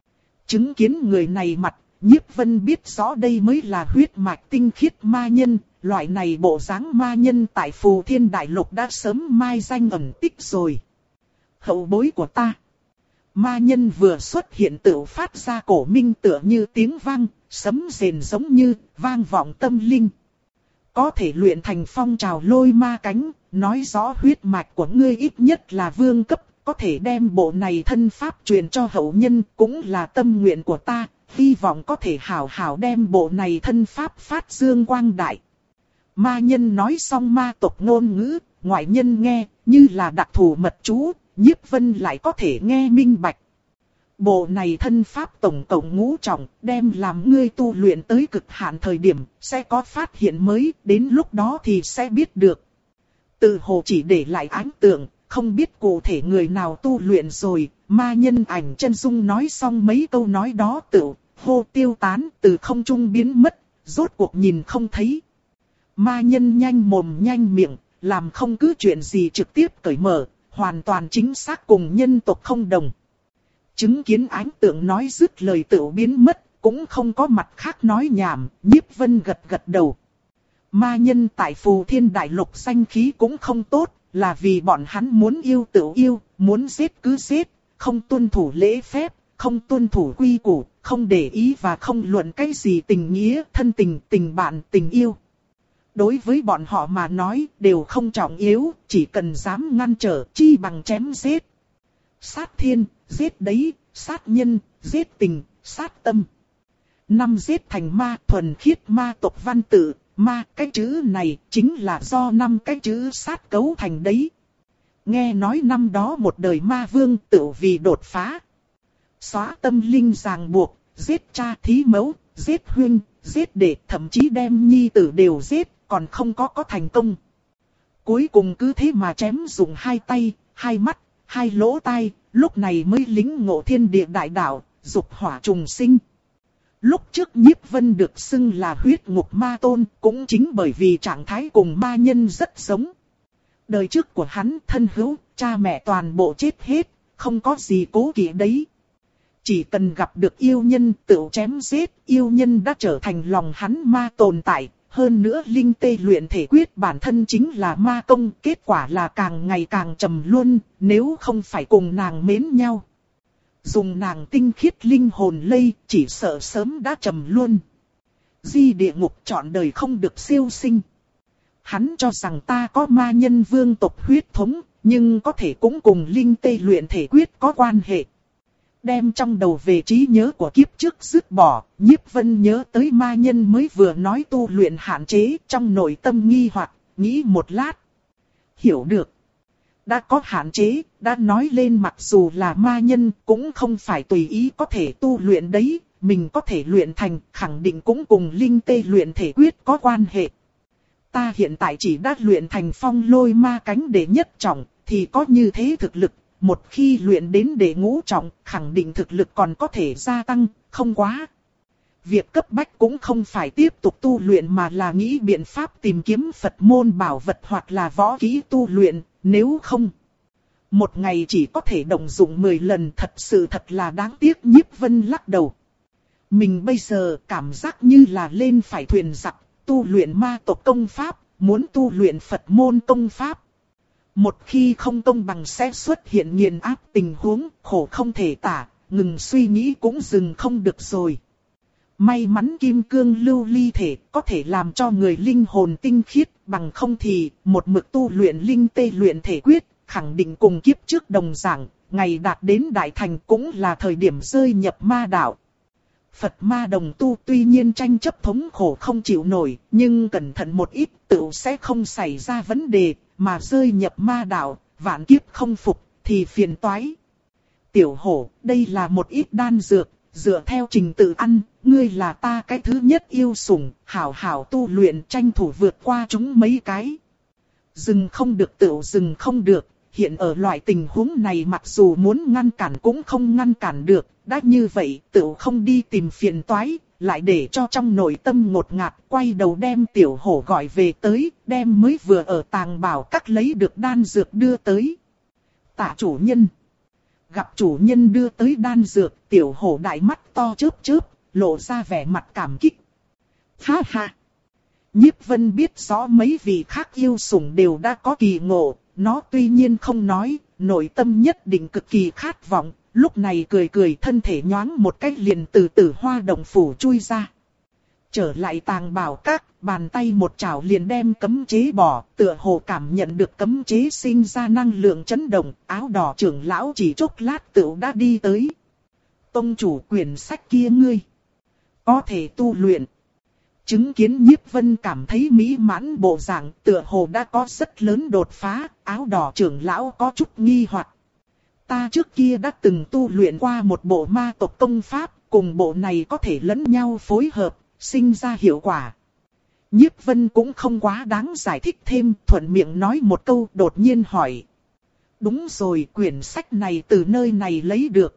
Chứng kiến người này mặt, Nhiếp Vân biết rõ đây mới là huyết mạch tinh khiết ma nhân, loại này bộ dáng ma nhân tại Phù Thiên Đại Lục đã sớm mai danh ẩn tích rồi. Hậu bối của ta. Ma nhân vừa xuất hiện tựu phát ra cổ minh tựa như tiếng vang, sấm rền giống như vang vọng tâm linh. Có thể luyện thành phong trào lôi ma cánh, nói rõ huyết mạch của ngươi ít nhất là vương cấp, có thể đem bộ này thân pháp truyền cho hậu nhân cũng là tâm nguyện của ta, hy vọng có thể hảo hảo đem bộ này thân pháp phát dương quang đại. Ma nhân nói xong ma tộc ngôn ngữ, ngoại nhân nghe như là đặc thù mật chú, Nhiếp Vân lại có thể nghe minh bạch. Bộ này thân pháp tổng cộng ngũ trọng, đem làm ngươi tu luyện tới cực hạn thời điểm, sẽ có phát hiện mới, đến lúc đó thì sẽ biết được. Từ hồ chỉ để lại ấn tượng, không biết cụ thể người nào tu luyện rồi. Ma nhân ảnh chân dung nói xong mấy câu nói đó tự hô tiêu tán, từ không trung biến mất, rốt cuộc nhìn không thấy. Ma nhân nhanh mồm nhanh miệng, làm không cứ chuyện gì trực tiếp cởi mở, hoàn toàn chính xác cùng nhân tộc không đồng. Chứng kiến ánh tượng nói dứt lời tự biến mất, cũng không có mặt khác nói nhảm, Nhiếp Vân gật gật đầu. Ma nhân tại Phù Thiên Đại Lục danh khí cũng không tốt, là vì bọn hắn muốn yêu tự yêu, muốn giết cứ giết, không tuân thủ lễ phép, không tuân thủ quy củ, không để ý và không luận cái gì tình nghĩa, thân tình, tình bạn, tình yêu. Đối với bọn họ mà nói đều không trọng yếu, chỉ cần dám ngăn trở chi bằng chém giết. Sát thiên, giết đấy, sát nhân, giết tình, sát tâm. Năm giết thành ma, thuần khiết ma tộc văn tự, ma cái chữ này chính là do năm cái chữ sát cấu thành đấy. Nghe nói năm đó một đời ma vương tự vì đột phá. Xóa tâm linh ràng buộc, giết cha thí mẫu, giết huynh, giết đệ, thậm chí đem nhi tử đều giết, còn không có có thành công. Cuối cùng cứ thế mà chém dùng hai tay, hai mắt, hai lỗ tai, lúc này mới lĩnh ngộ thiên địa đại đạo, dục hỏa trùng sinh. Lúc trước Nhiếp Vân được xưng là huyết ngục ma tôn, cũng chính bởi vì trạng thái cùng ma nhân rất giống. Đời trước của hắn thân hữu, cha mẹ toàn bộ chết hết, không có gì cố kỵ đấy. Chỉ cần gặp được yêu nhân tự chém giết, yêu nhân đã trở thành lòng hắn ma tồn tại. Hơn nữa linh tê luyện thể quyết bản thân chính là ma công, kết quả là càng ngày càng trầm luân, nếu không phải cùng nàng mến nhau. Dùng nàng tinh khiết linh hồn lây, chỉ sợ sớm đã trầm luân. Di địa ngục trọn đời không được siêu sinh. Hắn cho rằng ta có ma nhân vương tộc huyết thống, nhưng có thể cũng cùng linh tê luyện thể quyết có quan hệ. Đem trong đầu về trí nhớ của kiếp trước dứt bỏ, Nhiếp Vân nhớ tới ma nhân mới vừa nói tu luyện hạn chế, trong nội tâm nghi hoặc, nghĩ một lát. Hiểu được. Đã có hạn chế, đã nói lên mặc dù là ma nhân cũng không phải tùy ý có thể tu luyện đấy, mình có thể luyện thành, khẳng định cũng cùng linh tê luyện thể quyết có quan hệ. Ta hiện tại chỉ đã luyện thành phong lôi ma cánh đệ nhất trọng, thì có như thế thực lực. Một khi luyện đến đệ ngũ trọng, khẳng định thực lực còn có thể gia tăng, không quá. Việc cấp bách cũng không phải tiếp tục tu luyện mà là nghĩ biện pháp tìm kiếm Phật môn bảo vật hoặc là võ kỹ tu luyện, nếu không. Một ngày chỉ có thể động dụng mười lần, thật sự thật là đáng tiếc. Nhiếp Vân lắc đầu. Mình bây giờ cảm giác như là lên phải thuyền giặc, tu luyện ma tộc công pháp, muốn tu luyện Phật môn công pháp. Một khi không công bằng sẽ xuất hiện nghiền áp tình huống, khổ không thể tả, ngừng suy nghĩ cũng dừng không được rồi. May mắn kim cương lưu ly thể có thể làm cho người linh hồn tinh khiết, bằng không thì một mực tu luyện linh tê luyện thể quyết, khẳng định cùng kiếp trước đồng dạng, ngày đạt đến đại thành cũng là thời điểm rơi nhập ma đạo. Phật ma đồng tu tuy nhiên tranh chấp thống khổ không chịu nổi, nhưng cẩn thận một ít tự sẽ không xảy ra vấn đề, mà rơi nhập ma đạo, vạn kiếp không phục, thì phiền toái. Tiểu hổ, đây là một ít đan dược, dựa theo trình tự ăn, ngươi là ta cái thứ nhất yêu sủng, hảo hảo tu luyện tranh thủ vượt qua chúng mấy cái. Dừng không được tự dừng không được, hiện ở loại tình huống này mặc dù muốn ngăn cản cũng không ngăn cản được, đã như vậy tự không đi tìm phiền toái, lại để cho trong nội tâm ngột ngạt, quay đầu đem tiểu hổ gọi về tới, đem mới vừa ở tàng bảo các lấy được đan dược đưa tới. Tạ chủ nhân. Gặp chủ nhân đưa tới đan dược, tiểu hổ đại mắt to chớp chớp, lộ ra vẻ mặt cảm kích. Ha ha. Nhiếp Vân biết rõ mấy vị khác yêu sủng đều đã có kỳ ngộ, nó tuy nhiên không nói, nội tâm nhất định cực kỳ khát vọng, lúc này cười cười thân thể nhoáng một cách liền từ từ hoa động phủ chui ra. Trở lại tàng bảo các, bàn tay một chảo liền đem cấm chế bỏ, tựa hồ cảm nhận được cấm chế sinh ra năng lượng chấn động, áo đỏ trưởng lão chỉ chốc lát tựu đã đi tới. Tông chủ quyển sách kia ngươi, có thể tu luyện. Chứng kiến Nhiếp Vân cảm thấy mỹ mãn bộ dạng, tựa hồ đã có rất lớn đột phá, áo đỏ trưởng lão có chút nghi hoặc. Ta trước kia đã từng tu luyện qua một bộ ma tộc công pháp, cùng bộ này có thể lẫn nhau phối hợp, sinh ra hiệu quả. Nhiếp Vân cũng không quá đáng giải thích thêm, thuận miệng nói một câu đột nhiên hỏi. Đúng rồi, quyển sách này từ nơi này lấy được.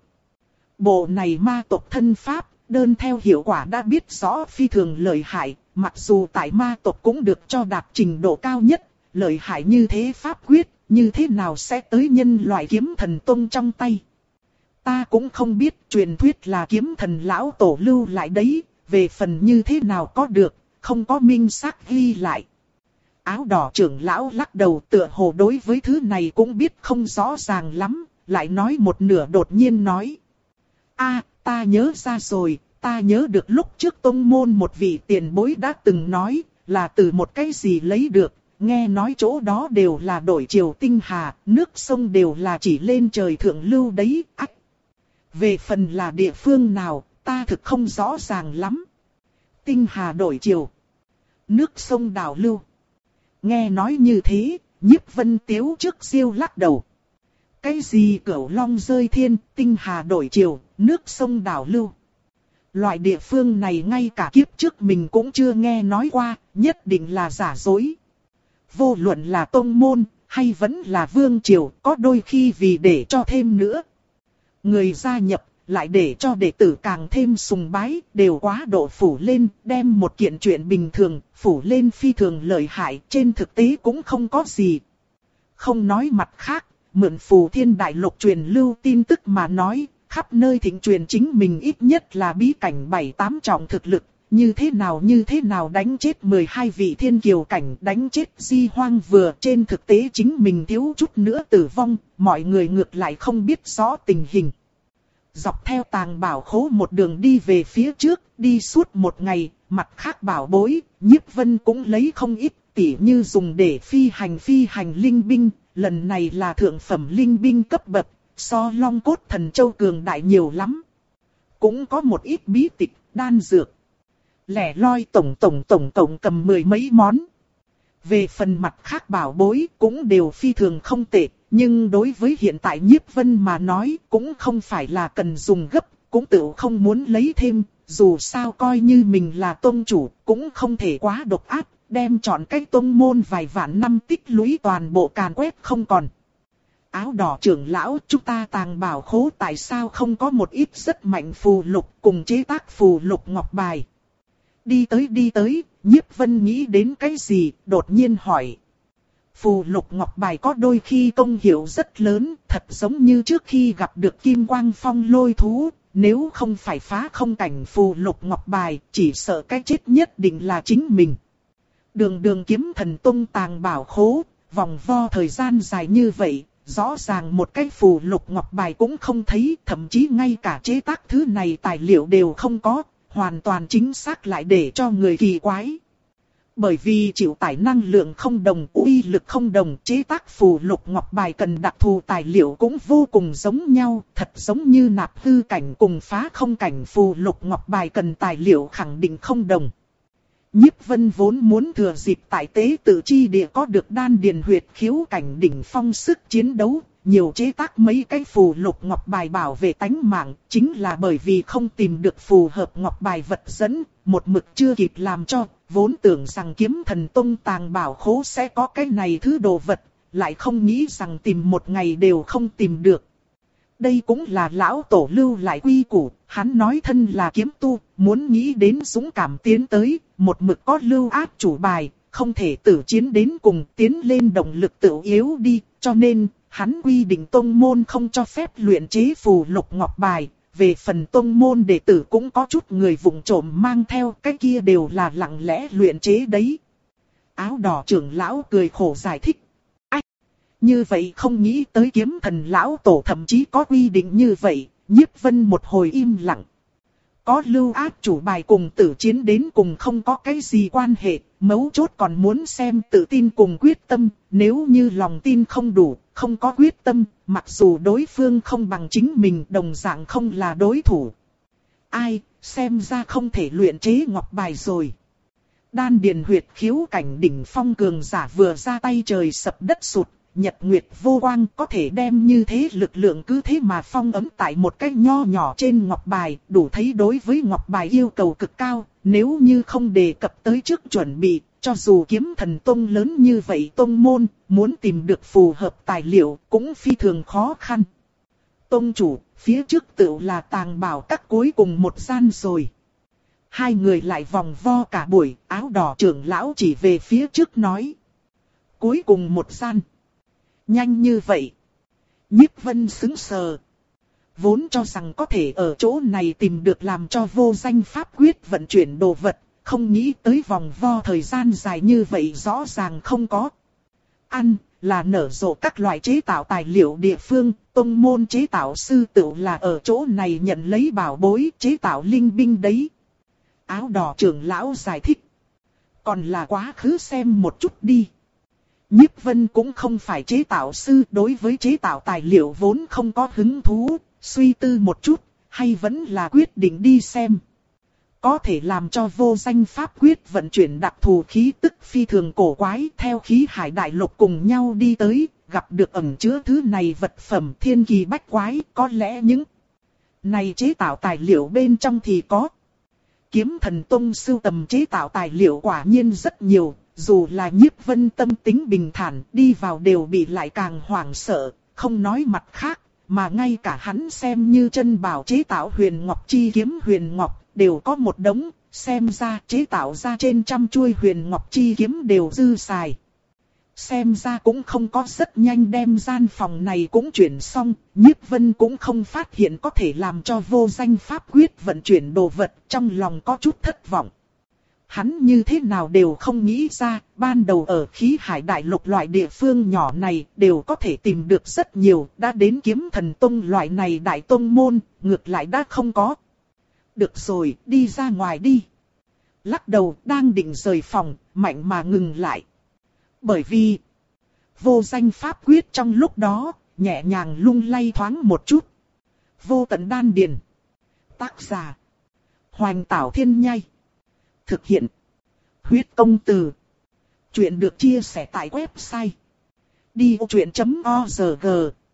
Bộ này ma tộc thân pháp, đơn theo hiệu quả đã biết rõ phi thường lợi hại, mặc dù tại ma tộc cũng được cho đạt trình độ cao nhất, lợi hại như thế pháp quyết, như thế nào sẽ tới nhân loại kiếm thần tông trong tay. Ta cũng không biết, truyền thuyết là kiếm thần lão tổ lưu lại đấy, về phần như thế nào có được, không có minh xác ghi lại. Áo đỏ trưởng lão lắc đầu, tựa hồ đối với thứ này cũng biết không rõ ràng lắm, lại nói một nửa đột nhiên nói. A, ta nhớ ra rồi, ta nhớ được lúc trước tông môn một vị tiền bối đã từng nói, là từ một cái gì lấy được, nghe nói chỗ đó đều là đổi chiều tinh hà, nước sông đều là chỉ lên trời thượng lưu đấy, ách. Về phần là địa phương nào, ta thực không rõ ràng lắm. Tinh hà đổi chiều, nước sông đảo lưu. Nghe nói như thế, Nhiếp Vân Tiếu trước siêu lắc đầu. Cái gì cửu long rơi thiên, tinh hà đổi chiều, nước sông đảo lưu. Loại địa phương này ngay cả kiếp trước mình cũng chưa nghe nói qua, nhất định là giả dối. Vô luận là tông môn, hay vẫn là vương triều, có đôi khi vì để cho thêm nữa. Người gia nhập, lại để cho đệ tử càng thêm sùng bái, đều quá độ phủ lên, đem một kiện chuyện bình thường, phủ lên phi thường lợi hại, trên thực tế cũng không có gì. Không nói mặt khác, mượn Phù Thiên Đại Lục truyền lưu tin tức mà nói, khắp nơi thịnh truyền chính mình ít nhất là bí cảnh bảy tám trọng thực lực, như thế nào như thế nào đánh chết mười hai vị thiên kiều cảnh, đánh chết Di Hoang vừa, trên thực tế chính mình thiếu chút nữa tử vong, mọi người ngược lại không biết rõ tình hình. Dọc theo tàng bảo khố một đường đi về phía trước, đi suốt một ngày, mặt khác bảo bối, Nhiếp Vân cũng lấy không ít, tỉ như dùng để phi hành phi hành linh binh, lần này là thượng phẩm linh binh cấp bậc, so Long Cốt Thần Châu cường đại nhiều lắm. Cũng có một ít bí tịch, đan dược. Lẻ loi tổng tổng tổng tổng cầm mười mấy món. Về phần mặt khác bảo bối cũng đều phi thường không tệ, nhưng đối với hiện tại Nhiếp Vân mà nói cũng không phải là cần dùng gấp, cũng tự không muốn lấy thêm, dù sao coi như mình là tông chủ, cũng không thể quá độc ác, đem chọn cái tông môn vài vạn năm tích lũy toàn bộ càn quét không còn. Áo đỏ trưởng lão, chúng ta tàng bảo khố tại sao không có một ít rất mạnh phù lục cùng chế tác phù lục ngọc bài. Đi tới đi tới, Nhiếp Vân nghĩ đến cái gì, đột nhiên hỏi. Phù lục ngọc bài có đôi khi công hiệu rất lớn, thật giống như trước khi gặp được Kim Quang Phong lôi thú, nếu không phải phá không cảnh phù lục ngọc bài, chỉ sợ cái chết nhất định là chính mình. Đường đường kiếm thần tông tàng bảo khố, vòng vo thời gian dài như vậy, rõ ràng một cái phù lục ngọc bài cũng không thấy, thậm chí ngay cả chế tác thứ này tài liệu đều không có, hoàn toàn chính xác lại để cho người kỳ quái. Bởi vì chịu tải năng lượng không đồng, uy lực không đồng, chế tác phù lục ngọc bài cần đặc thù tài liệu cũng vô cùng giống nhau, thật giống như nạp hư cảnh cùng phá không cảnh phù lục ngọc bài cần tài liệu khẳng định không đồng. Nhiếp Vân vốn muốn thừa dịp tại tế tự chi địa có được đan điền huyệt khiếu cảnh đỉnh phong sức chiến đấu, nhiều chế tác mấy cái phù lục ngọc bài bảo vệ tánh mạng, chính là bởi vì không tìm được phù hợp ngọc bài vật dẫn, một mực chưa kịp làm cho, vốn tưởng rằng kiếm thần tông tàng bảo khố sẽ có cái này thứ đồ vật, lại không nghĩ rằng tìm một ngày đều không tìm được. Đây cũng là lão tổ lưu lại quy củ, hắn nói thân là kiếm tu, muốn nghĩ đến dũng cảm tiến tới, một mực có lưu áp chủ bài, không thể tử chiến đến cùng, tiến lên động lực tự yếu đi, cho nên, hắn quy định tông môn không cho phép luyện chế phù lục ngọc bài, về phần tông môn đệ tử cũng có chút người vụng trộm mang theo, cái kia đều là lặng lẽ luyện chế đấy. Áo đỏ trưởng lão cười khổ giải thích. Như vậy không nghĩ tới kiếm thần lão tổ thậm chí có quy định như vậy, Nhiếp Vân một hồi im lặng. Có lưu áp chủ bài cùng tử chiến đến cùng không có cái gì quan hệ, mấu chốt còn muốn xem tự tin cùng quyết tâm, nếu như lòng tin không đủ, không có quyết tâm, mặc dù đối phương không bằng chính mình đồng dạng không là đối thủ. Ai, xem ra không thể luyện chế ngọc bài rồi. Đan điền huyệt khiếu cảnh đỉnh phong cường giả vừa ra tay trời sập đất sụt. Nhật nguyệt vô quang có thể đem như thế lực lượng cứ thế mà phong ấn tại một cái nho nhỏ trên ngọc bài, đủ thấy đối với ngọc bài yêu cầu cực cao, nếu như không đề cập tới trước chuẩn bị, Cho dù Kiếm Thần Tông lớn như vậy tông môn, muốn tìm được phù hợp tài liệu cũng phi thường khó khăn. Tông chủ, phía trước tựu là tàng bảo các cuối cùng một gian rồi. Hai người lại vòng vo cả buổi, áo đỏ trưởng lão chỉ về phía trước nói. Cuối cùng một gian. Nhanh như vậy. Nhiếp Vân sững sờ. Vốn cho rằng có thể ở chỗ này tìm được làm cho vô danh pháp quyết vận chuyển đồ vật, không nghĩ tới vòng vo thời gian dài như vậy rõ ràng không có. Ăn, là nở rộ các loại chế tạo tài liệu địa phương, tông môn chế tạo sư tựu là ở chỗ này nhận lấy bảo bối chế tạo linh binh đấy. Áo đỏ trưởng lão giải thích. Còn là quá khứ xem một chút đi. Nhiếp Vân cũng không phải chế tạo sư, đối với chế tạo tài liệu vốn không có hứng thú, suy tư một chút, hay vẫn là quyết định đi xem. Có thể làm cho vô danh pháp quyết vận chuyển đặc thù khí tức phi thường cổ quái, theo khí hải đại lục cùng nhau đi tới, gặp được ẩn chứa thứ này vật phẩm thiên kỳ bách quái, có lẽ những này chế tạo tài liệu bên trong thì có. Kiếm Thần Tông sưu tầm chế tạo tài liệu quả nhiên rất nhiều, dù là Nhiếp Vân tâm tính bình thản, đi vào đều bị lại càng hoảng sợ, không nói mặt khác, mà ngay cả hắn xem như chân bảo chế tạo huyền ngọc chi kiếm huyền ngọc, đều có một đống, xem ra chế tạo ra trên trăm chuôi huyền ngọc chi kiếm đều dư xài. Xem ra cũng không có rất nhanh đem gian phòng này cũng chuyển xong, Nhiếp Vân cũng không phát hiện có thể làm cho vô danh pháp quyết vận chuyển đồ vật, trong lòng có chút thất vọng. Hắn như thế nào đều không nghĩ ra, ban đầu ở khí hải đại lục loại địa phương nhỏ này đều có thể tìm được rất nhiều, đã đến Kiếm Thần Tông loại này đại tông môn, ngược lại đã không có. Được rồi, đi ra ngoài đi. Lắc đầu đang định rời phòng, mạnh mà ngừng lại. Bởi vì vô danh pháp quyết trong lúc đó, nhẹ nhàng lung lay thoáng một chút. Vô tận đan điền. Tác giả Hoành Tảo Thiên Nhai. Thực hiện Huyết Công Từ. Chuyện được chia sẻ tại website đi ô chuyện chấm org.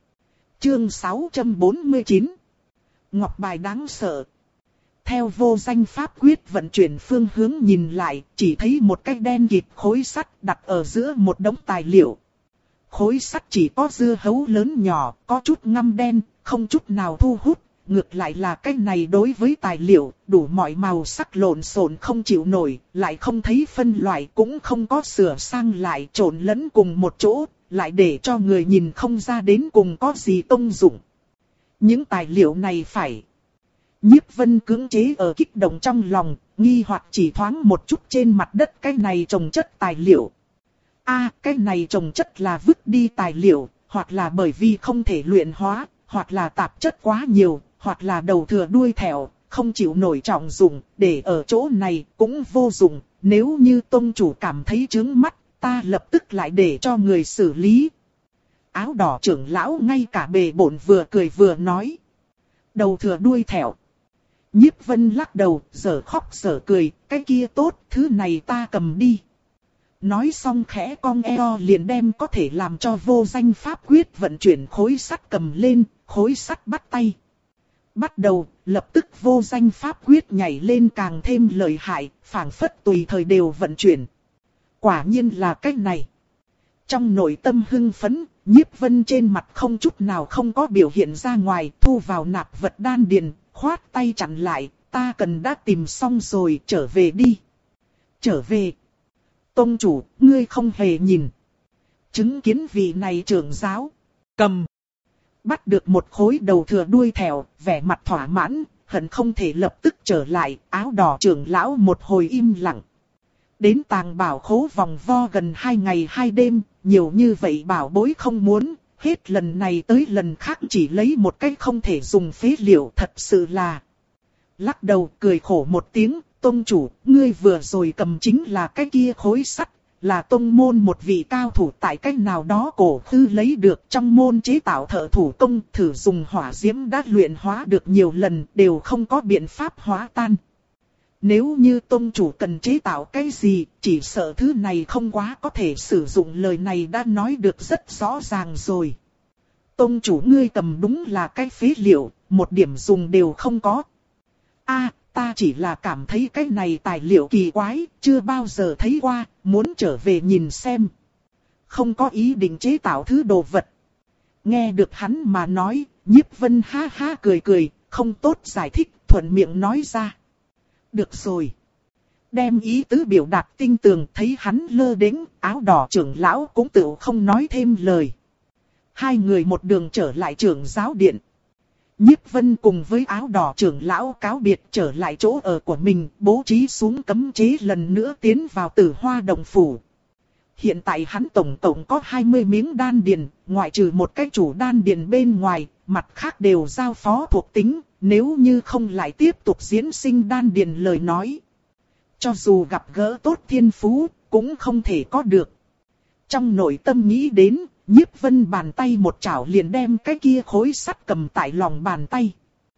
Chương sáu trăm bốn mươi chín. Ngọc bài đáng sợ. Theo vô danh pháp quyết vận chuyển phương hướng nhìn lại, chỉ thấy một cái đen kịt khối sắt đặt ở giữa một đống tài liệu. Khối sắt chỉ có dưa hấu lớn nhỏ, có chút ngăm đen, không chút nào thu hút. Ngược lại là cái này đối với tài liệu, đủ mọi màu sắc lộn xộn không chịu nổi, lại không thấy phân loại cũng không có sửa sang lại trộn lẫn cùng một chỗ, lại để cho người nhìn không ra đến cùng có gì công dụng. Những tài liệu này phải... Nhiếp Vân cưỡng chế ở kích động trong lòng, nghi hoặc chỉ thoáng một chút trên mặt đất cái này trồng chất tài liệu. A, à, cái này trồng chất là vứt đi tài liệu, hoặc là bởi vì không thể luyện hóa, hoặc là tạp chất quá nhiều, hoặc là đầu thừa đuôi thẹo, không chịu nổi trọng dụng, để ở chỗ này cũng vô dụng. Nếu như tông chủ cảm thấy chướng mắt, ta lập tức lại để cho người xử lý. Áo đỏ trưởng lão ngay cả bề bổn vừa cười vừa nói. Đầu thừa đuôi thẹo. Nhiếp Vân lắc đầu, giờ khóc giờ cười, cái kia tốt, thứ này ta cầm đi. Nói xong khẽ cong eo liền đem có thể làm cho vô danh pháp quyết vận chuyển khối sắt cầm lên, khối sắt bắt tay. Bắt đầu, lập tức vô danh pháp quyết nhảy lên càng thêm lợi hại, phảng phất tùy thời đều vận chuyển. Quả nhiên là cách này. Trong nội tâm hưng phấn, Nhiếp Vân trên mặt không chút nào không có biểu hiện ra ngoài, thu vào nạp vật đan điền, khoát tay chặn lại, ta cần đã tìm xong rồi, trở về đi. Trở về. Tông chủ, ngươi không hề nhìn. Chứng kiến vị này trưởng giáo. Cầm. Bắt được một khối đầu thừa đuôi thẹo, vẻ mặt thỏa mãn, hận không thể lập tức trở lại, áo đỏ trưởng lão một hồi im lặng. Đến tàng bảo khố vòng vo gần hai ngày hai đêm, nhiều như vậy bảo bối không muốn, hết lần này tới lần khác chỉ lấy một cái không thể dùng phế liệu, thật sự là. Lắc đầu cười khổ một tiếng, tông chủ, ngươi vừa rồi cầm chính là cái kia khối sắt, là tông môn một vị cao thủ tại cách nào đó cổ khư lấy được trong môn chế tạo thợ thủ công, thử dùng hỏa diễm đã luyện hóa được nhiều lần, đều không có biện pháp hóa tan. Nếu như tông chủ cần chế tạo cái gì, chỉ sợ thứ này không quá có thể sử dụng, lời này đã nói được rất rõ ràng rồi. Tông chủ ngươi cầm đúng là cái phế liệu, một điểm dùng đều không có. A, Ta chỉ là cảm thấy cái này tài liệu kỳ quái, chưa bao giờ thấy qua, muốn trở về nhìn xem. Không có ý định chế tạo thứ đồ vật. Nghe được hắn mà nói, Nhiếp Vân ha ha cười cười, không tốt giải thích, thuận miệng nói ra. Được rồi. Đem ý tứ biểu đạt tinh tường, thấy hắn lơ đễnh, áo đỏ trưởng lão cũng tự không nói thêm lời. Hai người một đường trở lại trưởng giáo điện. Nhiếp Vân cùng với áo đỏ trưởng lão cáo biệt trở lại chỗ ở của mình, bố trí xuống cấm chế lần nữa tiến vào Tử Hoa Động Phủ. Hiện tại hắn tổng tổng có hai mươi miếng đan điền, ngoại trừ một cái chủ đan điền bên ngoài, mặt khác đều giao phó thuộc tính, nếu như không lại tiếp tục diễn sinh đan điền lời nói. Cho dù gặp gỡ tốt thiên phú, cũng không thể có được. Trong nội tâm nghĩ đến, Nhiếp Vân bàn tay một chảo liền đem cái kia khối sắt cầm tại lòng bàn tay.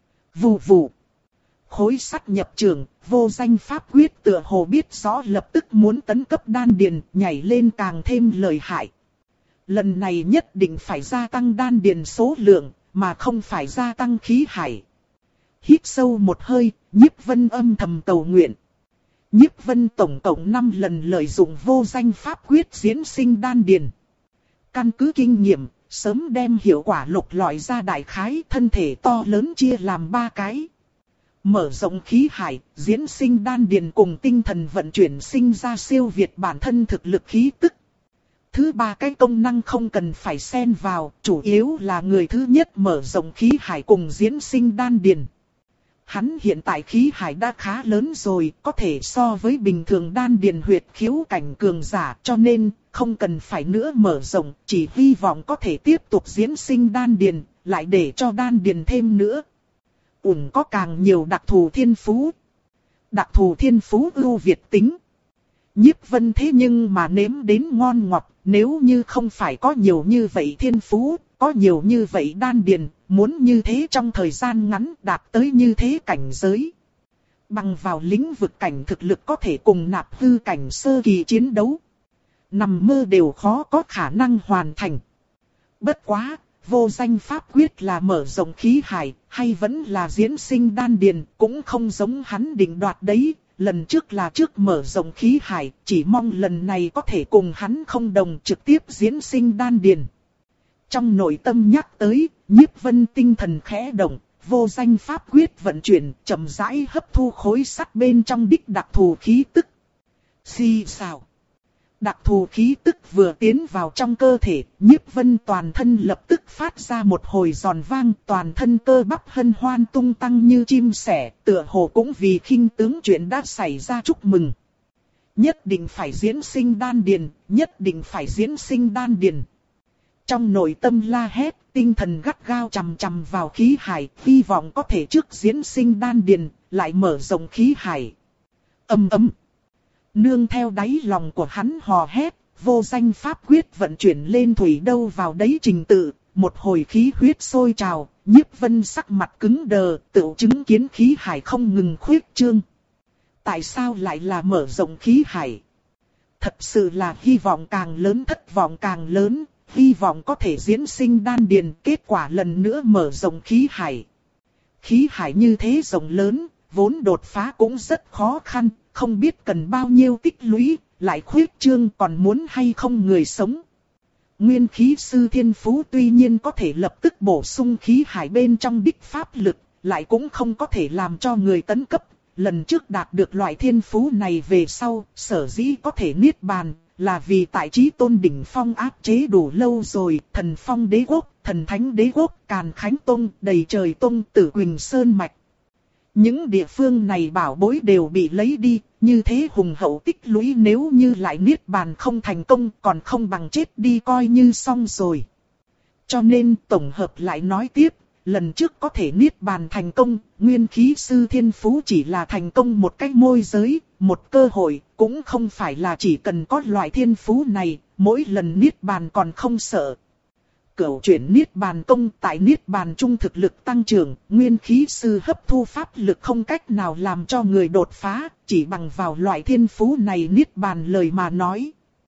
Vù vù. Khối sắt nhập trường, vô danh pháp quyết tựa hồ biết rõ lập tức muốn tấn cấp đan điền, nhảy lên càng thêm lợi hại. Lần này nhất định phải gia tăng đan điền số lượng, mà không phải gia tăng khí hải. Hít sâu một hơi, Nhiếp Vân âm thầm cầu nguyện. Nhiếp Vân tổng cộng năm lần lợi dụng vô danh pháp quyết diễn sinh đan điền. Căn cứ kinh nghiệm, sớm đem hiệu quả lục lọi ra đại khái, thân thể to lớn chia làm ba cái. Mở rộng khí hải, diễn sinh đan điền cùng tinh thần vận chuyển sinh ra siêu việt bản thân thực lực khí tức. Thứ ba cái công năng không cần phải xen vào, chủ yếu là người thứ nhất mở rộng khí hải cùng diễn sinh đan điền. Hắn hiện tại khí hải đã khá lớn rồi, có thể so với bình thường đan điền huyệt khiếu cảnh cường giả, cho nên không cần phải nữa mở rộng, chỉ hy vọng có thể tiếp tục diễn sinh đan điền, lại để cho đan điền thêm nữa. Ủng có càng nhiều đặc thù thiên phú. Đặc thù thiên phú ưu việt tính. Nhiếp Vân thế nhưng mà nếm đến ngon ngọt, nếu như không phải có nhiều như vậy thiên phú, có nhiều như vậy đan điền, muốn như thế trong thời gian ngắn đạt tới như thế cảnh giới. Bằng vào lĩnh vực cảnh thực lực có thể cùng nạp hư cảnh sơ kỳ chiến đấu. Nằm mơ đều khó có khả năng hoàn thành. Bất quá, vô danh pháp quyết là mở rộng khí hải, hay vẫn là diễn sinh đan điền, cũng không giống hắn định đoạt đấy. Lần trước là trước mở rộng khí hải, chỉ mong lần này có thể cùng hắn không đồng trực tiếp diễn sinh đan điền. Trong nội tâm nhắc tới, Nhiếp Vân tinh thần khẽ động, vô danh pháp quyết vận chuyển, chậm rãi hấp thu khối sắt bên trong đích đặc thù khí tức. Xì xào. Đặc thù khí tức vừa tiến vào trong cơ thể, Nhiếp Vân toàn thân lập tức phát ra một hồi giòn vang, toàn thân cơ bắp hân hoan tung tăng như chim sẻ, tựa hồ cũng vì khinh tướng chuyện đã xảy ra chúc mừng. Nhất định phải diễn sinh đan điền, nhất định phải diễn sinh đan điền. Trong nội tâm la hét, tinh thần gắt gao chằm chằm vào khí hải, hy vọng có thể trước diễn sinh đan điền, lại mở rộng khí hải. Ầm ầm. Nương theo đáy lòng của hắn hò hét, vô danh pháp quyết vận chuyển lên thủy đâu vào đấy trình tự, một hồi khí huyết sôi trào, Nhiếp Vân sắc mặt cứng đờ, tự chứng kiến khí hải không ngừng khuyết trương. Tại sao lại là mở rộng khí hải? Thật sự là hy vọng càng lớn thất vọng càng lớn, hy vọng có thể diễn sinh đan điền, kết quả lần nữa mở rộng khí hải. Khí hải như thế rộng lớn, vốn đột phá cũng rất khó khăn. Không biết cần bao nhiêu tích lũy, lại khuyết trương còn muốn hay không người sống. Nguyên khí sư thiên phú tuy nhiên có thể lập tức bổ sung khí hải bên trong đích pháp lực, lại cũng không có thể làm cho người tấn cấp. Lần trước đạt được loại thiên phú này về sau, sở dĩ có thể niết bàn, là vì tại Chí Tôn đỉnh phong áp chế đủ lâu rồi, Thần Phong Đế Quốc, Thần Thánh Đế Quốc, Càn Khánh Tông, Đầy Trời Tông, Tử Quỳnh Sơn Mạch. Những địa phương này bảo bối đều bị lấy đi, như thế hùng hậu tích lũy nếu như lại niết bàn không thành công còn không bằng chết đi coi như xong rồi. Cho nên tổng hợp lại nói tiếp, lần trước có thể niết bàn thành công, nguyên khí sư thiên phú chỉ là thành công một cách môi giới, một cơ hội, cũng không phải là chỉ cần có loại thiên phú này, mỗi lần niết bàn còn không sợ. Cửu chuyển niết bàn công tại niết bàn trung thực lực tăng trưởng, nguyên khí sư hấp thu pháp lực không cách nào làm cho người đột phá, chỉ bằng vào loại thiên phú này niết bàn lời mà nói.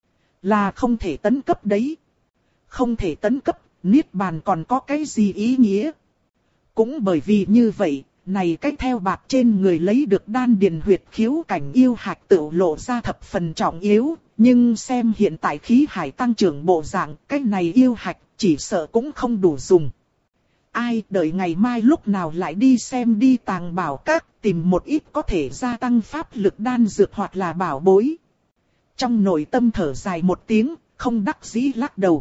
Là không thể tấn cấp đấy. Không thể tấn cấp, niết bàn còn có cái gì ý nghĩa? Cũng bởi vì như vậy, này cách theo bạc trên người lấy được đan điền huyệt khiếu cảnh yêu hạch tự lộ ra thập phần trọng yếu, nhưng xem hiện tại khí hải tăng trưởng bộ dạng, cách này yêu hạch chỉ sợ cũng không đủ dùng. Ai đợi ngày mai lúc nào lại đi xem đi Tàng Bảo Các, tìm một ít có thể gia tăng pháp lực đan dược hoặc là bảo bối. Trong nội tâm thở dài một tiếng, không đắc dĩ lắc đầu.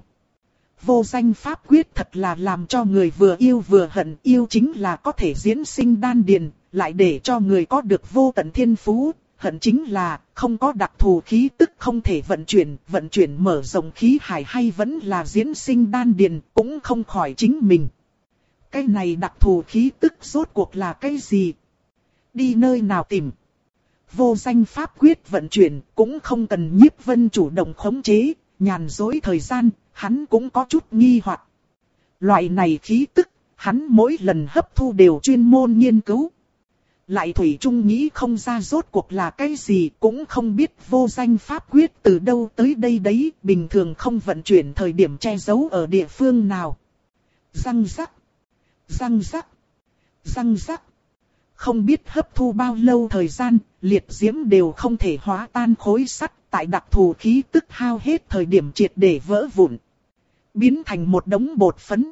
Vô danh pháp quyết thật là làm cho người vừa yêu vừa hận, yêu chính là có thể diễn sinh đan điền, lại để cho người có được vô tận thiên phú, hận chính là không có đặc thù khí tức không thể vận chuyển, vận chuyển mở rộng khí hải hay vẫn là diễn sinh đan điền, cũng không khỏi chính mình. Cái này đặc thù khí tức rốt cuộc là cái gì? Đi nơi nào tìm? Vô danh pháp quyết vận chuyển cũng không cần Nhiếp Vân chủ động khống chế, nhàn dối thời gian, hắn cũng có chút nghi hoặc. Loại này khí tức, hắn mỗi lần hấp thu đều chuyên môn nghiên cứu. Lại thủy chung nghĩ không ra rốt cuộc là cái gì, cũng không biết vô danh pháp quyết từ đâu tới đây đấy, bình thường không vận chuyển thời điểm che giấu ở địa phương nào. Răng rắc, răng rắc, răng rắc. Không biết hấp thu bao lâu thời gian, liệt diễm đều không thể hóa tan khối sắt, tại đặc thù khí tức hao hết thời điểm triệt để vỡ vụn. Biến thành một đống bột phấn.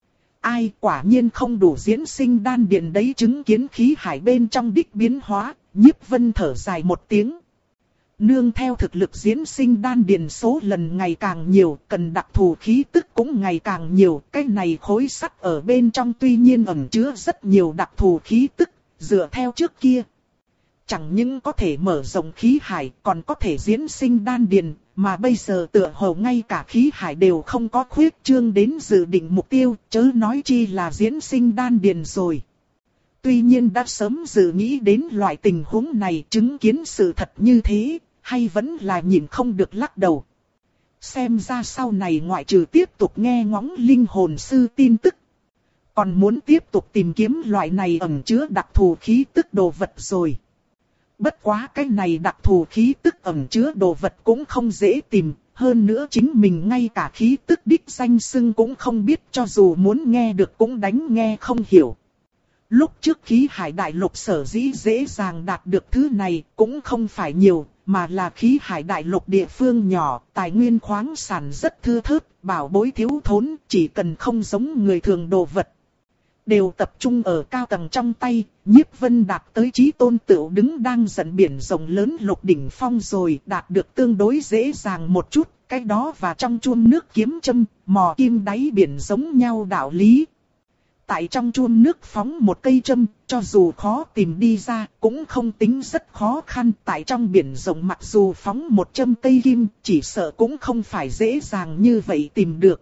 Ai quả nhiên không đủ diễn sinh đan điền đấy, chứng kiến khí hải bên trong đích biến hóa, Nhiếp Vân thở dài một tiếng. Nương theo thực lực diễn sinh đan điền số lần ngày càng nhiều, cần đặc thù khí tức cũng ngày càng nhiều. Cái này khối sắt ở bên trong tuy nhiên ẩn chứa rất nhiều đặc thù khí tức, dựa theo trước kia. Chẳng những có thể mở rộng khí hải, còn có thể diễn sinh đan điền, mà bây giờ tựa hồ ngay cả khí hải đều không có khuyết trương đến dự định mục tiêu, chớ nói chi là diễn sinh đan điền rồi. Tuy nhiên đã sớm dự nghĩ đến loại tình huống này, chứng kiến sự thật như thế, hay vẫn là nhìn không được lắc đầu. Xem ra sau này ngoại trừ tiếp tục nghe ngóng linh hồn sư tin tức, còn muốn tiếp tục tìm kiếm loại này ẩn chứa đặc thù khí tức đồ vật rồi. Bất quá cái này đặc thù khí tức ẩn chứa đồ vật cũng không dễ tìm, hơn nữa chính mình ngay cả khí tức đích danh xưng cũng không biết, cho dù muốn nghe được cũng đánh nghe không hiểu. Lúc trước khí hải đại lục sở dĩ dễ dàng đạt được thứ này cũng không phải nhiều, mà là khí hải đại lục địa phương nhỏ, tài nguyên khoáng sản rất thưa thớt, bảo bối thiếu thốn, chỉ cần không giống người thường đồ vật đều tập trung ở cao tầng trong tay. Nhiếp Vân đạt tới chí tôn tựu đứng đang dẫn biển rộng lớn lục đỉnh phong rồi, đạt được tương đối dễ dàng một chút, cái đó và trong chuông nước kiếm châm, mò kim đáy biển giống nhau đạo lý. Tại trong chuông nước phóng một cây châm, cho dù khó tìm đi ra, cũng không tính rất khó khăn. Tại trong biển rộng mặc dù phóng một châm cây kim, chỉ sợ cũng không phải dễ dàng như vậy tìm được.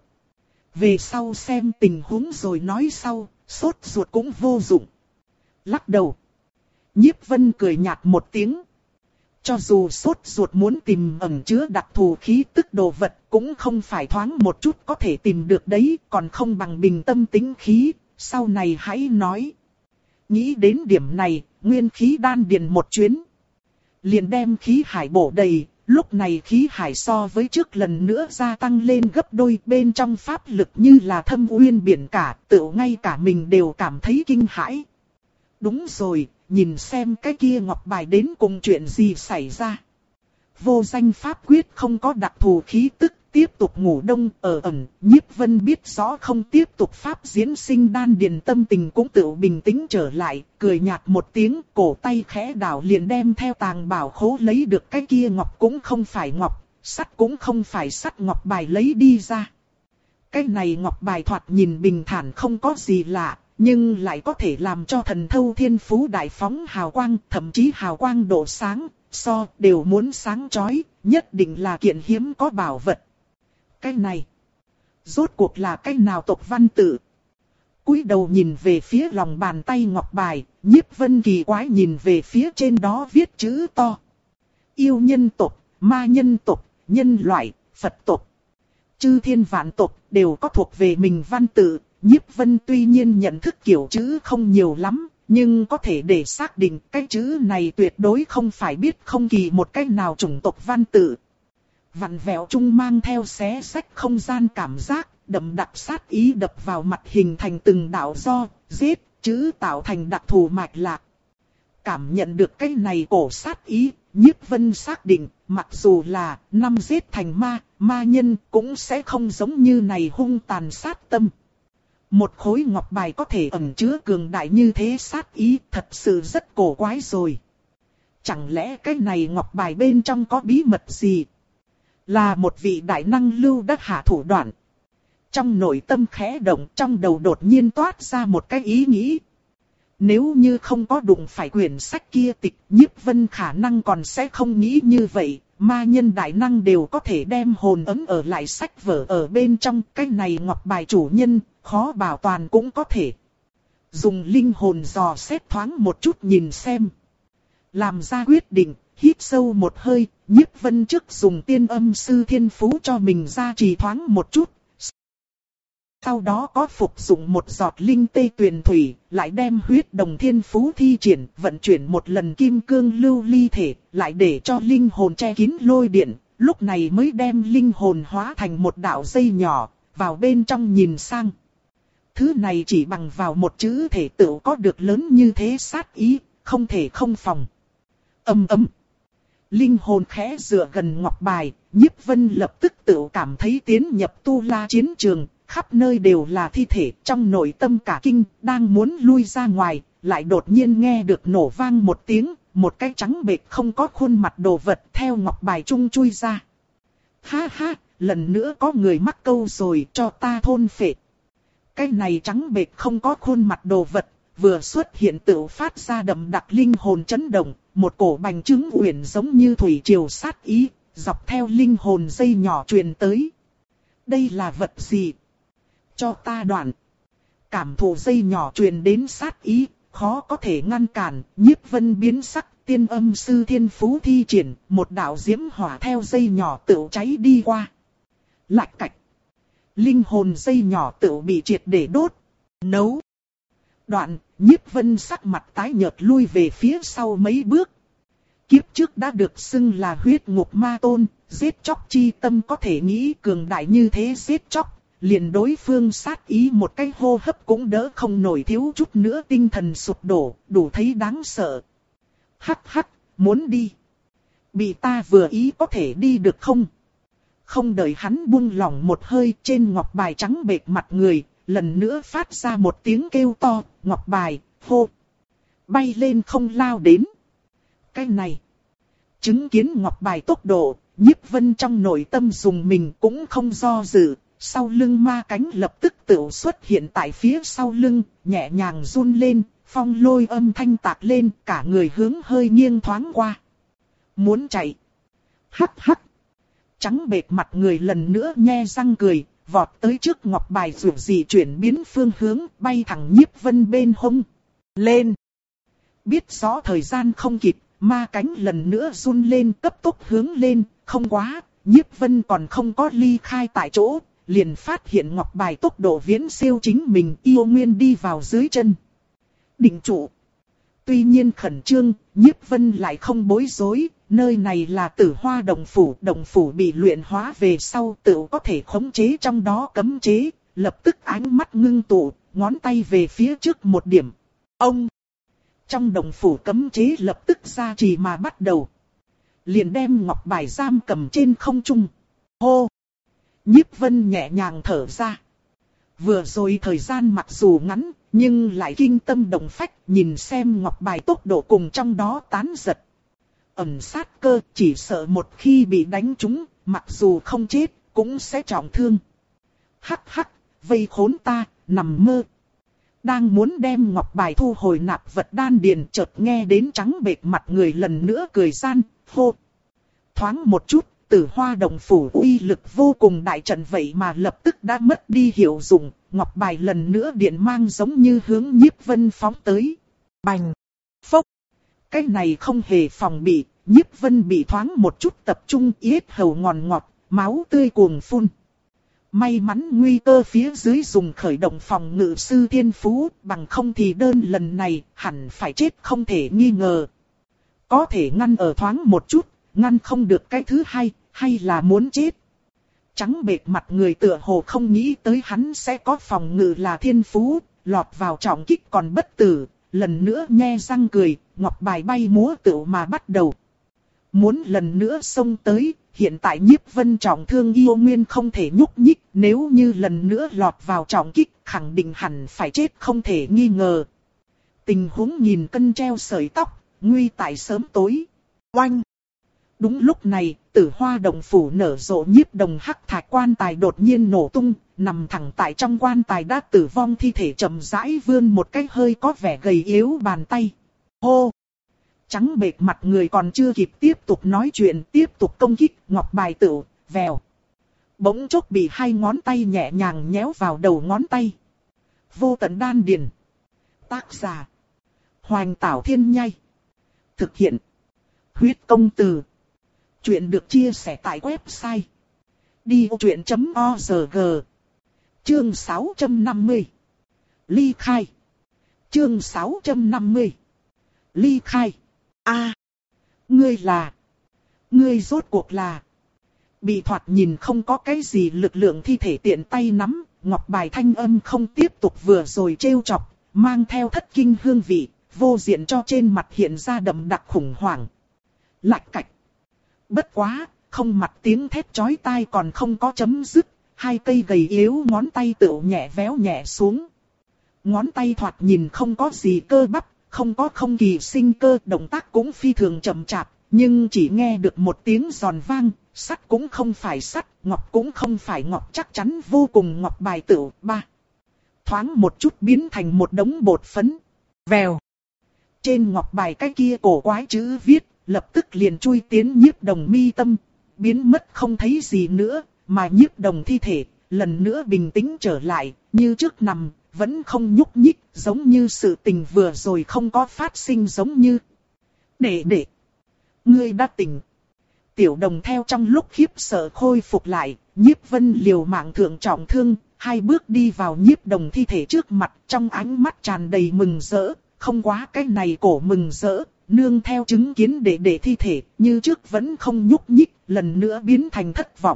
Về sau xem tình huống rồi nói sau, sốt ruột cũng vô dụng. Lắc đầu. Nhiếp Vân cười nhạt một tiếng. Cho dù sốt ruột muốn tìm ẩn chứa đặc thù khí tức đồ vật, cũng không phải thoáng một chút có thể tìm được đấy, còn không bằng bình tâm tĩnh khí, sau này hãy nói. Nghĩ đến điểm này, nguyên khí đan điền một chuyến. Liền đem khí hải bổ đầy, lúc này khí hải so với trước lần nữa gia tăng lên gấp đôi, bên trong pháp lực như là thâm uyên biển cả, tự ngay cả mình đều cảm thấy kinh hãi. Đúng rồi, nhìn xem cái kia ngọc bài đến cùng chuyện gì xảy ra. Vô danh pháp quyết không có đặc thù khí tức, tiếp tục ngủ đông ở ẩn. Nhiếp Vân biết rõ không tiếp tục pháp diễn sinh đan điền, tâm tình cũng tự bình tĩnh trở lại, cười nhạt một tiếng, cổ tay khẽ đảo liền đem theo tàng bảo khố lấy được cái kia ngọc cũng không phải ngọc, sắt cũng không phải sắt ngọc bài lấy đi ra. Cái này ngọc bài thoạt nhìn bình thản không có gì lạ, nhưng lại có thể làm cho thần thâu thiên phú đại phóng hào quang, thậm chí hào quang độ sáng, so đều muốn sáng chói, nhất định là kiện hiếm có bảo vật. Cái này, rốt cuộc là cái nào tộc văn tự? Cúi đầu nhìn về phía lòng bàn tay ngọc bài, Nhiếp Vân kỳ quái nhìn về phía trên đó viết chữ to. Yêu nhân tộc, ma nhân tộc, nhân loại, Phật tộc, chư thiên vạn tộc đều có thuộc về mình văn tự. Nhiếp Vân tuy nhiên nhận thức kiểu chữ không nhiều lắm, nhưng có thể để xác định cái chữ này tuyệt đối không phải biết không kỳ một cách nào chủng tộc văn tự. Vặn vẹo chung mang theo xé xách không gian cảm giác, đậm đặc sát ý đập vào mặt hình thành từng đạo do, giết, chữ tạo thành đặc thù mạch lạc. Cảm nhận được cái này cổ sát ý, Nhiếp Vân xác định, mặc dù là năm giết thành ma, ma nhân cũng sẽ không giống như này hung tàn sát tâm. Một khối ngọc bài có thể ẩn chứa cường đại như thế sát ý, thật sự rất cổ quái rồi. Chẳng lẽ cái này ngọc bài bên trong có bí mật gì? Là một vị đại năng lưu đắc hạ thủ đoạn. Trong nội tâm khẽ động, trong đầu đột nhiên toát ra một cái ý nghĩ. Nếu như không có đụng phải quyển sách kia tịch, Nhiếp Vân khả năng còn sẽ không nghĩ như vậy. Ma nhân đại năng đều có thể đem hồn ấm ở lại sách vở ở bên trong. Cái này ngọc bài chủ nhân, khó bảo toàn cũng có thể. Dùng linh hồn dò xét thoáng một chút nhìn xem. Làm ra quyết định, hít sâu một hơi, Nhiếp Vân trước dùng tiên âm sư thiên phú cho mình ra trì thoáng một chút. Sau đó có phục dụng một giọt linh tê tuyền thủy, lại đem huyết đồng thiên phú thi triển, vận chuyển một lần kim cương lưu ly thể, lại để cho linh hồn che kín lôi điện, lúc này mới đem linh hồn hóa thành một đạo dây nhỏ, vào bên trong nhìn sang. Thứ này chỉ bằng vào một chữ thể tự có được lớn như thế sát ý, không thể không phòng. Âm ầm. Linh hồn khẽ dựa gần ngọc bài, Nhiếp Vân lập tức tự cảm thấy tiến nhập tu la chiến trường, khắp nơi đều là thi thể, trong nội tâm cả kinh, đang muốn lui ra ngoài, lại đột nhiên nghe được nổ vang một tiếng, một cái trắng bệch không có khuôn mặt đồ vật theo ngọc bài trung chui ra. Ha ha, lần nữa có người mắc câu rồi, cho ta thôn phệ. Cái này trắng bệch không có khuôn mặt đồ vật, vừa xuất hiện tự phát ra đậm đặc linh hồn chấn động, một cổ bành trướng uyển giống như thủy triều sát ý, dọc theo linh hồn dây nhỏ truyền tới. Đây là vật gì? Cho ta đoạn. Cảm thụ dây nhỏ truyền đến sát ý, khó có thể ngăn cản, Nhiếp Vân biến sắc, tiên âm sư thiên phú thi triển, một đạo diễm hỏa theo dây nhỏ tự cháy đi qua. Lạch cạch. Linh hồn dây nhỏ tự bị triệt để đốt. Nấu. Đoạn, Nhiếp Vân sắc mặt tái nhợt lui về phía sau mấy bước. Kiếp trước đã được xưng là huyết ngục ma tôn, giết chóc chi tâm có thể nghĩ cường đại như thế giết chóc. Liền đối phương sát ý một cái hô hấp cũng đỡ không nổi, thiếu chút nữa tinh thần sụp đổ, đủ thấy đáng sợ. Hắc hắc, muốn đi. Bị ta vừa ý có thể đi được không? Không đợi hắn buông lỏng một hơi, trên ngọc bài trắng bệch mặt người, lần nữa phát ra một tiếng kêu to, ngọc bài, hô. Bay lên không lao đến. Cái này. Chứng kiến ngọc bài tốc độ, Nhiếp Vân trong nội tâm dùng mình cũng không do dự. Sau lưng ma cánh lập tức tự xuất hiện tại phía sau lưng, nhẹ nhàng run lên, phong lôi âm thanh tạc lên, cả người hướng hơi nghiêng thoáng qua. Muốn chạy. Hắc hắc. Trắng bệch mặt người lần nữa nhe răng cười, vọt tới trước ngọc bài dù gì chuyển biến phương hướng, bay thẳng Nhiếp Vân bên hông. Lên. Biết rõ thời gian không kịp, ma cánh lần nữa run lên cấp tốc hướng lên, không quá, Nhiếp Vân còn không có ly khai tại chỗ. Liền phát hiện ngọc bài tốc độ viễn siêu chính mình, yêu nguyên đi vào dưới chân. Định trụ. Tuy nhiên khẩn trương, Nhiếp Vân lại không bối rối, nơi này là Tử Hoa Động Phủ, Động Phủ bị luyện hóa về sau tự có thể khống chế trong đó cấm chế, lập tức ánh mắt ngưng tụ, ngón tay về phía trước một điểm. Ông! Trong Động Phủ cấm chế lập tức ra trì mà bắt đầu. Liền đem ngọc bài giam cầm trên không trung. Hô! Nhiếp Vân nhẹ nhàng thở ra. Vừa rồi thời gian mặc dù ngắn, nhưng lại kinh tâm động phách, nhìn xem ngọc bài tốc độ cùng trong đó tán giật. Ẩn sát cơ, chỉ sợ một khi bị đánh trúng, mặc dù không chết, cũng sẽ trọng thương. Hắc hắc, vây khốn ta, nằm mơ. Đang muốn đem ngọc bài thu hồi nạp vật đan điền, chợt nghe đến trắng bệch mặt người lần nữa cười gian, hô. Thoáng một chút. Tử Hoa Động Phủ uy lực vô cùng đại trận vậy mà lập tức đã mất đi hiệu dụng, ngọc bài lần nữa điện mang giống như hướng Nhiếp Vân phóng tới. Bành! Phốc! Cái này không hề phòng bị, Nhiếp Vân bị thoáng một chút tập trung, yết hầu ngòn ngọt, máu tươi cuồng phun. May mắn nguy cơ phía dưới dùng khởi động phòng ngự sư thiên phú, bằng không thì đơn lần này hẳn phải chết không thể nghi ngờ. Có thể ngăn ở thoáng một chút, ngăn không được cái thứ hai. Hay là muốn chết? Trắng bệch mặt người tựa hồ không nghĩ tới hắn sẽ có phòng ngự là thiên phú, lọt vào trọng kích còn bất tử, lần nữa nhe răng cười, ngọc bài bay múa tựu mà bắt đầu. Muốn lần nữa xông tới, hiện tại Nhiếp Vân trọng thương yêu nguyên không thể nhúc nhích, nếu như lần nữa lọt vào trọng kích, khẳng định hẳn phải chết không thể nghi ngờ. Tình huống nghìn cân treo sợi tóc, nguy tại sớm tối. Oanh! Đúng lúc này, Tử Hoa Động phủ nở rộ nhiếp đồng hắc thạch quan tài đột nhiên nổ tung, nằm thẳng tại trong quan tài đã tử vong thi thể chậm rãi vươn một cái hơi có vẻ gầy yếu bàn tay. Hô! Trắng bệch mặt người còn chưa kịp tiếp tục nói chuyện, tiếp tục công kích, ngọc bài tựu, vèo. Bỗng chốc bị hai ngón tay nhẹ nhàng nhéo vào đầu ngón tay. Vô tận đan điền. Tác giả: Hoành Tảo Thiên Nhai. Thực hiện: Huyết Công Từ. Chuyện được chia sẻ tại website đi ô truyện chấm org. Chương sáu trăm năm mươi. Ly khai. Chương sáu trăm năm mươi. Ly khai. A, à, ngươi là... Ngươi rốt cuộc là... Bị thoạt nhìn không có cái gì lực lượng thi thể tiện tay nắm, ngọc bài thanh âm không tiếp tục vừa rồi trêu chọc, mang theo thất kinh hương vị, vô diện cho trên mặt hiện ra đậm đặc khủng hoảng. Lạch cạch. Bất quá, không mặt tiếng thét chói tai còn không có chấm dứt, hai cây gầy yếu ngón tay tựu nhẹ véo nhẹ xuống. Ngón tay thoạt nhìn không có gì cơ bắp, không có không kỳ sinh cơ, động tác cũng phi thường chậm chạp, nhưng chỉ nghe được một tiếng giòn vang, sắt cũng không phải sắt, ngọc cũng không phải ngọc, chắc chắn vô cùng ngọc bài tựu ba. Thoáng một chút biến thành một đống bột phấn. Vèo. Trên ngọc bài cái kia cổ quái chữ viết, lập tức liền chui tiến Nhiếp Đồng mi tâm, biến mất không thấy gì nữa, mà Nhiếp Đồng thi thể, lần nữa bình tĩnh trở lại, như trước nằm, vẫn không nhúc nhích, giống như sự tình vừa rồi không có phát sinh giống như. Đệ đệ, ngươi đã tỉnh. Tiểu Đồng theo trong lúc khiếp sợ khôi phục lại, Nhiếp Vân liều mạng thượng trọng thương, hai bước đi vào Nhiếp Đồng thi thể trước mặt, trong ánh mắt tràn đầy mừng rỡ, không quá cái này cổ mừng rỡ. Nương theo chứng kiến đệ đệ thi thể, như trước vẫn không nhúc nhích, lần nữa biến thành thất vọng.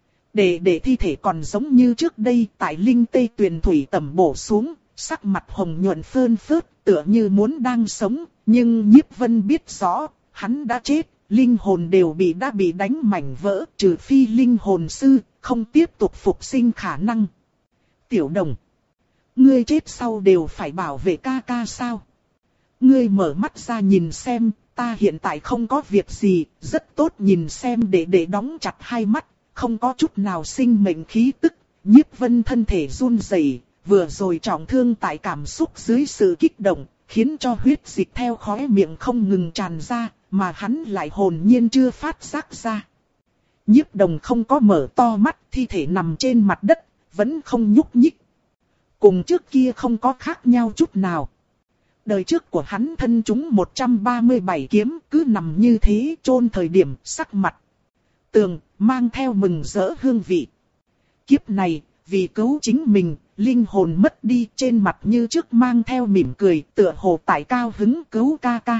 Đệ đệ thi thể còn giống như trước đây, tại linh tê tuyền thủy tẩm bổ xuống, sắc mặt hồng nhuận phơn phớt, tựa như muốn đang sống, nhưng Nhiếp Vân biết rõ, hắn đã chết, linh hồn đều bị đã bị đánh mảnh vỡ, trừ phi linh hồn sư, không tiếp tục phục sinh khả năng. Tiểu Đồng, ngươi chết sau đều phải bảo vệ ca ca sao? Ngươi mở mắt ra nhìn xem, ta hiện tại không có việc gì, rất tốt nhìn xem để để đóng chặt hai mắt, không có chút nào sinh mệnh khí tức. Nhiếp Vân thân thể run rẩy, vừa rồi trọng thương tại cảm xúc dưới sự kích động, khiến cho huyết dịch theo khóe miệng không ngừng tràn ra, mà hắn lại hồn nhiên chưa phát giác ra. Nhiếp Đồng không có mở to mắt, thi thể nằm trên mặt đất, vẫn không nhúc nhích. Cùng trước kia không có khác nhau chút nào. Đời trước của hắn thân chúng một trăm ba mươi bảy kiếm, cứ nằm như thế, chôn thời điểm sắc mặt tường, mang theo mừng rỡ hương vị. Kiếp này, vì cứu chính mình, linh hồn mất đi, trên mặt như trước mang theo mỉm cười, tựa hồ tại cao hứng cứu ca ca.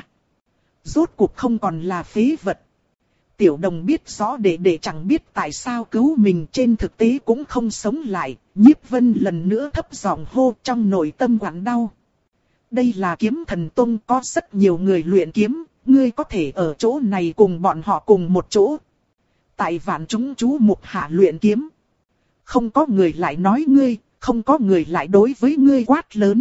Rốt cuộc không còn là phế vật. Tiểu Đồng biết rõ đệ đệ chẳng biết tại sao cứu mình, trên thực tế cũng không sống lại. Nhiếp Vân lần nữa thấp giọng hô, trong nội tâm quặn đau. Đây là Kiếm Thần Tông, có rất nhiều người luyện kiếm, ngươi có thể ở chỗ này cùng bọn họ cùng một chỗ. Tại vạn chúng chú mục hạ luyện kiếm. Không có người lại nói ngươi, không có người lại đối với ngươi quát lớn.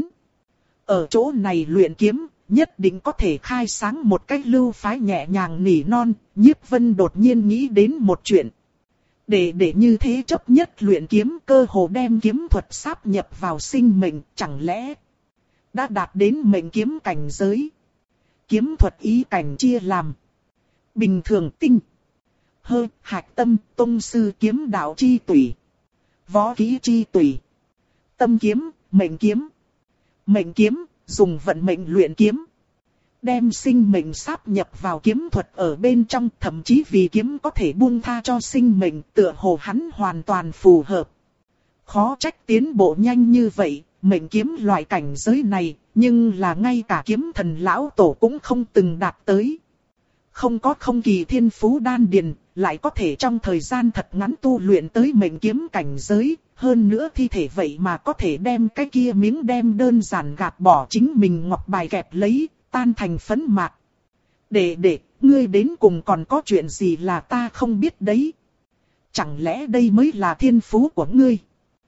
Ở chỗ này luyện kiếm, nhất định có thể khai sáng một cách lưu phái nhẹ nhàng nỉ non. Nhiếp Vân đột nhiên nghĩ đến một chuyện. Để để như thế chấp nhất luyện kiếm, cơ hồ đem kiếm thuật sáp nhập vào sinh mệnh, chẳng lẽ đã đạt đến mệnh kiếm cảnh giới. Kiếm thuật ý cảnh chia làm bình thường, tinh, hơ, hạch tâm, tông sư kiếm đạo chi tùy, võ kỹ chi tùy, tâm kiếm, mệnh kiếm. Mệnh kiếm, dùng vận mệnh luyện kiếm. Đem sinh mệnh sáp nhập vào kiếm thuật ở bên trong, thậm chí vì kiếm có thể buông tha cho sinh mệnh, tựa hồ hắn hoàn toàn phù hợp. Khó trách tiến bộ nhanh như vậy. Mệnh kiếm loại cảnh giới này, nhưng là ngay cả kiếm thần lão tổ cũng không từng đạt tới. không có không kỳ thiên phú đan điền, lại có thể trong thời gian thật ngắn tu luyện tới mệnh kiếm cảnh giới, hơn nữa thi thể vậy mà có thể đem cái kia miếng đem đơn giản gạt bỏ chính mình ngọc bài kẹp lấy, tan thành phấn mạc. Đệ đệ, ngươi đến cùng còn có chuyện gì là ta không biết đấy? Chẳng lẽ đây mới là thiên phú của ngươi?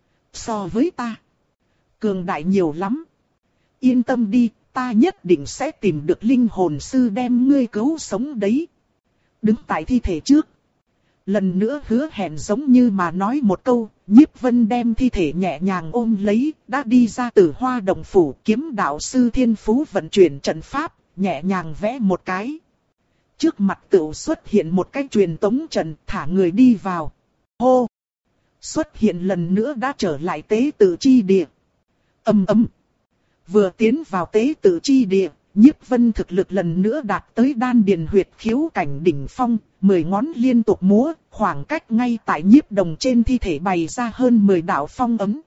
So với ta, cường đại nhiều lắm. Yên tâm đi, ta nhất định sẽ tìm được linh hồn sư đem ngươi cứu sống đấy. Đứng tại thi thể trước, lần nữa hứa hẹn giống như mà nói một câu, Nhiếp Vân đem thi thể nhẹ nhàng ôm lấy, đã đi ra từ Hoa Động Phủ. Kiếm đạo sư thiên phú vận chuyển trận pháp, nhẹ nhàng vẽ một cái. Trước mặt tựu xuất hiện một cái truyền tống trận, thả người đi vào. Hô! Xuất hiện lần nữa đã trở lại tế tự chi địa. Ầm ầm! Vừa tiến vào tế tự chi địa, Nhiếp Vân thực lực lần nữa đạt tới đan điền huyệt khiếu cảnh đỉnh phong, mười ngón liên tục múa, khoảng cách ngay tại Nhiếp Đồng trên thi thể bày ra hơn mười đạo phong ấm.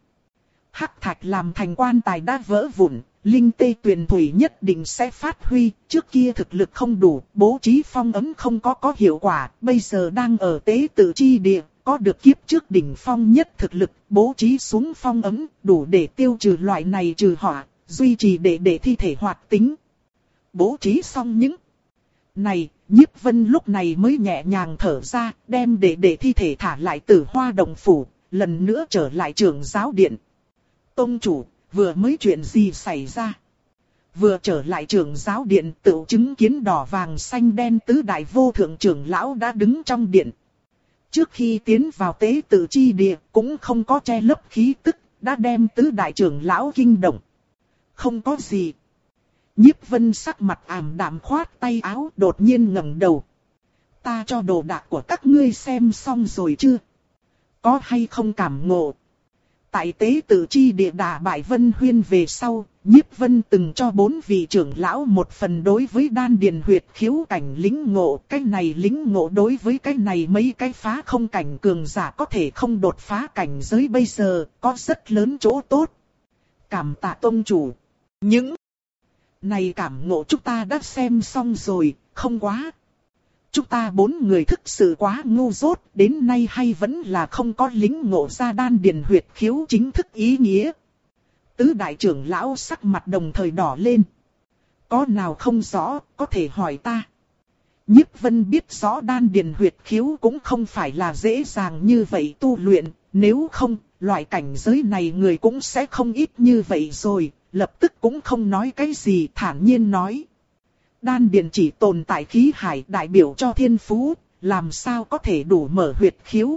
Hắc thạch làm thành quan tài đã vỡ vụn, linh tê tuyền thủy nhất định sẽ phát huy, trước kia thực lực không đủ, bố trí phong ấm không có có hiệu quả, bây giờ đang ở tế tự chi địa, có được kiếp trước đỉnh phong nhất thực lực, bố trí xuống phong ấm, đủ để tiêu trừ loại này trừ họa, duy trì để để thi thể hoạt tính. Bố trí xong những này, Nhiếp Vân lúc này mới nhẹ nhàng thở ra, đem để để thi thể thả lại Tử Hoa Động Phủ, lần nữa trở lại Trưởng giáo điện. Tông chủ, vừa mới chuyện gì xảy ra? Vừa trở lại Trưởng giáo điện, tự chứng kiến đỏ vàng xanh đen tứ đại vô thượng trưởng lão đã đứng trong điện. Trước khi tiến vào tế tự chi địa, cũng không có che lấp khí tức, đã đem tứ đại trưởng lão kinh động. Không có gì. Nhiếp Vân sắc mặt ảm đạm khoát tay áo, đột nhiên ngẩng đầu. Ta cho đồ đạc của các ngươi xem xong rồi chưa? Có hay không cảm ngộ? Tại tế tự chi địa đả bại Vân Huyên về sau, Nhiếp Vân từng cho bốn vị trưởng lão một phần đối với đan điền huyệt khiếu cảnh lính ngộ. Cái này lính ngộ đối với cái này mấy cái phá không cảnh cường giả có thể không đột phá cảnh giới bây giờ, có rất lớn chỗ tốt. Cảm tạ tông chủ. Những này cảm ngộ chúng ta đã xem xong rồi, không quá. Chúng ta bốn người thực sự quá ngu dốt, đến nay hay vẫn là không có lính ngộ ra đan điền huyệt khiếu chính thức ý nghĩa. Tứ đại trưởng lão sắc mặt đồng thời đỏ lên. Có nào không rõ, có thể hỏi ta. Nhiếp Vân biết rõ đan điền huyệt khiếu cũng không phải là dễ dàng như vậy tu luyện, nếu không, loại cảnh giới này người cũng sẽ không ít như vậy rồi, lập tức cũng không nói cái gì, thản nhiên nói. Đan điền chỉ tồn tại khí hải đại biểu cho thiên phú, làm sao có thể đủ mở huyệt khiếu?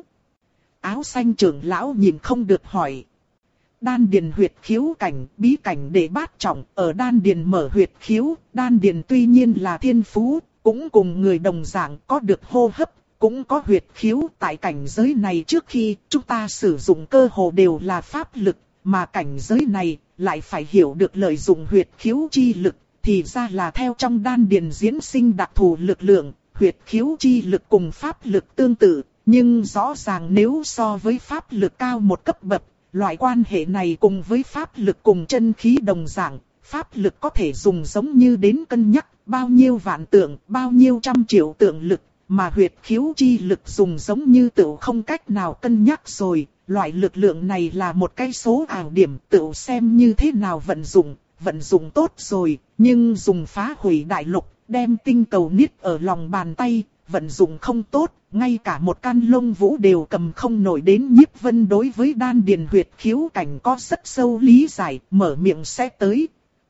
Áo xanh trưởng lão nhìn không được hỏi. Đan điền huyệt khiếu cảnh, bí cảnh để bát trọng, ở đan điền mở huyệt khiếu, đan điền tuy nhiên là thiên phú, cũng cùng người đồng dạng có được hô hấp, cũng có huyệt khiếu. Tại cảnh giới này trước khi chúng ta sử dụng cơ hồ đều là pháp lực, mà cảnh giới này lại phải hiểu được lợi dụng huyệt khiếu chi lực. Thì ra là theo trong đan điền diễn sinh đặc thù lực lượng, huyệt khiếu chi lực cùng pháp lực tương tự, nhưng rõ ràng nếu so với pháp lực cao một cấp bậc, loại quan hệ này cùng với pháp lực cùng chân khí đồng dạng, pháp lực có thể dùng giống như đến cân nhắc bao nhiêu vạn tượng, bao nhiêu trăm triệu tượng lực, mà huyệt khiếu chi lực dùng giống như tựu không cách nào cân nhắc rồi, loại lực lượng này là một cái số ảo điểm, tựu xem như thế nào vận dụng. Vận dụng tốt rồi, nhưng dùng phá hủy đại lục, đem tinh cầu niết ở lòng bàn tay, vận dụng không tốt, ngay cả một căn lông vũ đều cầm không nổi. Đến Nhiếp Vân đối với đan điền huyệt khiếu cảnh có rất sâu lý giải, mở miệng sẽ tới.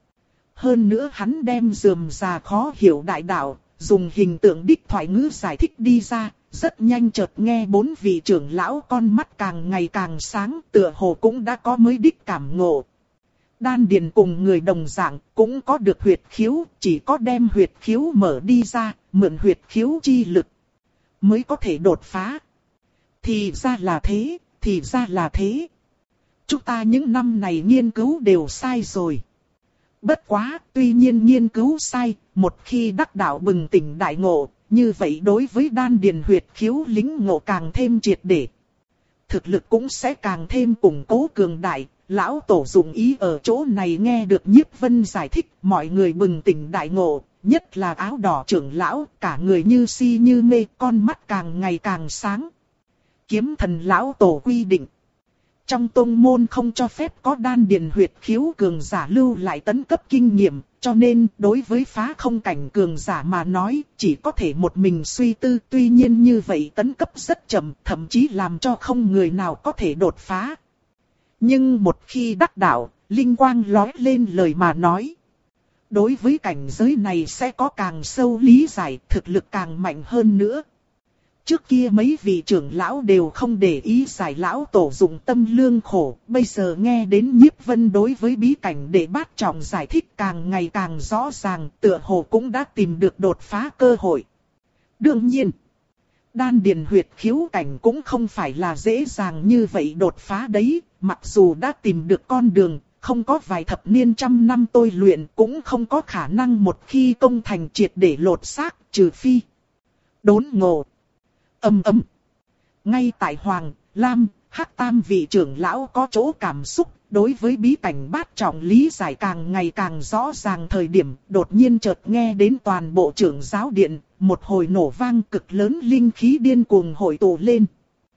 Hơn nữa hắn đem rườm rà khó hiểu đại đạo, dùng hình tượng đích thoại ngữ giải thích đi ra, rất nhanh chợt nghe bốn vị trưởng lão con mắt càng ngày càng sáng, tựa hồ cũng đã có mới đích cảm ngộ. Đan điền cùng người đồng dạng cũng có được huyệt khiếu, chỉ có đem huyệt khiếu mở đi ra, mượn huyệt khiếu chi lực mới có thể đột phá. Thì ra là thế, thì ra là thế. Chúng ta những năm này nghiên cứu đều sai rồi. Bất quá, tuy nhiên nghiên cứu sai, một khi đắc đạo bừng tỉnh đại ngộ, như vậy đối với đan điền huyệt khiếu lính ngộ càng thêm triệt để. thực lực cũng sẽ càng thêm củng cố cường đại. Lão tổ dụng ý ở chỗ này nghe được Nhiếp Vân giải thích, mọi người bừng tỉnh đại ngộ, nhất là áo đỏ trưởng lão, cả người như si như mê, con mắt càng ngày càng sáng. Kiếm thần lão tổ quy định, trong tông môn không cho phép có đan điền huyệt khiếu cường giả lưu lại tấn cấp kinh nghiệm, cho nên đối với phá không cảnh cường giả mà nói, chỉ có thể một mình suy tư. Tuy nhiên như vậy tấn cấp rất chậm, thậm chí làm cho không người nào có thể đột phá. Nhưng một khi đắc đạo, linh quang lóe lên lời mà nói. Đối với cảnh giới này sẽ có càng sâu lý giải, thực lực càng mạnh hơn nữa. Trước kia mấy vị trưởng lão đều không để ý giải lão tổ dụng tâm lương khổ, bây giờ nghe đến Nhiếp Vân đối với bí cảnh để bát trọng giải thích càng ngày càng rõ ràng, tựa hồ cũng đã tìm được đột phá cơ hội. Đương nhiên, đan điền huyệt khiếu cảnh cũng không phải là dễ dàng như vậy đột phá đấy, mặc dù đã tìm được con đường, không có vài thập niên trăm năm tôi luyện cũng không có khả năng một khi công thành triệt để lột xác, trừ phi đốn ngộ. Ầm ầm. Ngay tại Hoàng, Lam, Hắc tam vị trưởng lão có chỗ cảm xúc, đối với bí cảnh bát trọng lý giải càng ngày càng rõ ràng thời điểm, đột nhiên chợt nghe đến toàn bộ trưởng giáo điện, một hồi nổ vang cực lớn linh khí điên cuồng hội tụ lên.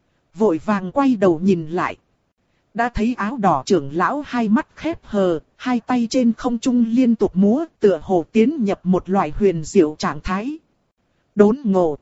Vội vàng quay đầu nhìn lại. Đã thấy áo đỏ trưởng lão hai mắt khép hờ, hai tay trên không trung liên tục múa, tựa hồ tiến nhập một loại huyền diệu trạng thái. Đốn ngộ.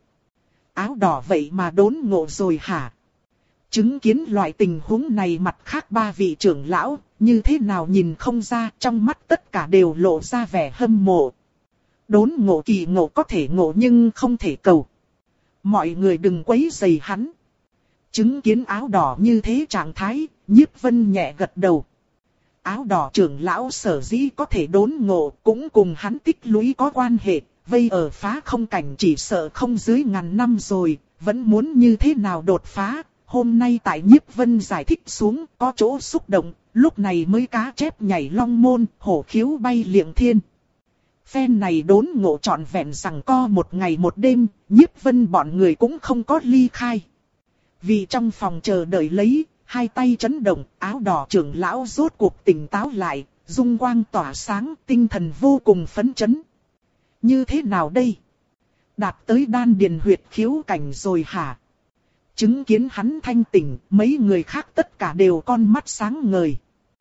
Áo đỏ vậy mà đốn ngộ rồi hả? Chứng kiến loại tình huống này mặt khác ba vị trưởng lão, như thế nào nhìn không ra, trong mắt tất cả đều lộ ra vẻ hâm mộ. Đốn ngộ kỳ ngộ có thể ngộ nhưng không thể cầu. Mọi người đừng quấy rầy hắn. Chứng kiến áo đỏ như thế trạng thái, Nhiếp Vân nhẹ gật đầu. Áo đỏ trưởng lão sở dĩ có thể đốn ngộ cũng cùng hắn tích lũy có quan hệ. Vây ở phá không cảnh chỉ sợ không dưới ngàn năm rồi, vẫn muốn như thế nào đột phá. Hôm nay tại Nhiếp Vân giải thích xuống, có chỗ xúc động, lúc này mới cá chép nhảy long môn, hổ khiếu bay liệng thiên. Phen này đốn ngộ trọn vẹn rằng co một ngày một đêm, Nhiếp Vân bọn người cũng không có ly khai. Vì trong phòng chờ đợi lấy, hai tay chấn động, áo đỏ trưởng lão rốt cuộc tỉnh táo lại, dung quang tỏa sáng, tinh thần vô cùng phấn chấn. Như thế nào đây? Đạt tới đan điền huyệt khiếu cảnh rồi hả? Chứng kiến hắn thanh tỉnh, mấy người khác tất cả đều con mắt sáng ngời.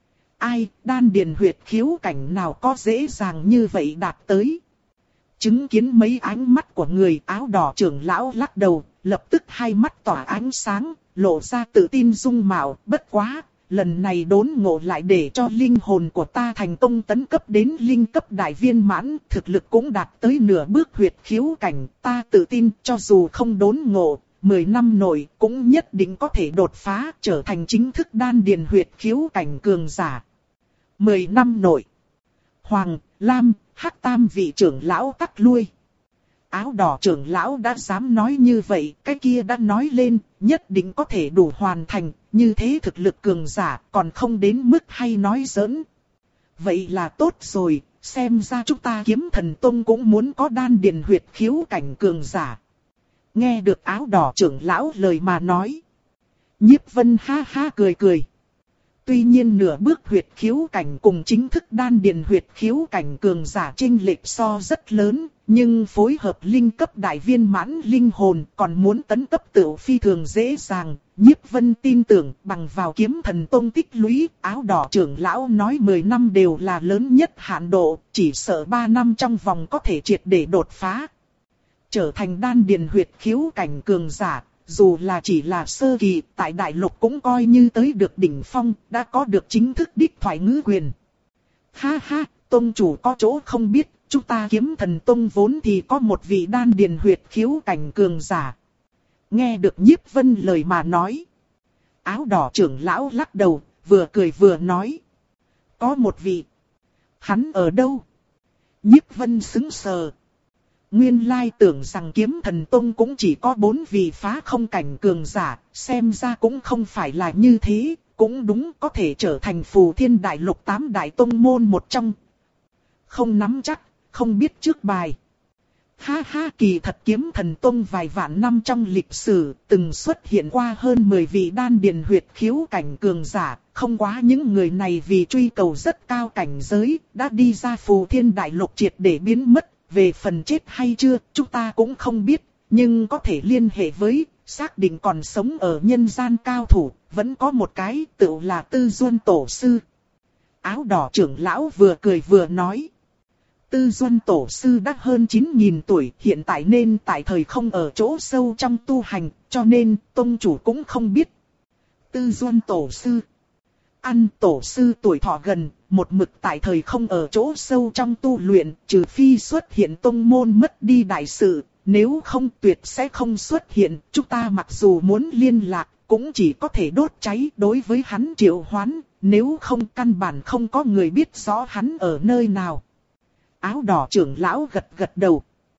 Ai, đan điền huyệt khiếu cảnh nào có dễ dàng như vậy đạt tới? Chứng kiến mấy ánh mắt của người, áo đỏ trưởng lão lắc đầu, lập tức hai mắt tỏa ánh sáng, lộ ra tự tin dung mạo. Bất quá, lần này đốn ngộ lại để cho linh hồn của ta thành công tấn cấp đến linh cấp đại viên mãn, thực lực cũng đạt tới nửa bước huyệt khiếu cảnh. Ta tự tin cho dù không đốn ngộ, mười năm nội cũng nhất định có thể đột phá, trở thành chính thức đan điền huyệt khiếu cảnh cường giả. mười năm nội. Hoàng, Lam, Hắc tam vị trưởng lão tắc lui. Áo đỏ trưởng lão đã dám nói như vậy, cái kia đã nói lên, nhất định có thể đủ hoàn thành, như thế thực lực cường giả còn không đến mức hay nói giỡn. Vậy là tốt rồi, xem ra chúng ta Kiếm Thần Tông cũng muốn có đan điền huyệt khiếu cảnh cường giả. Nghe được áo đỏ trưởng lão lời mà nói. Nhiếp Vân ha ha cười cười. Tuy nhiên nửa bước huyệt khiếu cảnh cùng chính thức đan điền huyệt khiếu cảnh cường giả chênh lệch so rất lớn, nhưng phối hợp linh cấp đại viên mãn linh hồn còn muốn tấn cấp tựu phi thường dễ dàng. Nhiếp Vân tin tưởng bằng vào Kiếm Thần Tông tích lũy, áo đỏ trưởng lão nói mười năm đều là lớn nhất hạn độ, chỉ sợ ba năm trong vòng có thể triệt để đột phá. Trở thành đan điền huyệt khiếu cảnh cường giả, dù là chỉ là sơ kỳ, tại đại lục cũng coi như tới được đỉnh phong, đã có được chính thức đích thoại ngữ quyền. Ha ha, tông chủ có chỗ không biết, chúng ta Kiếm Thần Tông vốn thì có một vị đan điền huyệt khiếu cảnh cường giả. Nghe được Nhiếp Vân lời mà nói. Áo đỏ trưởng lão lắc đầu, vừa cười vừa nói. Có một vị. Hắn ở đâu? Nhiếp Vân sững sờ. Nguyên lai tưởng rằng Kiếm Thần Tông cũng chỉ có bốn vị phá không cảnh cường giả, xem ra cũng không phải là như thế, cũng đúng có thể trở thành Phù Thiên Đại Lục tám đại tông môn một trong. Không nắm chắc, không biết trước bài. Ha ha, kỳ thật Kiếm Thần Tông vài vạn năm trong lịch sử, từng xuất hiện qua hơn mười vị đan điền huyệt khiếu cảnh cường giả, không quá những người này vì truy cầu rất cao cảnh giới, đã đi ra Phù Thiên Đại Lục triệt để biến mất, về phần chết hay chưa, chúng ta cũng không biết, nhưng có thể liên hệ với, xác định còn sống ở nhân gian cao thủ, vẫn có một cái, tự là Tư Duân Tổ Sư. Áo đỏ trưởng lão vừa cười vừa nói. Tư Duân Tổ Sư đã hơn chín nghìn tuổi, hiện tại nên tại thời không ở chỗ sâu trong tu hành, cho nên tông chủ cũng không biết. Tư Duân Tổ Sư. Ăn Tổ Sư tuổi thọ gần, một mực tại thời không ở chỗ sâu trong tu luyện, trừ phi xuất hiện tông môn mất đi đại sự, nếu không tuyệt sẽ không xuất hiện. Chúng ta mặc dù muốn liên lạc, cũng chỉ có thể đốt cháy đối với hắn triệu hoán, nếu không căn bản không có người biết rõ hắn ở nơi nào. Áo đỏ trưởng lão gật gật đầu.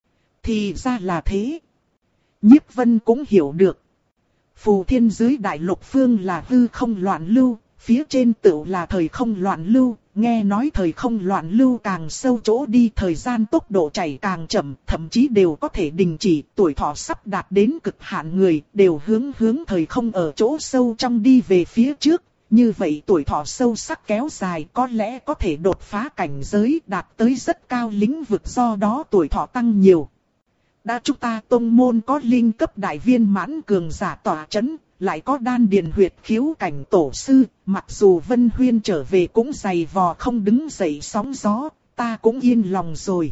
Thì ra là thế. Nhiếp Vân cũng hiểu được. Phù Thiên dưới đại lục phương là hư không loạn lưu, phía trên tựu là thời không loạn lưu. Nghe nói thời không loạn lưu càng sâu chỗ đi, thời gian tốc độ chảy càng chậm, thậm chí đều có thể đình chỉ. Tuổi thọ sắp đạt đến cực hạn người, đều hướng hướng thời không ở chỗ sâu trong đi về phía trước. Như vậy tuổi thọ sâu sắc kéo dài, có lẽ có thể đột phá cảnh giới, đạt tới rất cao lĩnh vực, do đó tuổi thọ tăng nhiều. Đã chúng ta tông môn có linh cấp đại viên mãn cường giả tỏa chấn, lại có đan điền huyệt khiếu cảnh tổ sư, mặc dù Vân Huyên trở về cũng dày vò không đứng dậy sóng gió, ta cũng yên lòng rồi.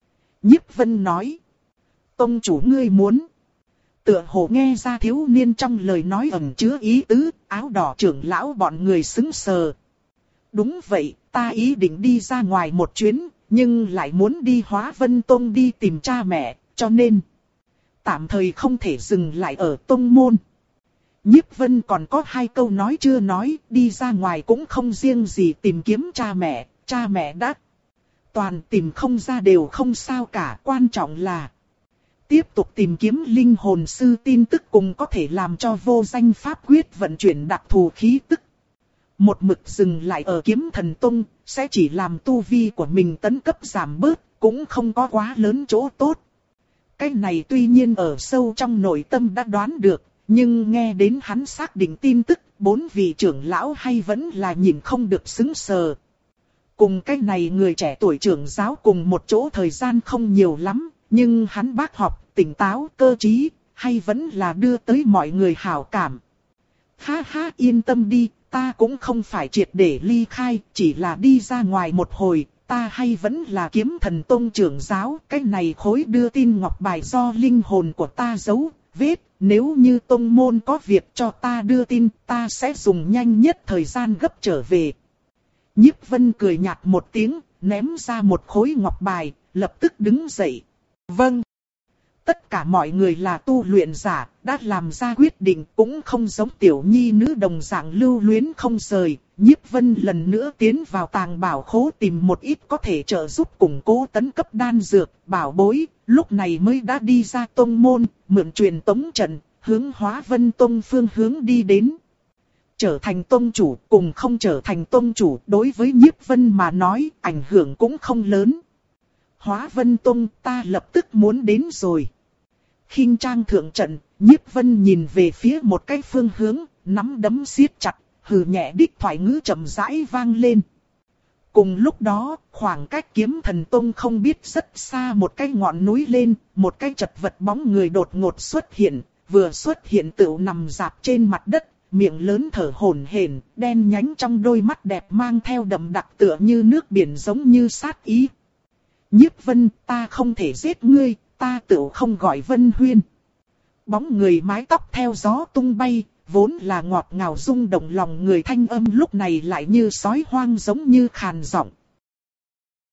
Nhiếp Vân nói. Tông chủ ngươi muốn. Tựa hồ nghe ra thiếu niên trong lời nói ẩn chứa ý tứ, áo đỏ trưởng lão bọn người sững sờ. Đúng vậy, ta ý định đi ra ngoài một chuyến, nhưng lại muốn đi Hóa Vân Tông đi tìm cha mẹ, cho nên tạm thời không thể dừng lại ở tông môn. Nhiếp Vân còn có hai câu nói chưa nói, đi ra ngoài cũng không riêng gì tìm kiếm cha mẹ, cha mẹ đã toàn tìm không ra đều không sao cả, quan trọng là tiếp tục tìm kiếm linh hồn sư tin tức cùng có thể làm cho vô danh pháp quyết vận chuyển đặc thù khí tức. Một mực dừng lại ở Kiếm Thần Tông, sẽ chỉ làm tu vi của mình tấn cấp giảm bớt, cũng không có quá lớn chỗ tốt. Cái này tuy nhiên ở sâu trong nội tâm đã đoán được, nhưng nghe đến hắn xác định tin tức, bốn vị trưởng lão hay vẫn là nhìn không được sững sờ. Cùng cái này người trẻ tuổi trưởng giáo cùng một chỗ thời gian không nhiều lắm, nhưng hắn bác học, tỉnh táo, cơ trí, hay vẫn là đưa tới mọi người hảo cảm. Ha ha, yên tâm đi, ta cũng không phải triệt để ly khai, chỉ là đi ra ngoài một hồi, ta hay vẫn là Kiếm Thần Tông trưởng giáo, cái này khối đưa tin ngọc bài do linh hồn của ta giấu, vết, nếu như tông môn có việc cho ta đưa tin, ta sẽ dùng nhanh nhất thời gian gấp trở về. Nhiếp Vân cười nhạt một tiếng, ném ra một khối ngọc bài, lập tức đứng dậy. Vâng. Tất cả mọi người là tu luyện giả, đã làm ra quyết định, cũng không giống tiểu nhi nữ đồng dạng lưu luyến không rời. Nhiếp Vân lần nữa tiến vào tàng bảo khố tìm một ít có thể trợ giúp củng cố tấn cấp đan dược, bảo bối, lúc này mới đã đi ra tông môn, mượn truyền tống trận, hướng Hóa Vân Tông phương hướng đi đến. Trở thành tông chủ cùng không trở thành tông chủ đối với Nhiếp Vân mà nói ảnh hưởng cũng không lớn. Hóa Vân Tông ta lập tức muốn đến rồi. Khinh trang thượng trận, Nhiếp Vân nhìn về phía một cái phương hướng, nắm đấm siết chặt, hừ nhẹ đích thoại ngữ chậm rãi vang lên. Cùng lúc đó, khoảng cách Kiếm Thần Tông không biết rất xa một cái ngọn núi lên, một cái chật vật bóng người đột ngột xuất hiện, vừa xuất hiện tựu nằm dạp trên mặt đất, miệng lớn thở hổn hển, đen nhánh trong đôi mắt đẹp mang theo đậm đặc tựa như nước biển giống như sát ý. Nhiếp Vân, ta không thể giết ngươi, ta tựu không gọi Vân Huyên. Bóng người mái tóc theo gió tung bay, vốn là ngọt ngào rung động lòng người thanh âm lúc này lại như sói hoang giống như khàn giọng.